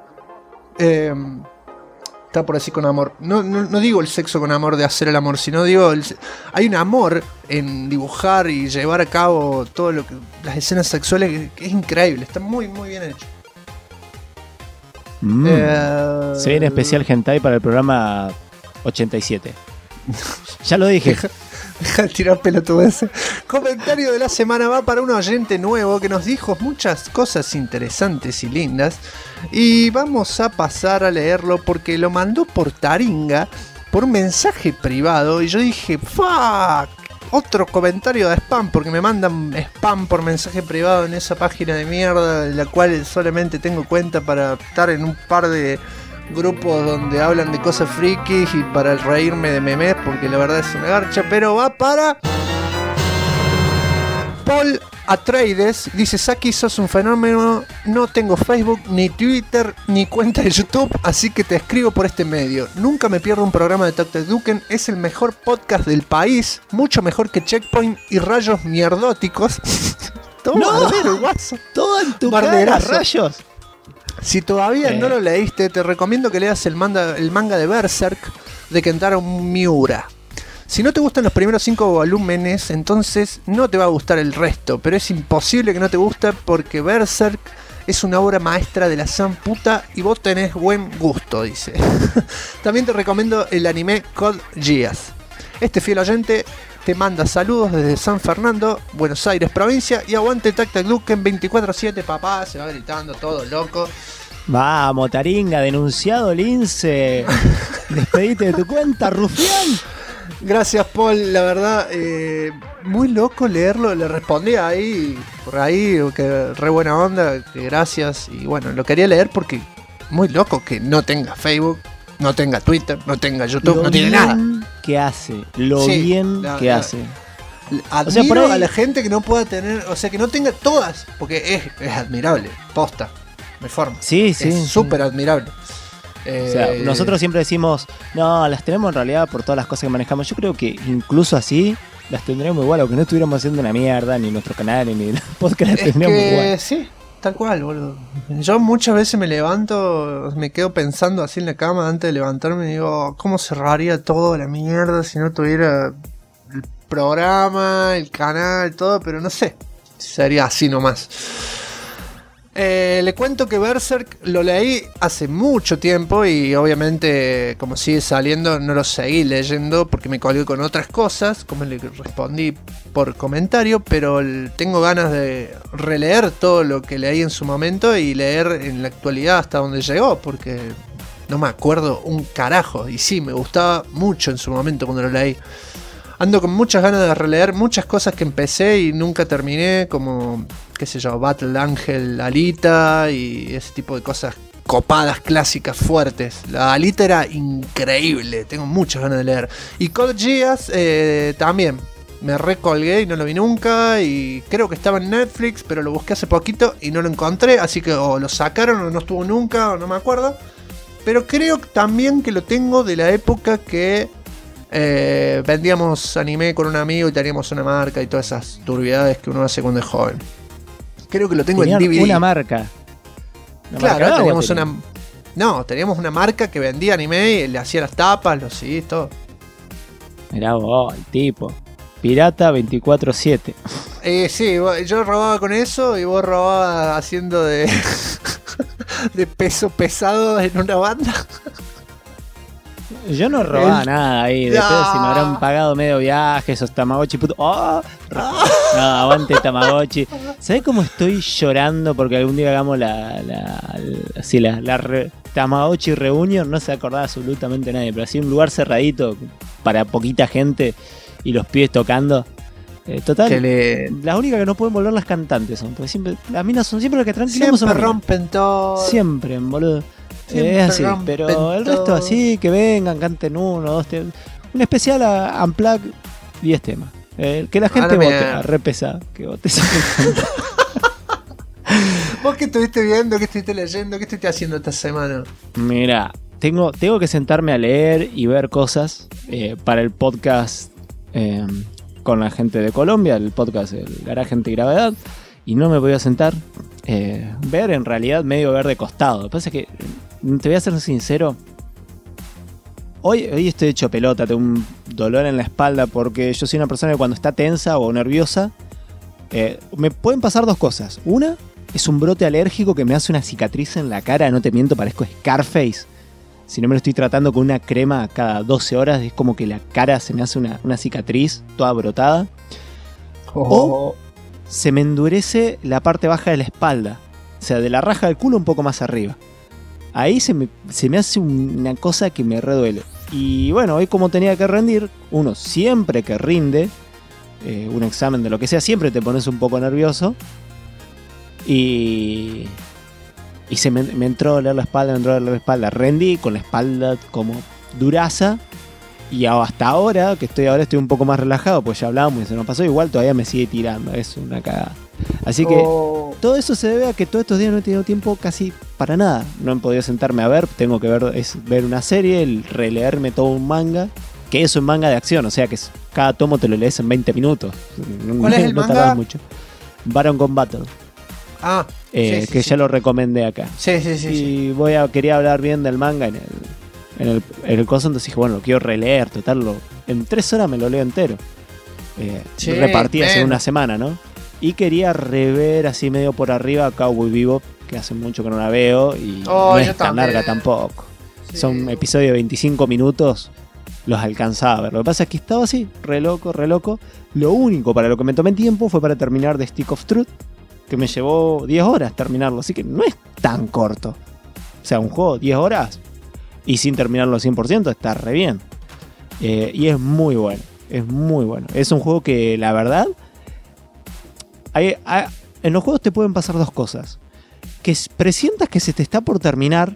está por así con amor. No digo el sexo con amor de hacer el amor, sino digo... hay un amor en dibujar y llevar a cabo todo las escenas sexuales que es increíble. Está muy, muy bien hecho. Se viene especial hentai para el programa 87. Ya lo dije. Deja de tirar pelotudeces. Comentario de la semana va para un oyente nuevo que nos dijo muchas cosas interesantes y lindas. Y vamos a pasar a leerlo porque lo mandó por Taringa, por un mensaje privado. Y yo dije, fuck, otro comentario de spam, porque me mandan spam por mensaje privado en esa página de mierda, de la cual solamente tengo cuenta para estar en un par de grupos donde hablan de cosas frikis y para reírme de memes, porque la verdad es una garcha. Pero va para Paul Atreides. Dice: Saki, sos un fenómeno. No tengo Facebook, ni Twitter, ni cuenta de YouTube, así que te escribo por este medio. Nunca me pierdo un programa de Dr. Duken. Es el mejor podcast del país, mucho mejor que Checkpoint y Rayos Mierdóticos. Todo bardero, guaso. Todo en tu cara, Rayos. Si todavía no lo leíste, te recomiendo que leas el manga de Berserk de Kentaro Miura. Si no te gustan los primeros 5 volúmenes, entonces no te va a gustar el resto. Pero es imposible que no te guste, porque Berserk es una obra maestra de la san puta y vos tenés buen gusto, dice. También te recomiendo el anime Code Geass. Este fiel oyente te manda saludos desde San Fernando, Buenos Aires, provincia. Y aguante Tactac Duken 24/7, papá. Se va gritando todo loco. Vamos, Taringa, denunciado Lince. Despedite de tu cuenta, rufián. Gracias, Paul, la verdad, muy loco leerlo. Le respondí ahí, por ahí, que re buena onda, que gracias. Y bueno, lo quería leer porque muy loco que no tenga Facebook, no tenga Twitter, no tenga YouTube, no tiene nada. Que hace, lo bien que hace. Admiro, o sea, por ahí, a la gente que no pueda tener, o sea, que no tenga todas, porque es admirable, posta, me forma. Sí, es súper admirable. O sea, nosotros siempre decimos, no, las tenemos en realidad por todas las cosas que manejamos. Yo creo que incluso así las tendremos igual, aunque no estuviéramos haciendo una mierda, ni nuestro canal, ni el podcast las tendríamos igual. Sí, tal cual, boludo. Yo muchas veces me levanto, me quedo pensando así en la cama antes de levantarme y digo, ¿cómo cerraría todo la mierda si no tuviera el programa, el canal, todo? Pero no sé, sería así nomás. Le cuento que Berserk lo leí hace mucho tiempo y obviamente como sigue saliendo no lo seguí leyendo porque me colgué con otras cosas, como le respondí por comentario, pero tengo ganas de releer todo lo que leí en su momento y leer en la actualidad hasta donde llegó, porque no me acuerdo un carajo. Y sí, me gustaba mucho en su momento cuando lo leí. Ando con muchas ganas de releer muchas cosas que empecé y nunca terminé, como, qué sé yo, Battle Angel Alita y ese tipo de cosas copadas, clásicas, fuertes. La Alita era increíble, tengo muchas ganas de leer. Y Code Geass también, me recolgué y no lo vi nunca, y creo que estaba en Netflix, pero lo busqué hace poquito y no lo encontré, así que o lo sacaron o no estuvo nunca, o no me acuerdo. Pero creo también que lo tengo de la época que vendíamos anime con un amigo y teníamos una marca y todas esas turbiedades que uno hace cuando es joven. Creo que lo tengo en DVD. Una marca. Claro, teníamos una. No, teníamos una marca que vendía anime y le hacía las tapas, los CDs, todo. Mirá vos, el tipo. Pirata 24/7. Sí, yo robaba con eso y vos robabas haciendo de de peso pesado en una banda. Yo no robaba nada ahí. Después si me habrán pagado medio viaje, esos Tamagotchi puto. ¡Oh! No, aguante Tamagotchi. ¿Sabés cómo estoy llorando porque algún día hagamos la Tamagotchi Reunion? No se acordaba absolutamente nadie, pero así un lugar cerradito para poquita gente y los pibes tocando. Total, las únicas que no pueden volver las cantantes son, porque siempre, las minas son siempre las que tranquilos. Siempre rompen todo. Siempre, boludo. Es así, pero el resto así, que vengan, canten 1, 2 temas. Un especial a Unplugged 10 temas. Que la gente vote, re pesado, que vote. ¿Vos qué estuviste viendo, qué estuviste leyendo, qué estuviste haciendo esta semana? Mira, tengo que sentarme a leer y ver cosas para el podcast con la gente de Colombia, el podcast El Garaje Antigravedad, y no me voy a sentar. Ver en realidad medio ver de costado. Lo que pasa es que, te voy a ser sincero, hoy estoy hecho pelota, tengo un dolor en la espalda porque yo soy una persona que cuando está tensa o nerviosa me pueden pasar dos cosas. Una, es un brote alérgico que me hace una cicatriz en la cara, no te miento, parezco Scarface. Si no me lo estoy tratando con una crema cada 12 horas, es como que la cara se me hace una cicatriz toda brotada. O se me endurece la parte baja de la espalda. O sea, de la raja del culo un poco más arriba. Ahí se me hace una cosa que me reduele. Y bueno, hoy como tenía que rendir, uno siempre que rinde un examen de lo que sea, siempre te pones un poco nervioso. Y me entró a doler la espalda, rendí con la espalda como duraza. Y hasta ahora, que estoy un poco más relajado, pues ya hablamos y se nos pasó, igual todavía me sigue tirando, es una cagada. Así que todo eso se debe a que todos estos días no he tenido tiempo casi para nada. No he podido sentarme a ver, tengo que ver una serie, releerme todo un manga, que eso es manga de acción, o sea que cada tomo te lo lees en 20 minutos. ¿Cuál es el manga? Tardás mucho. Baron Gun Battle. Ah, que ya lo recomendé acá. Sí. Y quería hablar bien del manga en el coso, entonces dije, bueno, lo quiero releer, total, en 3 horas me lo leo entero. Repartidas en una semana, ¿no? Y quería rever así medio por arriba Cowboy Bebop, que hace mucho que no la veo y no es tan larga tampoco. Sí. Son episodios de 25 minutos, los alcanzaba a ver. Lo que pasa es que estaba así, re loco. Lo único para lo que me tomé tiempo fue para terminar The Stick of Truth, que me llevó 10 horas terminarlo, así que no es tan corto. O sea, un juego 10 horas y sin terminarlo 100% está re bien. Y es muy bueno, es un juego que la verdad en los juegos te pueden pasar dos cosas: que presientas que se te está por terminar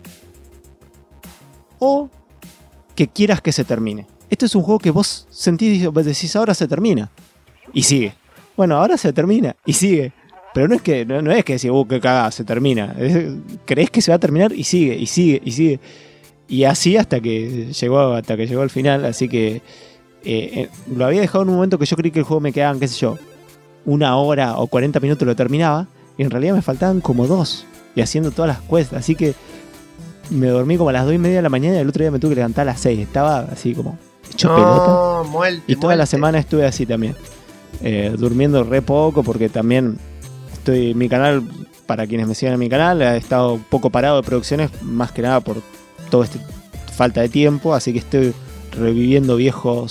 o que quieras que se termine. Este es un juego que vos sentís y decís ahora se termina y sigue. Bueno, ahora se termina y sigue. Pero no es que decís, qué cagada, se termina. Creés que se va a terminar y sigue. Y así hasta que llegó al final. Así que lo había dejado en un momento que yo creí que el juego me quedaban, qué sé yo, 1 hora o 40 minutos lo terminaba. Y en realidad me faltaban como 2. Y haciendo todas las quests. Así que me dormí como a las 2:30 de la mañana y el otro día me tuve que levantar a las 6. Estaba así como hecho pelota. Y toda la semana estuve así también. Durmiendo re poco porque también... mi canal, para quienes me siguen en mi canal, ha estado un poco parado de producciones, más que nada por toda esta falta de tiempo, así que estoy reviviendo viejo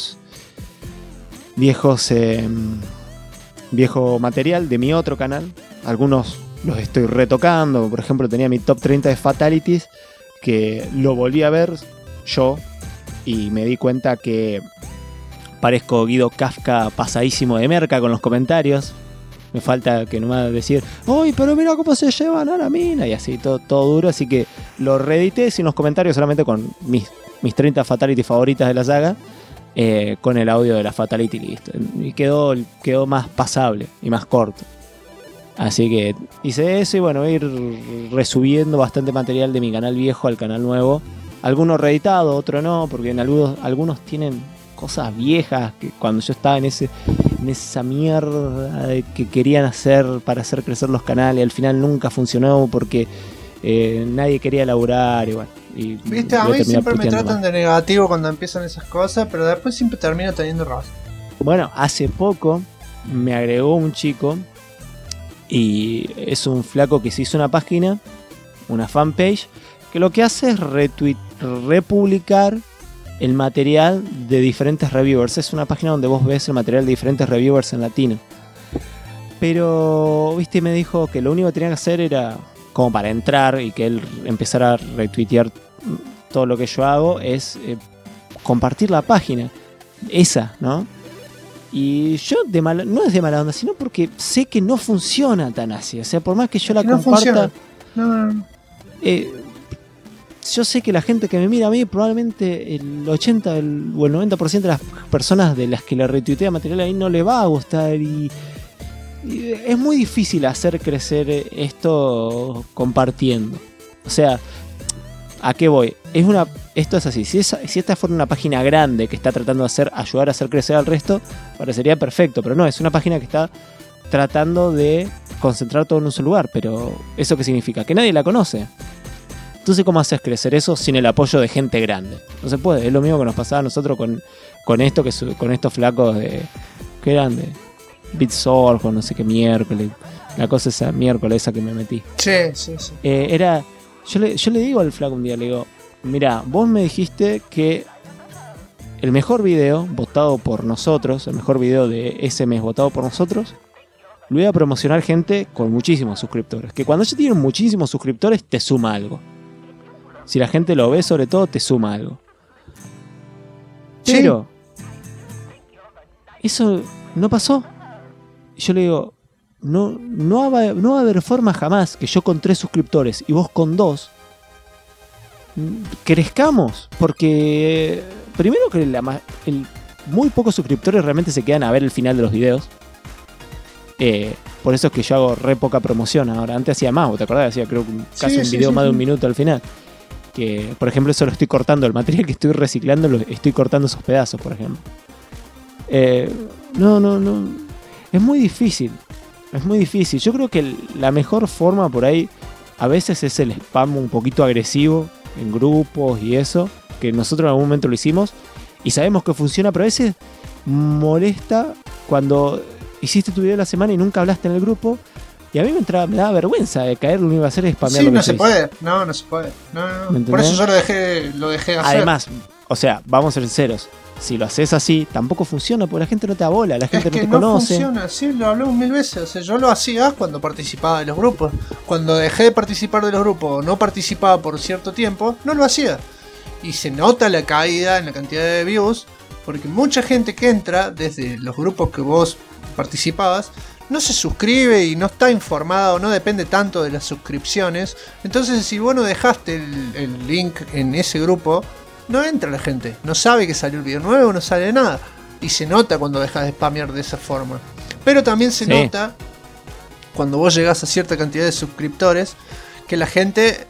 material de mi otro canal. Algunos los estoy retocando, por ejemplo tenía mi top 30 de Fatalities, que lo volví a ver yo y me di cuenta que parezco Guido Kafka pasadísimo de merca con los comentarios. Me falta que nomás decir, ¡ay, pero mira cómo se llevan a la mina! Y así, todo duro. Así que lo reedité sin los comentarios, solamente con mis 30 Fatality favoritas de la saga, con el audio de la Fatality, listo. Y quedó más pasable y más corto. Así que hice eso y bueno, voy a ir resubiendo bastante material de mi canal viejo al canal nuevo. Algunos reeditados, otros no, porque en algunos tienen cosas viejas que cuando yo estaba en esa mierda que querían hacer para hacer crecer los canales, al final nunca funcionó porque nadie quería laburar y bueno. Viste, a mí siempre me tratan de negativo cuando empiezan esas cosas, pero después siempre termino teniendo razón. Bueno, hace poco me agregó un chico y es un flaco que se hizo una página, una fanpage, que lo que hace es republicar el material de diferentes reviewers. Es una página donde vos ves el material de diferentes reviewers en latino. Pero, viste, me dijo que lo único que tenía que hacer era, como para entrar y que él empezara a retuitear todo lo que yo hago, es compartir la página. Esa, ¿no? Y yo, no es de mala onda, sino porque sé que no funciona tan así. O sea, por más que yo la comparta... No. Yo sé que la gente que me mira a mí, probablemente el 80 o el 90% de las personas de las que le retuitea material ahí no le va a gustar y es muy difícil hacer crecer esto compartiendo. O sea, ¿a qué voy? Esto es así. Si esta fuera una página grande que está tratando de ayudar a hacer crecer al resto, parecería perfecto, pero no, es una página que está tratando de concentrar todo en un solo lugar. Pero ¿eso qué significa? Que nadie la conoce. Entonces, ¿cómo haces crecer eso sin el apoyo de gente grande? No se puede. Es lo mismo que nos pasaba a nosotros con estos flacos de... ¿Qué eran? De BitSource o no sé qué miércoles. La cosa esa miércoles esa que me metí. Sí. Yo le digo al flaco un día, le digo, mirá, vos me dijiste que el mejor video votado por nosotros, el mejor video de ese mes votado por nosotros, lo iba a promocionar gente con muchísimos suscriptores. Que cuando ya tienen muchísimos suscriptores te suma algo. Si la gente lo ve, sobre todo, te suma algo. Pero eso no pasó. Y yo le digo, no va a haber forma jamás que yo con 3 suscriptores y vos con 2 crezcamos. Porque primero que muy pocos suscriptores realmente se quedan a ver el final de los videos. Por eso es que yo hago re poca promoción ahora. Antes hacía más, ¿te acordás? Hacía creo casi un video más de un minuto al final. Que, por ejemplo, eso lo estoy cortando. El material que estoy reciclando, lo estoy cortando esos pedazos, por ejemplo. No. Es muy difícil. Es muy difícil. Yo creo que la mejor forma por ahí a veces es el spam un poquito agresivo en grupos y eso. Que nosotros en algún momento lo hicimos y sabemos que funciona, pero a veces molesta cuando hiciste tu video de la semana y nunca hablaste en el grupo. Y a mí me daba vergüenza de caer, lo único que iba a hacer es spamear lo que no se puede. No se puede. No. Por eso yo lo dejé de hacer. Además, o sea, vamos a ser sinceros. Si lo haces así, tampoco funciona porque la gente no te abola, la gente no te conoce. Es que no funciona, sí, lo hablamos 1000 veces. O sea, yo lo hacía cuando participaba de los grupos. Cuando dejé de participar de los grupos o no participaba por cierto tiempo, no lo hacía. Y se nota la caída en la cantidad de views, porque mucha gente que entra desde los grupos que vos participabas no se suscribe y no está informada o no depende tanto de las suscripciones. Entonces, si vos no dejaste el link en ese grupo, no entra la gente, no sabe que salió el video nuevo, no sale nada. Y se nota cuando dejas de spamear de esa forma. Pero también se nota cuando vos llegás a cierta cantidad de suscriptores que la gente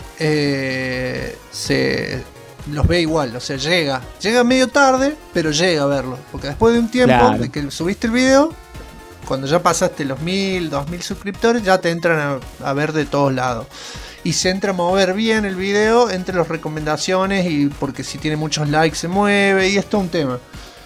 los ve igual, o sea, llega medio tarde, pero llega a verlo. Porque después de un tiempo de que subiste el video, cuando ya pasaste los 1000, 2000 suscriptores, ya te entran a ver de todos lados. Y se entra a mover bien el video entre las recomendaciones, y porque si tiene muchos likes se mueve, y es todo un tema.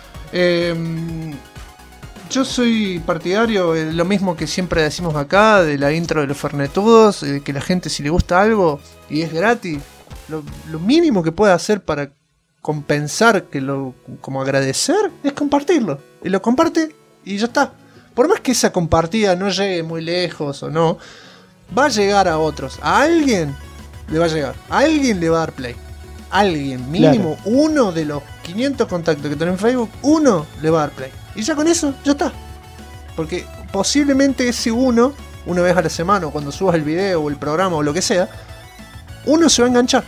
Yo soy partidario, lo mismo que siempre decimos acá, de la intro de los Fernetudos, que la gente, si le gusta algo y es gratis, lo mínimo que puede hacer para compensar, como agradecer, es compartirlo. Y lo comparte y ya está. Por más que esa compartida no llegue muy lejos o no, va a llegar a otros. A alguien le va a llegar. A alguien le va a dar play. Alguien, mínimo uno de los 500 contactos que tenés en Facebook, uno le va a dar play. Y ya con eso, ya está. Porque posiblemente ese una vez a la semana, o cuando subas el video o el programa o lo que sea, uno se va a enganchar.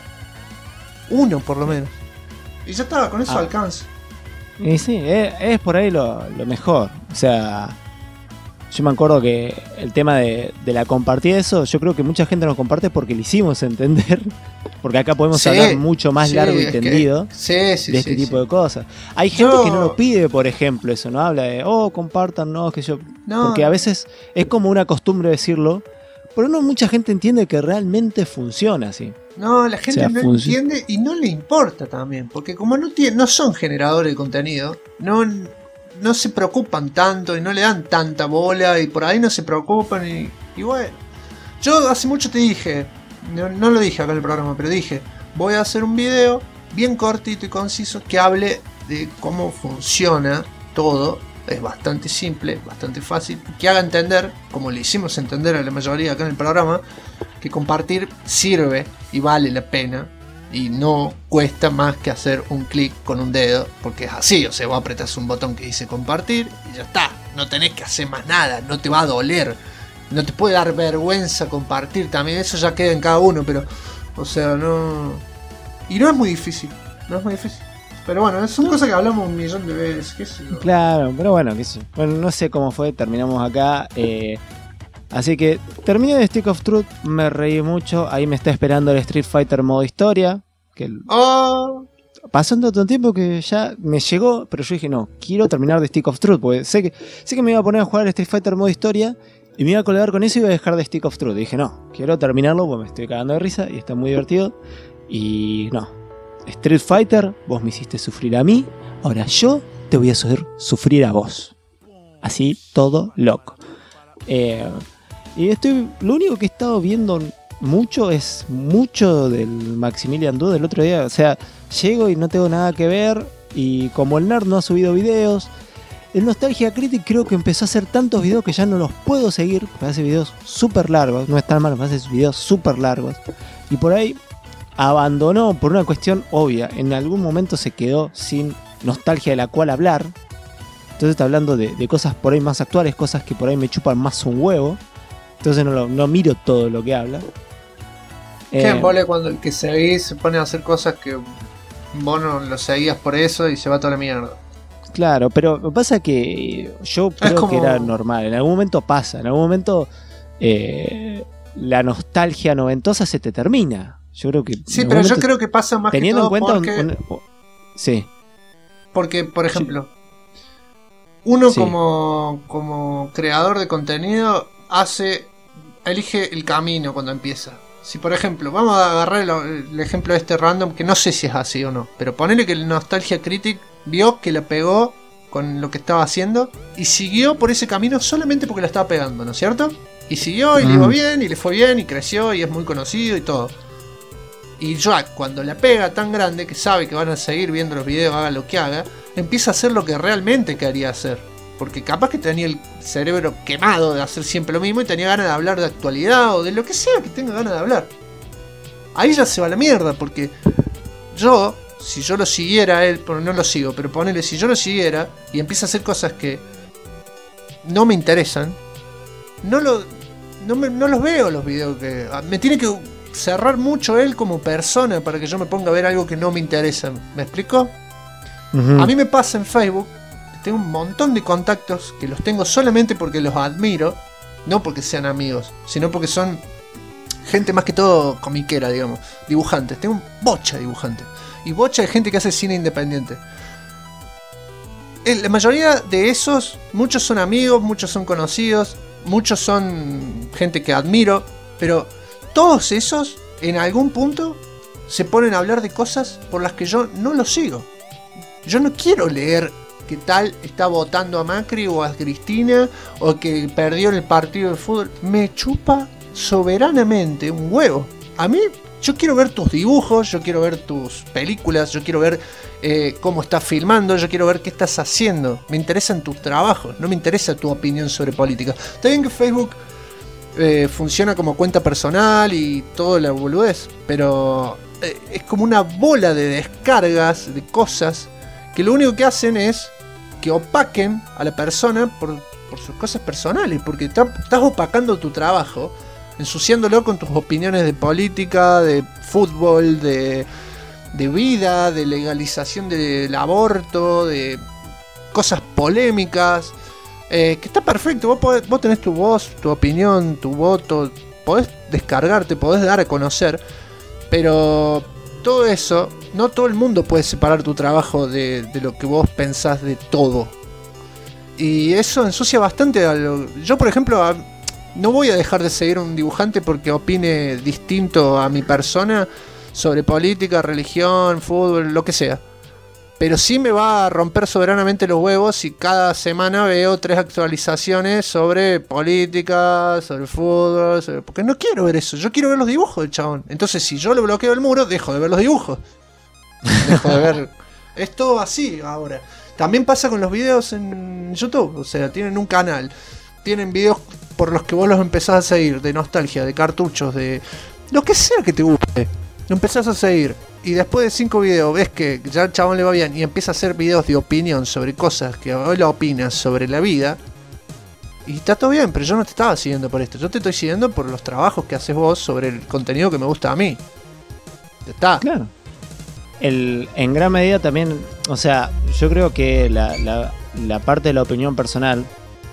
Uno por lo menos. Y ya está, con eso alcanza. Y sí, es por ahí lo mejor. O sea, yo me acuerdo que el tema de la compartida, eso, yo creo que mucha gente nos comparte porque le hicimos entender. Porque acá podemos hablar mucho más largo y tendido de este tipo de cosas. Hay gente que no lo pide, por ejemplo, eso, no habla de, compartan, no, que yo. No. Porque a veces es como una costumbre decirlo, pero no mucha gente entiende que realmente funciona así. No, la gente no entiende y no le importa también, porque como no son generadores de contenido, no se preocupan tanto y no le dan tanta bola, y por ahí no se preocupan y bueno. Yo hace mucho te dije, no lo dije acá en el programa, pero dije, voy a hacer un video bien cortito y conciso que hable de cómo funciona todo. Es bastante simple, bastante fácil, que haga entender, como le hicimos entender a la mayoría acá en el programa, que compartir sirve y vale la pena y no cuesta más que hacer un clic con un dedo, porque es así. O sea, vos apretás un botón que dice compartir y ya está, no tenés que hacer más nada, no te va a doler, no te puede dar vergüenza compartir también, eso ya queda en cada uno, pero o sea, no, y no es muy difícil. Pero bueno, son cosas que hablamos un millón de veces, qué sé yo. Claro, pero bueno, qué sé yo. Bueno, no sé cómo fue, terminamos acá. Así que terminé de Stick of Truth, me reí mucho. Ahí me está esperando el Street Fighter modo historia. Pasó tanto tiempo que ya me llegó, pero yo dije, no, quiero terminar de Stick of Truth, porque sé que me iba a poner a jugar el Street Fighter modo historia y me iba a colgar con eso y iba a dejar de Stick of Truth. Y dije, no, quiero terminarlo porque me estoy cagando de risa y está muy divertido. Y no. Street Fighter, vos me hiciste sufrir a mí, ahora yo te voy a hacer sufrir a vos. Así, todo loco. Y lo único que he estado viendo mucho es mucho del Maximilian Dood del otro día. O sea, llego y no tengo nada que ver. Y como el nerd no ha subido videos, el Nostalgia Critic creo que empezó a hacer tantos videos que ya no los puedo seguir. Me hace videos súper largos. No es tan malo, me hace videos súper largos. Y por ahí abandonó por una cuestión obvia. En algún momento se quedó sin nostalgia de la cual hablar. Entonces está hablando de cosas por ahí más actuales, cosas que por ahí me chupan más un huevo. Entonces no miro todo lo que habla. Qué embole cuando el que seguís se pone a hacer cosas que vos no lo seguías por eso y se va toda la mierda. Claro, pero lo que pasa es que yo creo que era normal. En algún momento pasa, en algún momento la nostalgia noventosa se te termina. Yo creo que sí, pero yo creo que pasa más teniendo que todo en cuenta sí. Porque, por ejemplo, uno sí. como creador de contenido elige el camino cuando empieza. Si por ejemplo, vamos a agarrar el ejemplo de este random, que no sé si es así o no, pero ponele que el Nostalgia Critic vio que la pegó con lo que estaba haciendo y siguió por ese camino solamente porque la estaba pegando, ¿no es cierto? Y siguió y le iba bien y le fue bien y creció y es muy conocido y todo. Y Jack, cuando la pega tan grande que sabe que van a seguir viendo los videos, haga lo que haga, empieza a hacer lo que realmente quería hacer. Porque capaz que tenía el cerebro quemado de hacer siempre lo mismo y tenía ganas de hablar de actualidad o de lo que sea que tenga ganas de hablar. Ahí ya se va la mierda, porque si yo lo siguiera a él, porque no lo sigo, pero ponele, si yo lo siguiera y empieza a hacer cosas que no me interesan, no los veo los videos que... Me tiene que cerrar mucho él como persona para que yo me ponga a ver algo que no me interesa. ¿Me explico? A mí me pasa en Facebook. Tengo un montón de contactos que los tengo solamente porque los admiro, no porque sean amigos, sino porque son gente más que todo comiquera, digamos, dibujantes. Tengo un bocha de dibujantes y bocha de gente que hace cine independiente. La mayoría de esos, muchos son amigos, muchos son conocidos, muchos son gente que admiro, pero todos esos en algún punto se ponen a hablar de cosas por las que yo no los sigo. Yo no quiero leer que tal está votando a Macri o a Cristina o que perdió el partido de fútbol. Me chupa soberanamente un huevo. A mí, yo quiero ver tus dibujos, yo quiero ver tus películas, yo quiero ver cómo estás filmando, yo quiero ver qué estás haciendo. Me interesan tus trabajos, no me interesa tu opinión sobre política. Está bien que Facebook funciona como cuenta personal y toda la boludez, pero es como una bola de descargas de cosas que lo único que hacen es que opaquen a la persona por sus cosas personales, porque estás opacando tu trabajo, ensuciándolo con tus opiniones de política, de fútbol, de vida, de legalización del aborto, de cosas polémicas, que está perfecto. Vos tenés tu voz, tu opinión, tu voto, podés descargarte, podés dar a conocer, pero todo eso, no todo el mundo puede separar tu trabajo de lo que vos pensás de todo. Y eso ensucia bastante a yo, por ejemplo, no voy a dejar de seguir a un dibujante porque opine distinto a mi persona sobre política, religión, fútbol, lo que sea. Pero sí me va a romper soberanamente los huevos si cada semana veo 3 actualizaciones sobre política, sobre fútbol, porque no quiero ver eso, yo quiero ver los dibujos del chabón. Entonces si yo le bloqueo el muro, dejo de ver los dibujos. Dejo de ver. Es todo así ahora. También pasa con los videos en YouTube. O sea, tienen un canal, tienen videos por los que vos los empezás a seguir, de nostalgia, de cartuchos, de lo que sea que te guste. Lo empezás a seguir y después de 5 videos ves que ya al chabón le va bien y empieza a hacer videos de opinión sobre cosas que hoy la opinas sobre la vida. Y está todo bien, pero yo no te estaba siguiendo por esto. Yo te estoy siguiendo por los trabajos que haces vos sobre el contenido que me gusta a mí. Ya está. Claro. En gran medida también, o sea, yo creo que la parte de la opinión personal,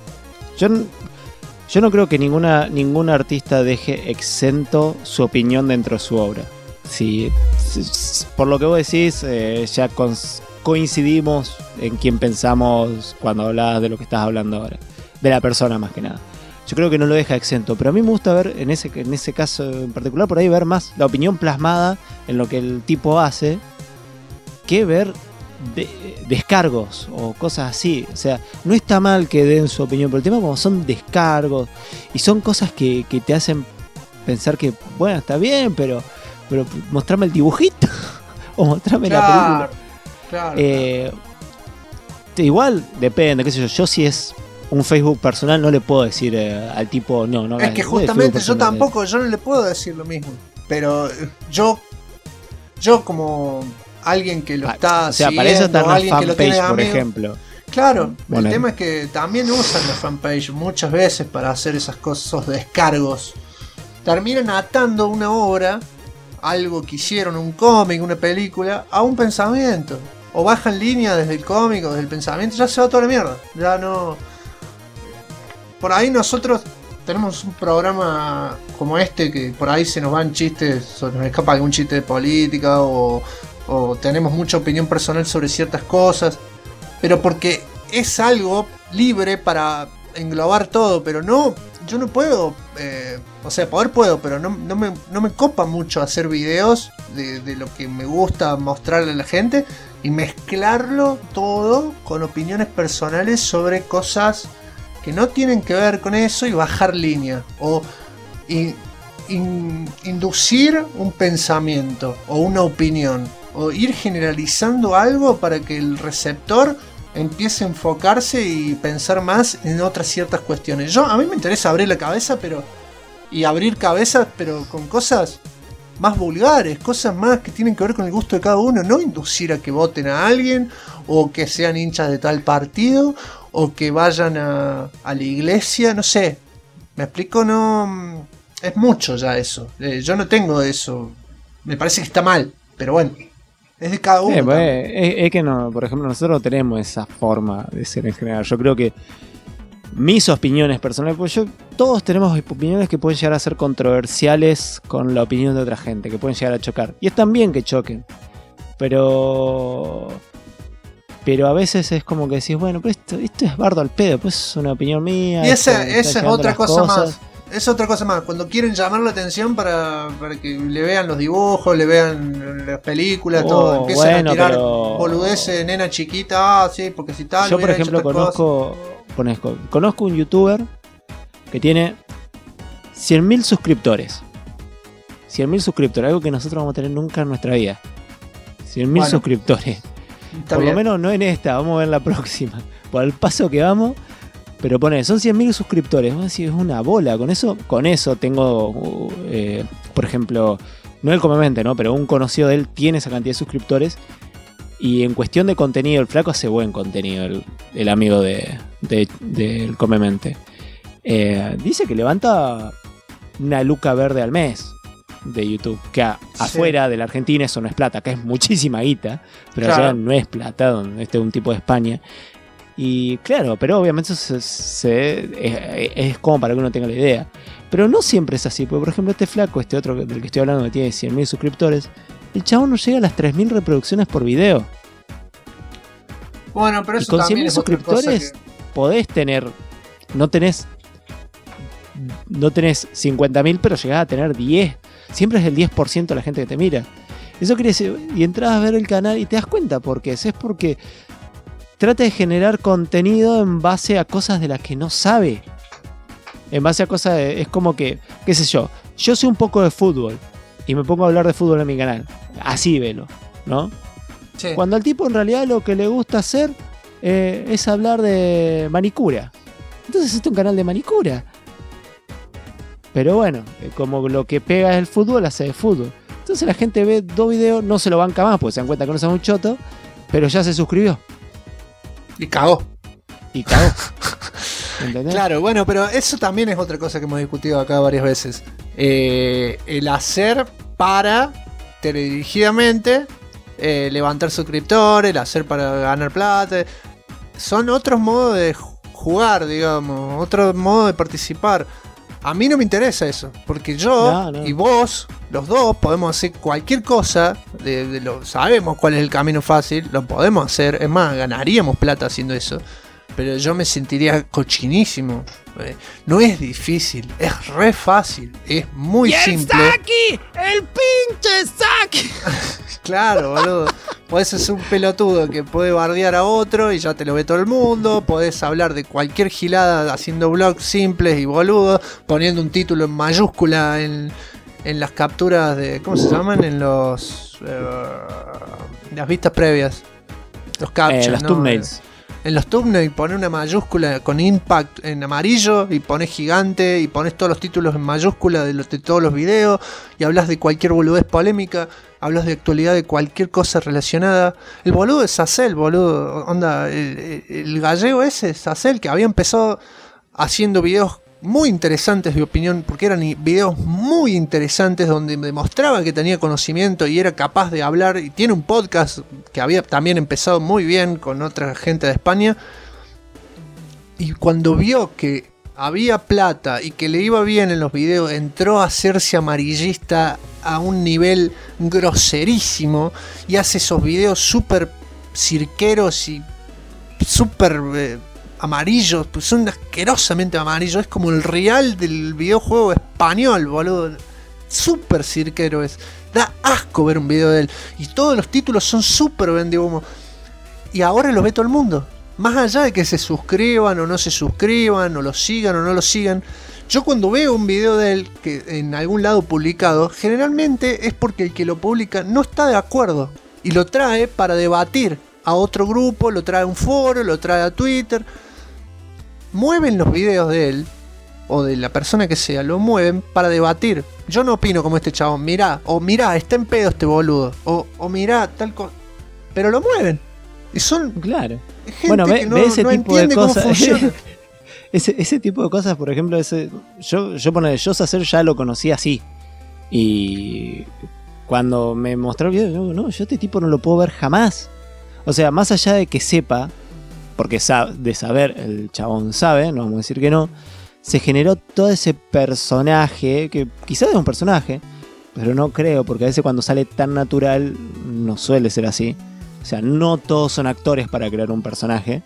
yo no creo que ningún artista deje exento su opinión dentro de su obra. Si por lo que vos decís, ya coincidimos en quién pensamos cuando hablabas de lo que estás hablando ahora, de la persona más que nada. Yo creo que no lo deja exento, pero a mí me gusta ver, en ese caso en particular, por ahí ver más la opinión plasmada en lo que el tipo hace, que ver descargos o cosas así. O sea, no está mal que den su opinión, pero el tema como son descargos y son cosas que te hacen pensar que, bueno, está bien, pero mostrame el dibujito o mostrame la película. Claro. Igual depende, qué sé yo. Yo si es un Facebook personal no le puedo decir al tipo no. Es que justamente yo tampoco, yo no le puedo decir lo mismo. Pero yo como alguien que lo está o sea, siguiendo, para eso está una alguien que lo tiene fanpage, por amigo, ejemplo. Claro, Bueno, el tema es que también usan la fanpage muchas veces para hacer esas cosas, esos descargos. Terminan atando una obra, algo que hicieron, un cómic, una película, a un pensamiento. O bajan línea desde el cómic o desde el pensamiento, ya se va toda la mierda. Ya no. Por ahí nosotros tenemos un programa como este que por ahí se nos van chistes, o nos escapa algún chiste de política o tenemos mucha opinión personal sobre ciertas cosas, pero porque es algo libre para englobar todo, pero no, yo no puedo, o sea, poder puedo, pero no me copa mucho hacer videos de lo que me gusta mostrarle a la gente y mezclarlo todo con opiniones personales sobre cosas que no tienen que ver con eso y bajar línea o inducir un pensamiento o una opinión o ir generalizando algo para que el receptor empiece a enfocarse y pensar más en otras ciertas cuestiones. A mí me interesa abrir la cabeza, y abrir cabezas, pero con cosas más vulgares, cosas más que tienen que ver con el gusto de cada uno, no inducir a que voten a alguien o que sean hinchas de tal partido o que vayan a la iglesia, no sé. ¿Me explico? No, es mucho ya eso. Yo no tengo eso. Me parece que está mal, pero bueno, es de cada uno. Es que no, por ejemplo, nosotros no tenemos esa forma de ser en general. Yo creo que mis opiniones personales, pues todos tenemos opiniones que pueden llegar a ser controversiales con la opinión de otra gente, que pueden llegar a chocar. Y están bien que choquen. Pero a veces es como que decís, bueno, pero esto es bardo al pedo, pues es una opinión mía. Y esa es otra cosa más. Es otra cosa más. Cuando quieren llamar la atención para que le vean los dibujos, le vean las películas, todo. Empiezan a tirar boludeces, nena chiquita, sí, porque si tal. Yo, por ejemplo, conozco un youtuber que tiene 100.000 suscriptores. 100.000 suscriptores, algo que nosotros vamos a tener nunca en nuestra vida. 100.000 suscriptores. Por lo menos no en esta, vamos a ver la próxima. Por el paso que vamos. Pero son 100.000 suscriptores. Vamos a decir, es una bola. Con eso tengo, por ejemplo, no el Comemente, ¿no? Pero un conocido de él tiene esa cantidad de suscriptores. Y en cuestión de contenido, el flaco hace buen contenido, el amigo del Comemente. Dice que levanta una luca verde al mes de YouTube. Que afuera de la Argentina eso no es plata, que es muchísima guita. Pero claro, allá no es plata, donde este es un tipo de España. Y claro, pero obviamente eso es como para que uno tenga la idea. Pero no siempre es así, porque por ejemplo este flaco, este otro del que estoy hablando que tiene 100.000 suscriptores, el chabón no llega a las 3.000 reproducciones por video. Bueno, pero eso y con 100.000 suscriptores podés tener, no tenés 50.000, pero llegás a tener 10. Siempre es el 10% de la gente que te mira. Eso quiere decir, y entras a ver el canal y te das cuenta por qué. Es porque trata de generar contenido en base a cosas de las que no sabe. En base a cosas es como que, qué sé yo sé un poco de fútbol y me pongo a hablar de fútbol en mi canal. Así velo, ¿no? Sí. Cuando al tipo en realidad lo que le gusta hacer es hablar de manicura. Entonces este es un canal de manicura. Pero bueno, como lo que pega es el fútbol, hace de fútbol. Entonces la gente ve 2 videos, no se lo banca más porque se dan cuenta que no es un choto, pero ya se suscribió. Y cagó. ¿Entendés? Claro, bueno, pero eso también es otra cosa que hemos discutido acá varias veces. El hacer para teledirigidamente levantar suscriptores, el hacer para ganar plata. Son otros modos de jugar, digamos, otro modo de participar. A mí no me interesa eso, porque yo y vos, los dos, podemos hacer cualquier cosa, sabemos cuál es el camino fácil, lo podemos hacer, es más, ganaríamos plata haciendo eso. pero yo me sentiría cochinísimo. No es difícil, es re fácil, es muy simple. ¡Saki! ¡El pinche Saki! Claro, boludo. Podés ser un pelotudo que puede bardear a otro y ya te lo ve todo el mundo. Podés hablar de cualquier gilada haciendo blogs simples y boludos, poniendo un título en mayúscula en las capturas de... ¿Cómo se llaman? En los... las vistas previas. Los captchas, los thumbnails. En los thumbnails pones una mayúscula con impact en amarillo y pones gigante y pones todos los títulos en mayúscula de todos los videos y hablas de cualquier boludez polémica, hablas de actualidad de cualquier cosa relacionada. El boludo es Sacel, boludo. Onda, el gallego ese, Sacel, que había empezado haciendo videos muy interesantes de opinión, porque eran videos muy interesantes donde demostraba que tenía conocimiento y era capaz de hablar, y tiene un podcast que había también empezado muy bien con otra gente de España, y cuando vio que había plata y que le iba bien en los videos, entró a hacerse amarillista a un nivel groserísimo y hace esos videos súper cirqueros y súper... amarillos, pues son asquerosamente amarillos, es como el real del videojuego español, boludo. Súper cirquero es. Da asco ver un video de él. Y todos los títulos son súper vendehumo. Y ahora lo ve todo el mundo. Más allá de que se suscriban o no se suscriban, o lo sigan o no lo sigan. Yo cuando veo un video de él que en algún lado publicado, generalmente es porque el que lo publica no está de acuerdo. Y lo trae para debatir a otro grupo, lo trae a un foro, lo trae a Twitter. Mueven los videos de él, o de la persona que sea, lo mueven para debatir. Yo no opino como este chabón, mirá, o mirá, está en pedo este boludo, o mirá, tal cosa. Pero lo mueven. Y son claro. gente bueno, que no ese tipo entiende de cómo cosas. funciona. ese tipo de cosas, por ejemplo, yo Sacer ya lo conocí así. Y cuando me mostró el video, yo este tipo no lo puedo ver jamás. O sea, más allá de que sepa, porque de saber el chabón sabe, no vamos a decir que no, se generó todo ese personaje, que quizás es un personaje, pero no creo, porque a veces cuando sale tan natural no suele ser así. O sea, no todos son actores para crear un personaje.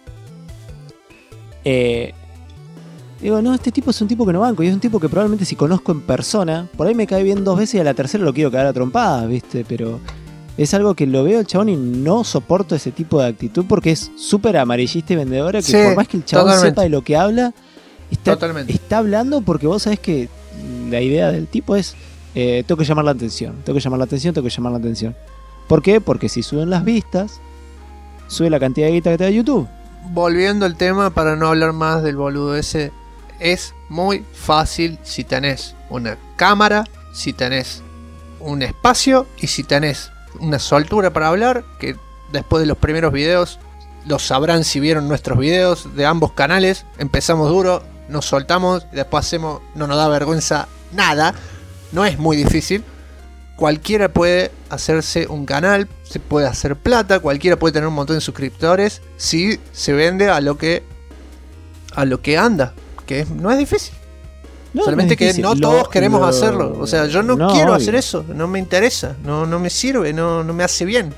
Digo, no, este tipo es un tipo que no banco, y es un tipo que probablemente si conozco en persona, por ahí me cae bien 2 veces y a la tercera lo quiero cagar a trompadas, ¿viste? Pero... es algo que lo veo el chabón y no soporto ese tipo de actitud porque es súper amarillista y vendedora, que sí, por más que el chabón totalmente. sepa de lo que habla, está hablando porque vos sabés que la idea del tipo es tengo que llamar la atención. ¿Por qué? Porque si suben las vistas, sube la cantidad de guita que te da YouTube. Volviendo al tema, para no hablar más del boludo ese, es muy fácil si tenés una cámara, si tenés un espacio y si tenés una soltura para hablar, que después de los primeros videos lo sabrán si vieron nuestros videos de ambos canales. Empezamos duro, nos soltamos, después hacemos, no nos da vergüenza nada, no es muy difícil. Cualquiera puede hacerse un canal, se puede hacer plata, cualquiera puede tener un montón de suscriptores si se vende a lo que anda, que no es difícil. No, solamente no es que no difícil. todos queremos hacerlo. O sea, yo no quiero hacer eso. No me interesa. No me sirve. No me hace bien.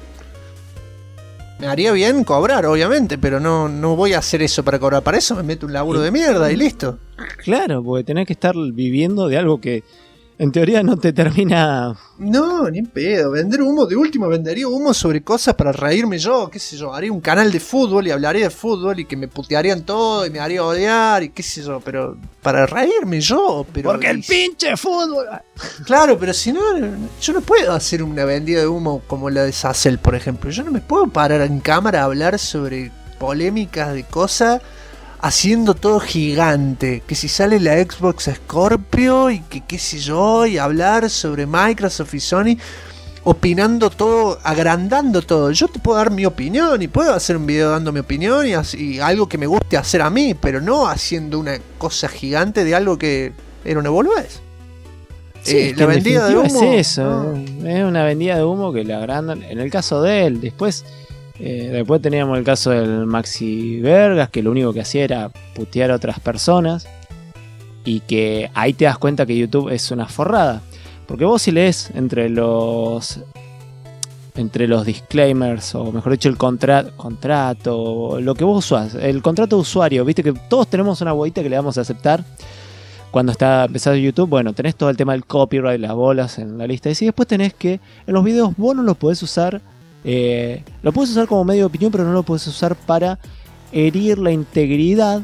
Me haría bien cobrar, obviamente. Pero no voy a hacer eso para cobrar. Para eso me meto un laburo de mierda y listo. Claro, porque tenés que estar viviendo de algo que en teoría no te termina... No, ni en pedo. Vender humo, de último vendería humo sobre cosas para reírme yo, qué sé yo. Haría un canal de fútbol y hablaría de fútbol y que me putearían todo y me haría odiar y qué sé yo. Pero para reírme yo, pero... porque el pinche fútbol... Claro, pero si no, yo no puedo hacer una vendida de humo como la de Sacel, por ejemplo. Yo no me puedo parar en cámara a hablar sobre polémicas de cosas haciendo todo gigante, que si sale la Xbox Scorpio y que qué sé yo, y hablar sobre Microsoft y Sony, opinando todo, agrandando todo. Yo te puedo dar mi opinión y puedo hacer un video dando mi opinión y algo que me guste hacer a mí, pero no haciendo una cosa gigante de algo que era una boludez. Sí, la vendida de humo es eso, es una vendida de humo que le agrandan. En el caso de él, después teníamos el caso del Maxi Vergas, que lo único que hacía era putear a otras personas, y que ahí te das cuenta que YouTube es una forrada, porque vos si lees entre los entre los disclaimers, o mejor dicho, el contrato, lo que vos usás, el contrato de usuario, viste que todos tenemos una bolita que le vamos a aceptar cuando está empezando YouTube. Bueno, tenés todo el tema del copyright, las bolas en la lista, y después tenés que, en los videos vos no lo podés usar, lo podés usar como medio de opinión, pero no lo podés usar para herir la integridad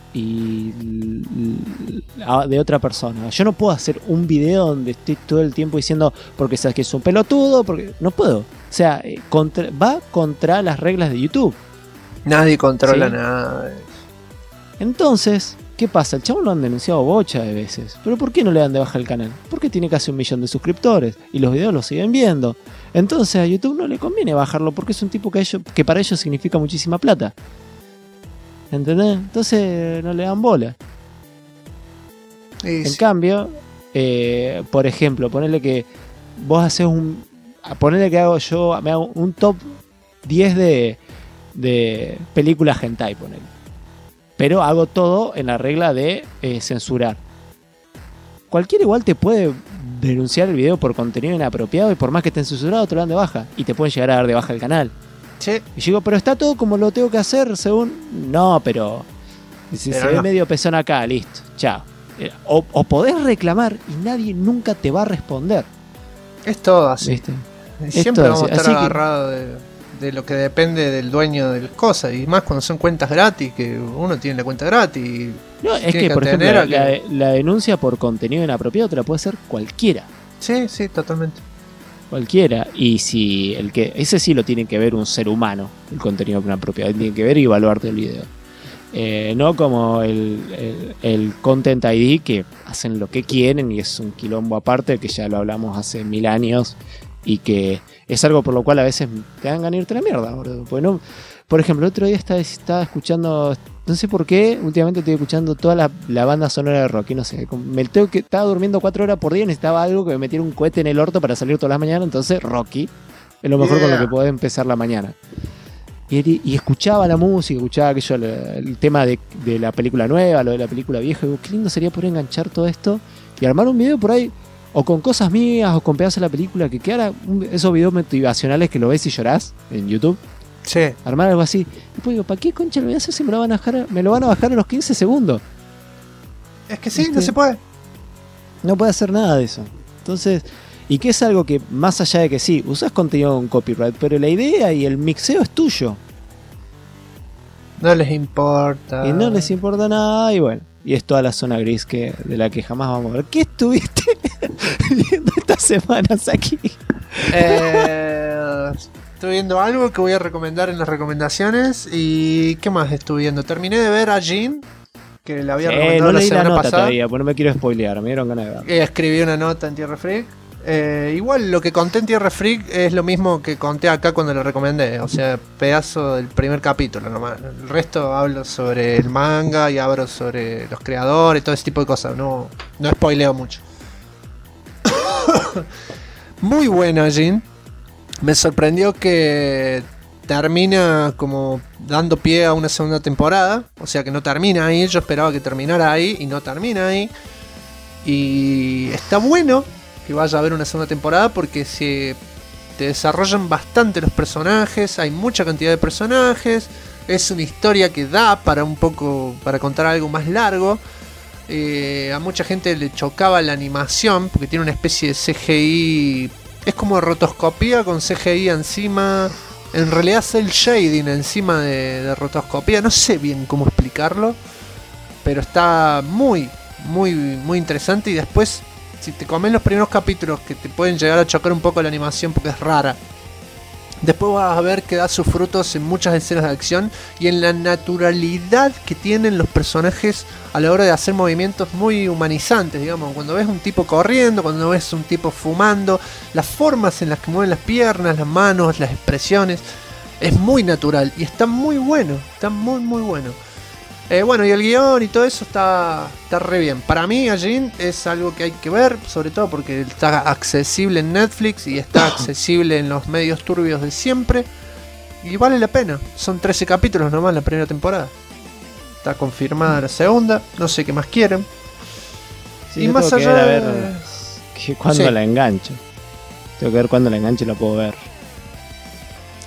de otra persona. Yo no puedo hacer un video donde estoy todo el tiempo diciendo porque sabes que es un pelotudo, porque no puedo. O sea, va contra las reglas de YouTube. Nadie controla ¿Sí? nada. Entonces, ¿qué pasa? El chabón lo han denunciado bocha de veces. ¿Pero por qué no le dan de baja el canal? Porque tiene casi 1 millón de suscriptores y los videos los siguen viendo. Entonces a YouTube no le conviene bajarlo porque es un tipo que para ellos significa muchísima plata. ¿Entendés? Entonces no le dan bola. En cambio, por ejemplo, ponerle que vos haces ponerle que me hago un top 10 de películas hentai, ponele. Pero hago todo en la regla de censurar. Cualquiera igual te puede denunciar el video por contenido inapropiado y por más que estén censurados te lo dan de baja. Y te pueden llegar a dar de baja el canal. Sí. Y yo digo, pero está todo como lo tengo que hacer según... No, pero... Si se ve medio pezón acá, listo, chao. O podés reclamar y nadie nunca te va a responder. Es todo así. ¿Viste? Siempre vamos a estar así agarrados de lo que depende del dueño de las cosas. Y más cuando son cuentas gratis, que uno tiene la cuenta gratis. Y no, es que, por ejemplo, la denuncia por contenido inapropiado te la puede hacer cualquiera. Sí, totalmente. Cualquiera. Y si ese sí lo tiene que ver un ser humano, el contenido inapropiado. Tiene que ver y evaluarte el video. No como el Content ID, que hacen lo que quieren y es un quilombo aparte, que ya lo hablamos hace 1000 años y que es algo por lo cual a veces te dan ganas de irte a la mierda, boludo. Porque no, por ejemplo, el otro día estaba escuchando, no sé por qué, últimamente estoy escuchando toda la banda sonora de Rocky, no sé, estaba durmiendo 4 horas por día y necesitaba algo que me metiera un cohete en el orto para salir todas las mañanas, entonces Rocky es lo mejor con lo que podés empezar la mañana. Y escuchaba la música, escuchaba aquello, el tema de la película nueva, lo de la película vieja. Y digo, qué lindo sería poder enganchar todo esto y armar un video por ahí, o con cosas mías, o con pedazos de la película, que quedara esos videos motivacionales que lo ves y llorás en YouTube. Sí. Armar algo así. Y después digo, ¿para qué concha lo voy a hacer si me lo van a bajar a los 15 segundos? Es que sí, no se puede. No puede hacer nada de eso. Entonces, y que es algo que, más allá de que sí, usás contenido con copyright, pero la idea y el mixeo es tuyo. No les importa. Y no les importa nada, y bueno. Y es toda la zona gris de la que jamás vamos a ver. ¿Qué estuviste viendo estas semanas aquí? Estuve viendo algo que voy a recomendar en las recomendaciones. ¿Y qué más estuve viendo? Terminé de ver a Jean, que la había recomendado no la leí la semana nota pasada. todavía, pues no me quiero spoilear, me dieron ganas de ver. Escribí una nota en Tierra Freak. Igual lo que conté en Tierra Freak es lo mismo que conté acá cuando lo recomendé. O sea, pedazo del primer capítulo nomás. El resto hablo sobre el manga y hablo sobre los creadores y todo ese tipo de cosas. No spoileo mucho. Muy buena, Jin. Me sorprendió que termina como dando pie a una segunda temporada. O sea que no termina ahí. Yo esperaba que terminara ahí y no termina ahí. Y está bueno que vaya a haber una segunda temporada porque te desarrollan bastante los personajes, hay mucha cantidad de personajes, es una historia que da para contar algo más largo. A mucha gente le chocaba la animación porque tiene una especie de CGI, es como rotoscopía con CGI encima, en realidad es el shading encima de rotoscopía, no sé bien cómo explicarlo, pero está muy interesante. Y después, si te comes los primeros capítulos que te pueden llegar a chocar un poco la animación porque es rara, después vas a ver que da sus frutos en muchas escenas de acción y en la naturalidad que tienen los personajes a la hora de hacer movimientos muy humanizantes, digamos. Cuando ves un tipo corriendo, cuando ves un tipo fumando, las formas en las que mueven las piernas, las manos, las expresiones, es muy natural y está muy bueno, está muy bueno. Bueno, y el guión y todo eso está re bien. Para mí, Jin es algo que hay que ver, sobre todo porque está accesible en Netflix y está accesible en los medios turbios de siempre. Y vale la pena. Son 13 capítulos nomás la primera temporada. Está confirmada la segunda. No sé qué más quieren. Sí, y más allá de ver cuándo la engancho. Tengo que ver cuándo la engancho y la puedo ver.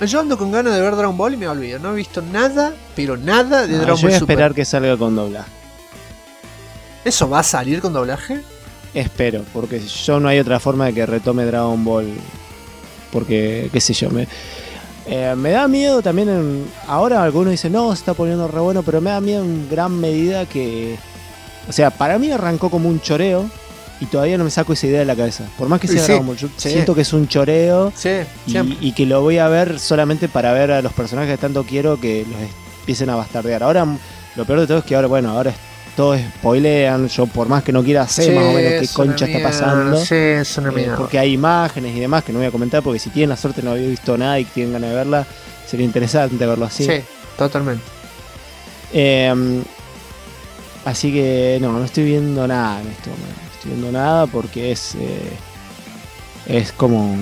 Yo ando con ganas de ver Dragon Ball y me olvido. No he visto nada, pero nada de Dragon Yo voy Ball a Super. esperar que salga con doblaje. ¿Eso va a salir con doblaje? Espero, porque yo no hay otra forma de que retome Dragon Ball. Porque, qué sé yo, me da miedo también. Ahora algunos dicen, no, se está poniendo re bueno, pero me da miedo en gran medida que. O sea, para mí arrancó como un choreo y todavía no me saco esa idea de la cabeza. Por más que sea Sí, Dragon Ball, yo sí. siento que es un choreo Sí, siempre. y que lo voy a ver solamente para ver a los personajes que tanto quiero que los empiecen a bastardear. Ahora, lo peor de todo es que ahora todos spoilean. Yo, por más que no quiera hacer Sí, más o menos qué es una concha está mierda, pasando. Sí, es una mierda. Porque hay imágenes y demás que no voy a comentar, porque si tienen la suerte no había visto nada y tienen ganas de verla, sería interesante verlo así. Sí, totalmente. Así que no estoy viendo nada en esto momento. No estoy viendo nada porque es como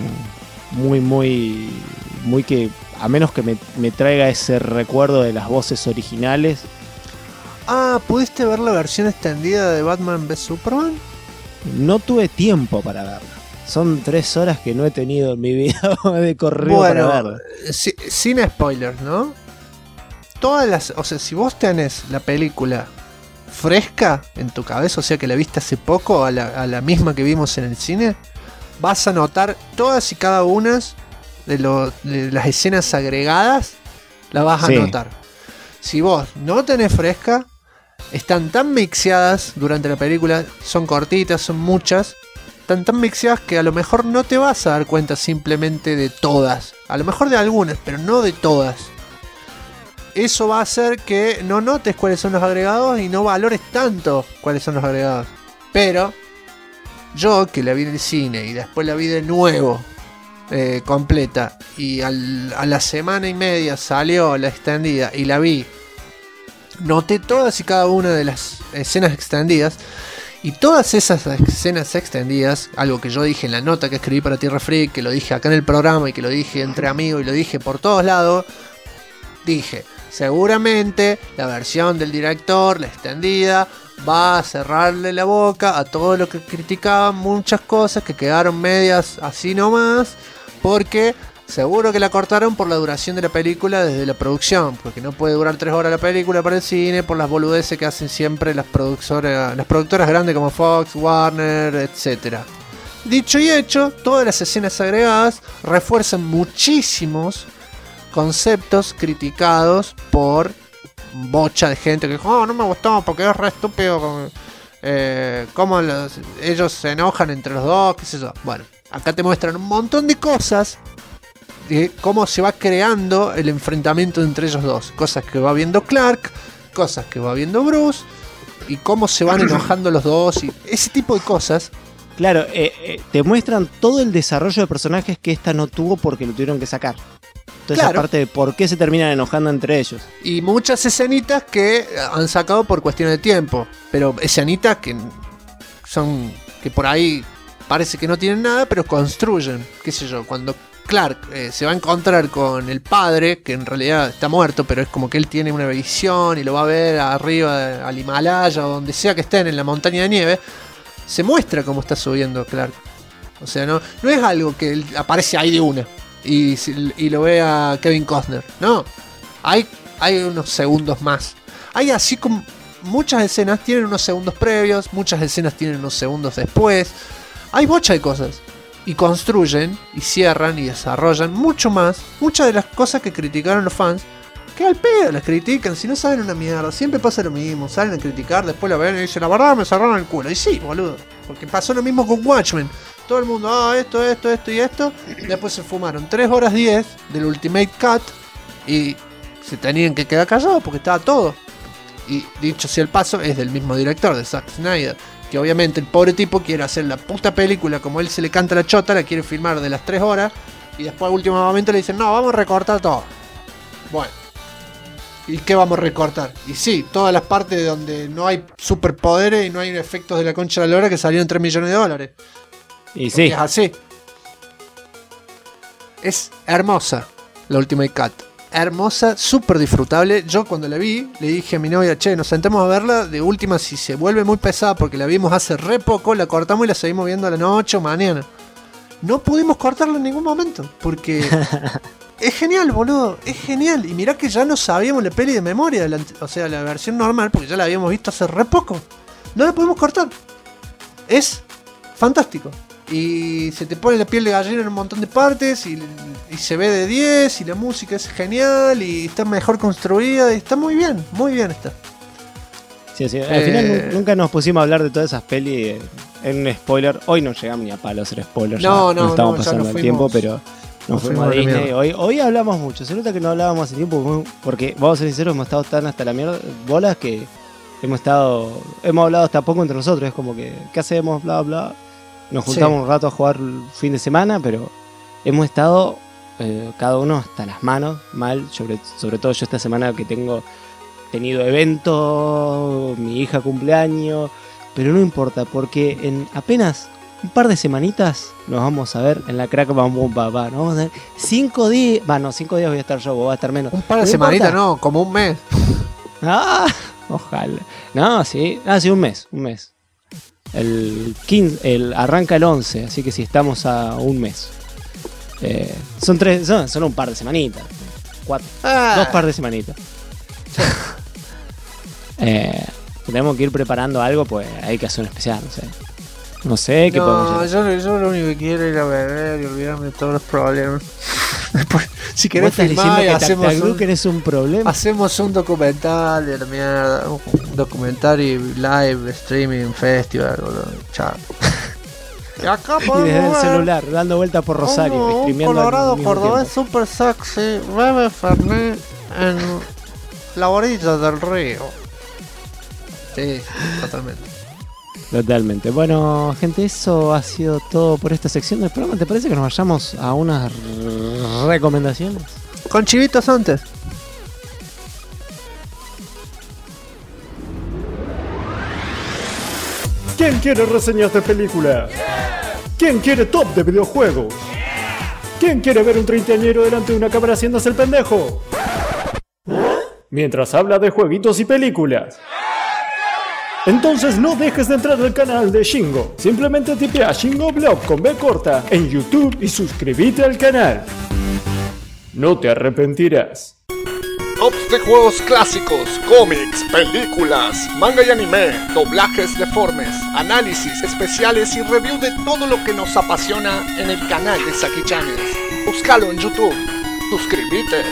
muy que, a menos que me traiga ese recuerdo de las voces originales. ¿Pudiste ver la versión extendida de Batman vs Superman? No tuve tiempo para verla. Son 3 horas que no he tenido en mi vida de correo para verla. Sin spoilers, ¿no? O sea, si vos tenés la película fresca en tu cabeza, o sea que la viste hace poco, a la misma que vimos en el cine, vas a notar todas y cada una de las escenas agregadas, la vas a Sí. notar. Si vos no tenés fresca, están tan mixeadas durante la película, son cortitas, son muchas, están tan mixeadas que a lo mejor no te vas a dar cuenta simplemente de todas. A lo mejor de algunas, pero no de todas. Eso va a hacer que no notes cuáles son los agregados y no valores tanto cuáles son los agregados. Pero yo, que la vi en el cine y después la vi de nuevo, completa, y a la semana y media salió la extendida y la vi, noté todas y cada una de las escenas extendidas. Y todas esas escenas extendidas, algo que yo dije en la nota que escribí para Tierra Freak, que lo dije acá en el programa y que lo dije entre amigos y lo dije por todos lados, dije, seguramente la versión del director, la extendida, va a cerrarle la boca a todo lo que criticaban muchas cosas que quedaron medias así nomás, porque seguro que la cortaron por la duración de la película desde la producción, porque no puede durar 3 horas la película para el cine, por las boludeces que hacen siempre las productoras grandes como Fox, Warner, etcétera. Dicho y hecho, todas las escenas agregadas refuerzan muchísimos conceptos criticados por bocha de gente que dijo, no me gustó porque es re estúpido, cómo ellos se enojan entre los dos, qué sé yo. Bueno, acá te muestran un montón de cosas de cómo se va creando el enfrentamiento entre ellos dos, cosas que va viendo Clark, cosas que va viendo Bruce, y cómo se van enojando los dos, y ese tipo de cosas. Claro, te muestran todo el desarrollo de personajes que esta no tuvo porque lo tuvieron que sacar. Toda Claro. esa parte de por qué se terminan enojando entre ellos. Y muchas escenitas que han sacado por cuestiones de tiempo. Pero escenitas que son, que por ahí parece que no tienen nada, pero construyen. Qué sé yo, cuando Clark se va a encontrar con el padre, que en realidad está muerto, pero es como que él tiene una visión y lo va a ver arriba al Himalaya o donde sea que estén en la montaña de nieve, se muestra cómo está subiendo Clark. O sea, no es algo que él aparece ahí de una y lo ve a Kevin Costner. No, hay unos segundos más. Hay así como muchas escenas tienen unos segundos previos, muchas escenas tienen unos segundos después. Hay bocha de cosas. Y construyen, y cierran, y desarrollan mucho más. Muchas de las cosas que criticaron los fans, que al pedo las critican, si no saben una mierda. Siempre pasa lo mismo, salen a criticar, después la ven y dicen, la verdad me cerraron el culo. Y sí, boludo, porque pasó lo mismo con Watchmen. Todo el mundo, esto y esto. Después se fumaron 3 horas 10 del Ultimate Cut y se tenían que quedar callados porque estaba todo. Y dicho sea el paso, es del mismo director, de Zack Snyder. Que obviamente el pobre tipo quiere hacer la puta película como él se le canta la chota, la quiere filmar de las 3 horas. Y después al último momento le dicen, no, vamos a recortar todo. Bueno. ¿Y qué vamos a recortar? Y sí, todas las partes donde no hay superpoderes y no hay efectos de la concha de la lora que salieron $3 millones. Y Porque sí, es así. Es hermosa la Ultimate Cut. Hermosa, súper disfrutable. Yo cuando la vi, le dije a mi novia, che, nos sentamos a verla. De última, si se vuelve muy pesada, porque la vimos hace re poco, la cortamos y la seguimos viendo a la noche o mañana. No pudimos cortarla en ningún momento, porque Es genial, boludo. Es genial. Y mirá que ya no sabíamos la peli de memoria. O sea, la versión normal, porque ya la habíamos visto hace re poco. No la podemos cortar. Es fantástico. Y se te pone la piel de gallina en un montón de partes. Y se ve de 10. Y la música es genial. Y está mejor construida. Y está muy bien está. Sí, sí. Al final nunca nos pusimos a hablar de todas esas pelis en un spoiler. Hoy no llegamos ni a palo a hacer spoilers. No estamos pasando el tiempo, pero nos fuimos a Disney. Hoy hablamos mucho. Se nota que no hablábamos hace tiempo porque, vamos a ser sinceros, hemos estado tan hasta la mierda bolas que hemos hablado hasta poco entre nosotros. Es como que, ¿qué hacemos? Bla, bla. Nos juntamos un rato a jugar el fin de semana, pero hemos estado cada uno hasta las manos, mal. Sobre todo yo esta semana que tengo tenido evento, mi hija cumpleaños, pero no importa, porque en apenas un par de semanitas nos vamos a ver en la Crack Bam Boom Papá. Nos vamos a ver 5 días. 5 días voy a estar yo, vos vas a estar menos. Un par de semanitas, no, como un mes. Ojalá. No, sí. Sí, un mes. El 15, arranca el 11, así que si estamos a un mes. Son un par de semanitas. 2 par de semanitas. Tenemos que ir preparando algo, pues hay que hacer un especial, no sé qué podemos hacer. Yo lo único que quiero es ir a ver y olvidarme de todos los problemas. Si querés filmar, hacemos un problema. Hacemos un documental de la mierda, un documental live streaming festival, boludo. Chao. Y acá y desde el celular, dando vueltas por Rosario, un Colorado cordobés super sexy, bebe Fernet en la orilla del río. Sí, totalmente. Bueno, gente, eso ha sido todo por esta sección del programa. ¿Te parece que nos vayamos a unas recomendaciones? Con chivitos antes. ¿Quién quiere reseñas de película? ¿Quién quiere top de videojuegos? ¿Quién quiere ver un treintañero delante de una cámara haciéndose el pendejo? Mientras habla de jueguitos y películas. Entonces no dejes de entrar al canal de Shingo. Simplemente tipea Shingo Blog con B corta en YouTube y suscríbete al canal. No te arrepentirás. Tops de juegos clásicos, cómics, películas, manga y anime, doblajes deformes, análisis especiales y review de todo lo que nos apasiona en el canal de Saki Channels. Búscalo en YouTube. Suscríbete.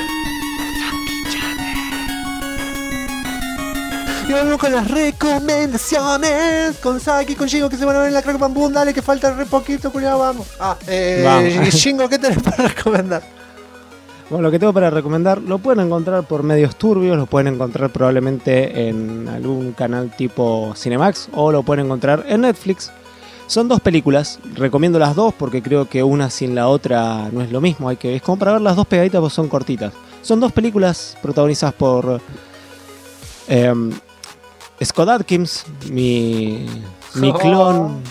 Y vamos con las recomendaciones. Con Saki, con Shingo, que se van a ver en la Crack Bam Boom. Dale, que falta re poquito, culiado, vamos. Vamos. Shingo, ¿qué tenés para recomendar? Bueno, lo que tengo para recomendar lo pueden encontrar por medios turbios, lo pueden encontrar probablemente en algún canal tipo Cinemax o lo pueden encontrar en Netflix. Son 2 películas, recomiendo las 2 porque creo que una sin la otra no es lo mismo. Es como para ver las 2 pegaditas porque son cortitas. Son 2 películas protagonizadas por Scott Adkins, mi clon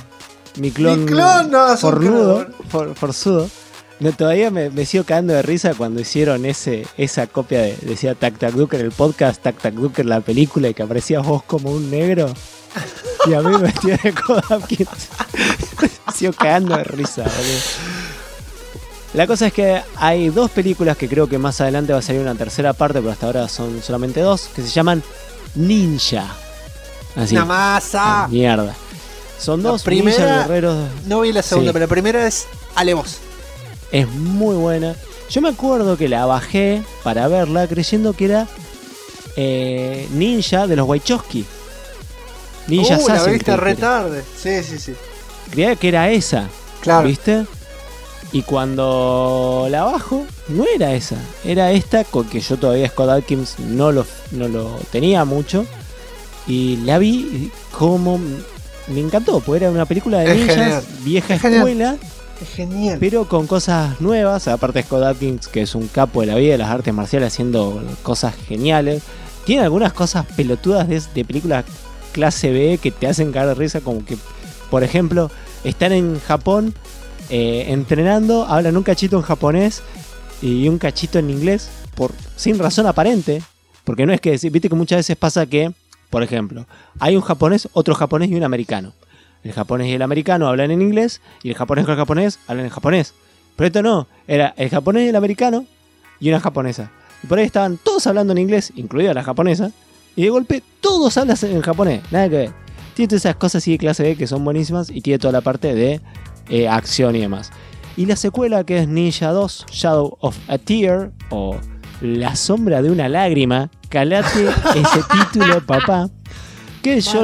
forzudo. No, todavía me sigo cagando de risa cuando hicieron esa copia decía Tac Tac Duker el podcast, Tac Tac Duker la película, y que aparecías vos como un negro y a mí me metía de Scott Adkins. Me sigo cagando de risa, boludo. La cosa es que hay 2 películas que creo que más adelante va a salir una tercera parte, pero hasta ahora son solamente 2, que se llaman Ninja. Así. Una masa. Mierda. Son 2 primera, ninja guerreros. No vi la segunda, pero la primera es Alevos. Es muy buena. Yo me acuerdo que la bajé para verla creyendo que era Ninja de los Wachowski. Ninja Assassin. La viste re tarde. Sí. Creía que era esa. Claro. ¿Viste? Y cuando la bajo, no era esa. Era esta, con que yo todavía Scott Adkins no lo tenía mucho. Y la vi y como me encantó, porque era una película de ninjas, vieja escuela. Es genial. Pero con cosas nuevas. Aparte Scott Adkins, que es un capo de la vida de las artes marciales, haciendo cosas geniales. Tiene algunas cosas pelotudas de películas clase B que te hacen caer de risa, como que, por ejemplo, están en Japón entrenando, hablan un cachito en japonés y un cachito en inglés sin razón aparente, porque no es que, viste que muchas veces pasa que, por ejemplo, hay un japonés, otro japonés y un americano. El japonés y el americano hablan en inglés y el japonés con el japonés hablan en japonés. Pero esto no, era el japonés y el americano y una japonesa. Y por ahí estaban todos hablando en inglés, incluida la japonesa, y de golpe todos hablan en japonés, nada que ver. Tiene todas esas cosas así de clase B que son buenísimas y tiene toda la parte de acción y demás. Y la secuela, que es Ninja 2, Shadow of a Tear, o La sombra de una lágrima, calate ese título, papá. Que yo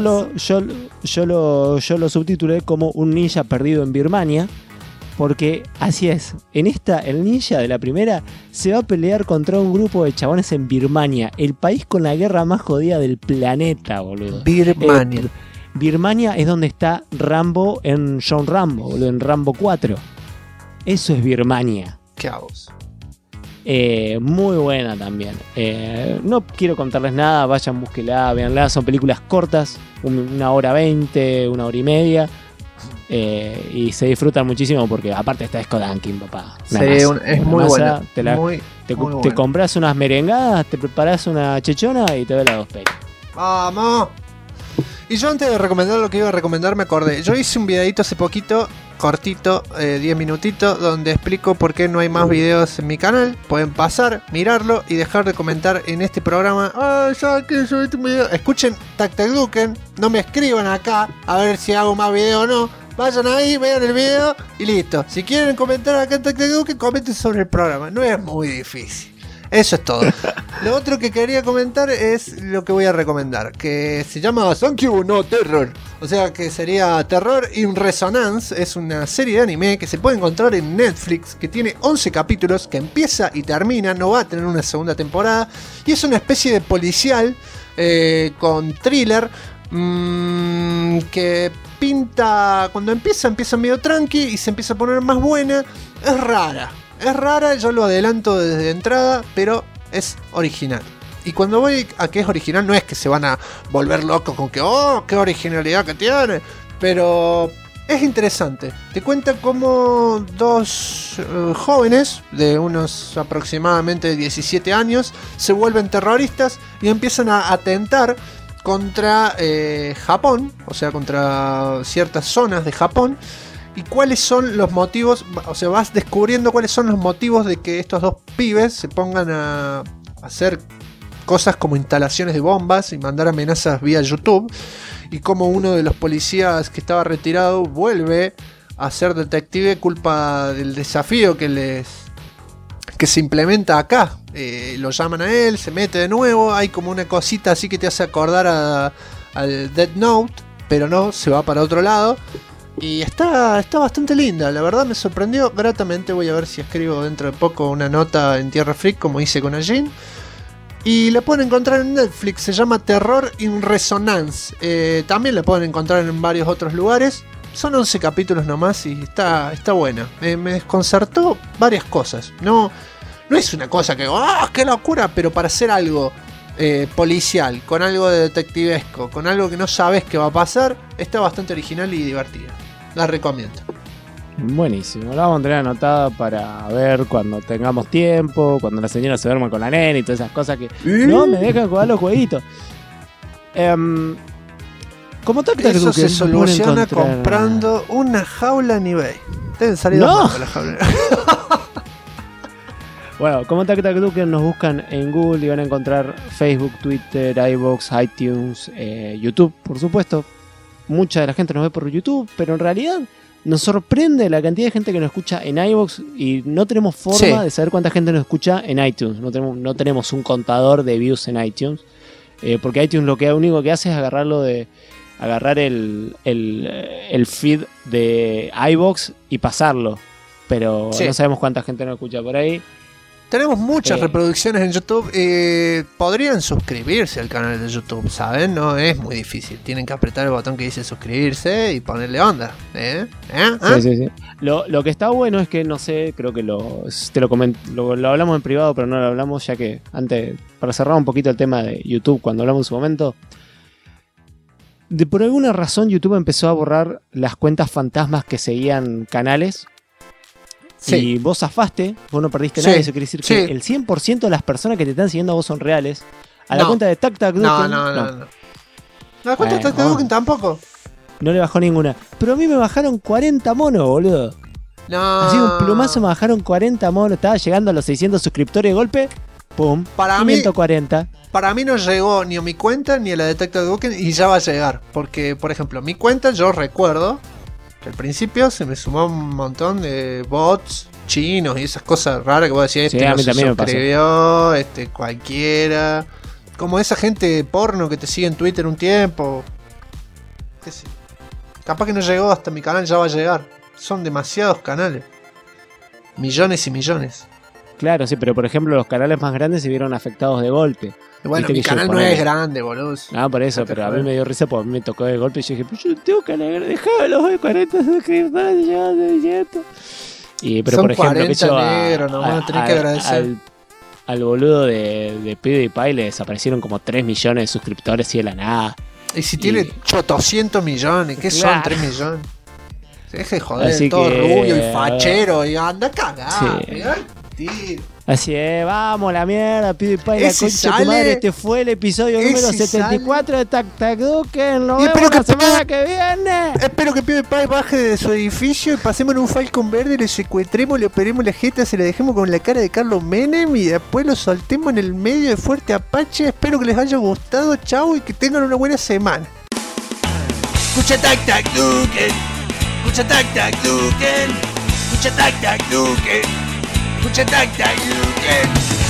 lo subtitulé como Un ninja perdido en Birmania. Porque así es, en esta, el ninja de la primera se va a pelear contra un grupo de chabones en Birmania, el país con la guerra más jodida del planeta, boludo. Birmania. Birmania es donde está Rambo en John Rambo, boludo, en Rambo 4. Eso es Birmania. ¿Qué hago? Muy buena también. No quiero contarles nada, vayan, búsquenla, véanla. Son películas cortas, 1 hora 20, 1 hora y media. Y se disfrutan muchísimo porque aparte está Scott Adkins, papá. Sí, es muy buena. Te compras unas merengadas, te preparas una chechona y te ves las 2 pelis. ¡Vamos! Y yo antes de recomendar lo que iba a recomendar me acordé. Yo hice un videito hace poquito, cortito, 10 minutitos, donde explico por qué no hay más videos en mi canal. Pueden pasar, mirarlo y dejar de comentar en este programa. Ya que subiste un video. Escuchen Tac Tac Duken, no me escriban acá a ver si hago más video o no. Vayan ahí, vean el video y listo. Si quieren comentar acá en Tac Tac Duken, comenten sobre el programa. No es muy difícil. Eso es todo. Lo otro que quería comentar es lo que voy a recomendar, que se llama Sankyu no Terror. O sea que sería Terror in Resonance. Es una serie de anime que se puede encontrar en Netflix, que tiene 11 capítulos, que empieza y termina, no va a tener una segunda temporada. Y es una especie de policial con thriller que pinta... Cuando empieza medio tranqui y se empieza a poner más buena. Es rara, yo lo adelanto desde entrada, pero es original. Y cuando voy a que es original, no es que se van a volver locos con que, oh, qué originalidad que tiene. Pero es interesante. Te cuenta cómo 2 jóvenes de unos aproximadamente 17 años se vuelven terroristas y empiezan a atentar contra Japón, o sea, contra ciertas zonas de Japón. Y cuáles son los motivos, o sea, vas descubriendo cuáles son los motivos de que estos 2 pibes se pongan a hacer cosas como instalaciones de bombas y mandar amenazas vía YouTube. Y cómo uno de los policías que estaba retirado vuelve a ser detective culpa del desafío que se implementa acá. Lo llaman a él, se mete de nuevo, hay como una cosita así que te hace acordar al Death Note, pero no, se va para otro lado. Y está bastante linda, la verdad me sorprendió gratamente. Voy a ver si escribo dentro de poco una nota en Tierra Freak como hice con Ajin. Y la pueden encontrar en Netflix, se llama Terror in Resonance. También la pueden encontrar en varios otros lugares. Son 11 capítulos nomás y está buena. Me desconcertó varias cosas. No es una cosa que, ¡ah, qué locura! Pero para hacer algo policial, con algo de detectivesco, con algo que no sabes qué va a pasar, está bastante original y divertida. La recomiendo. Buenísimo, la vamos a tener anotada para ver cuando tengamos tiempo, cuando la señora se duerma con la nena y todas esas cosas que no me dejan jugar los jueguitos. Como eso se soluciona comprando una jaula en eBay. Deben salir no. La jaula. Bueno, como Tac Tac Duken nos buscan en Google y van a encontrar Facebook, Twitter, iVoox, iTunes, YouTube, por supuesto. Mucha de la gente nos ve por YouTube, pero en realidad nos sorprende la cantidad de gente que nos escucha en iVoox y no tenemos forma de saber cuánta gente nos escucha en iTunes. No tenemos un contador de views en iTunes, porque iTunes lo único que hace es agarrar el feed de iVoox y pasarlo, pero no sabemos cuánta gente nos escucha por ahí. Tenemos muchas reproducciones en YouTube. Podrían suscribirse al canal de YouTube, ¿saben? No es muy difícil. Tienen que apretar el botón que dice suscribirse y ponerle onda. Sí. Lo que está bueno es que, no sé, creo que lo hablamos en privado, pero no lo hablamos ya que antes, para cerrar un poquito el tema de YouTube, cuando hablamos en su momento, por alguna razón YouTube empezó a borrar las cuentas fantasmas que seguían canales. Sí. Y vos zafaste, vos no perdiste nada. Eso quiere decir que el 100% de las personas que te están siguiendo a vos son reales. A la cuenta de Tac Tac Duken. No. La cuenta de Tac Tac Duken tampoco. No le bajó ninguna. Pero a mí me bajaron 40 monos, boludo. No. Así un plumazo me bajaron 40 monos. Estaba llegando a los 600 suscriptores de golpe. ¡Pum! Para 540. Para mí no llegó ni a mi cuenta ni a la de Tactac Duken y ya va a llegar. Porque, por ejemplo, mi cuenta yo recuerdo que al principio se me sumó un montón de bots chinos y esas cosas raras que vos decías, Sí, este a no mí se también me pasó. suscribió, este cualquiera. Como esa gente porno que te sigue en Twitter un tiempo. ¿Qué sé? Capaz que no llegó hasta mi canal, ya va a llegar. Son demasiados canales. Millones y millones. Claro, sí, pero por ejemplo los canales más grandes se vieron afectados de golpe. Y bueno, Viste mi que yo canal no ponele- es grande, boludo. No, por eso, No te pero a mí jodas. me dio risa porque a mí me tocó de golpe y yo dije, pues yo tengo que dejar los 40 suscriptores, ya de dieto. Y pero Son por ejemplo, 40 que yo negros, nomás, tenés que agradecer. al boludo de PewDiePie le desaparecieron como 3 millones de suscriptores y de la nada. Y si tiene 800 millones, ¿qué son Claro. 3 millones? Se deje de joder, Así todo que- rubio y fachero y anda cagado. Sí. Así es, vamos, la mierda, PewDiePie, la Ese concha de tu sale- madre. Este fue el episodio número ese 74 de Tactac Duken. Nos Y vemos espero que la semana que viene. Espero que PewDiePie baje de su edificio y pasemos en un Falcon verde, le secuestremos, le operemos la jeta, se la dejemos con la cara de Carlos Menem y después lo soltemos en el medio de Fuerte Apache. Espero que les haya gustado, chau, y que tengan una buena semana. Escucha Tactac Duken. Escucha Tactac Duken. Escucha Tactac Duken. Escucha Tactac Duken.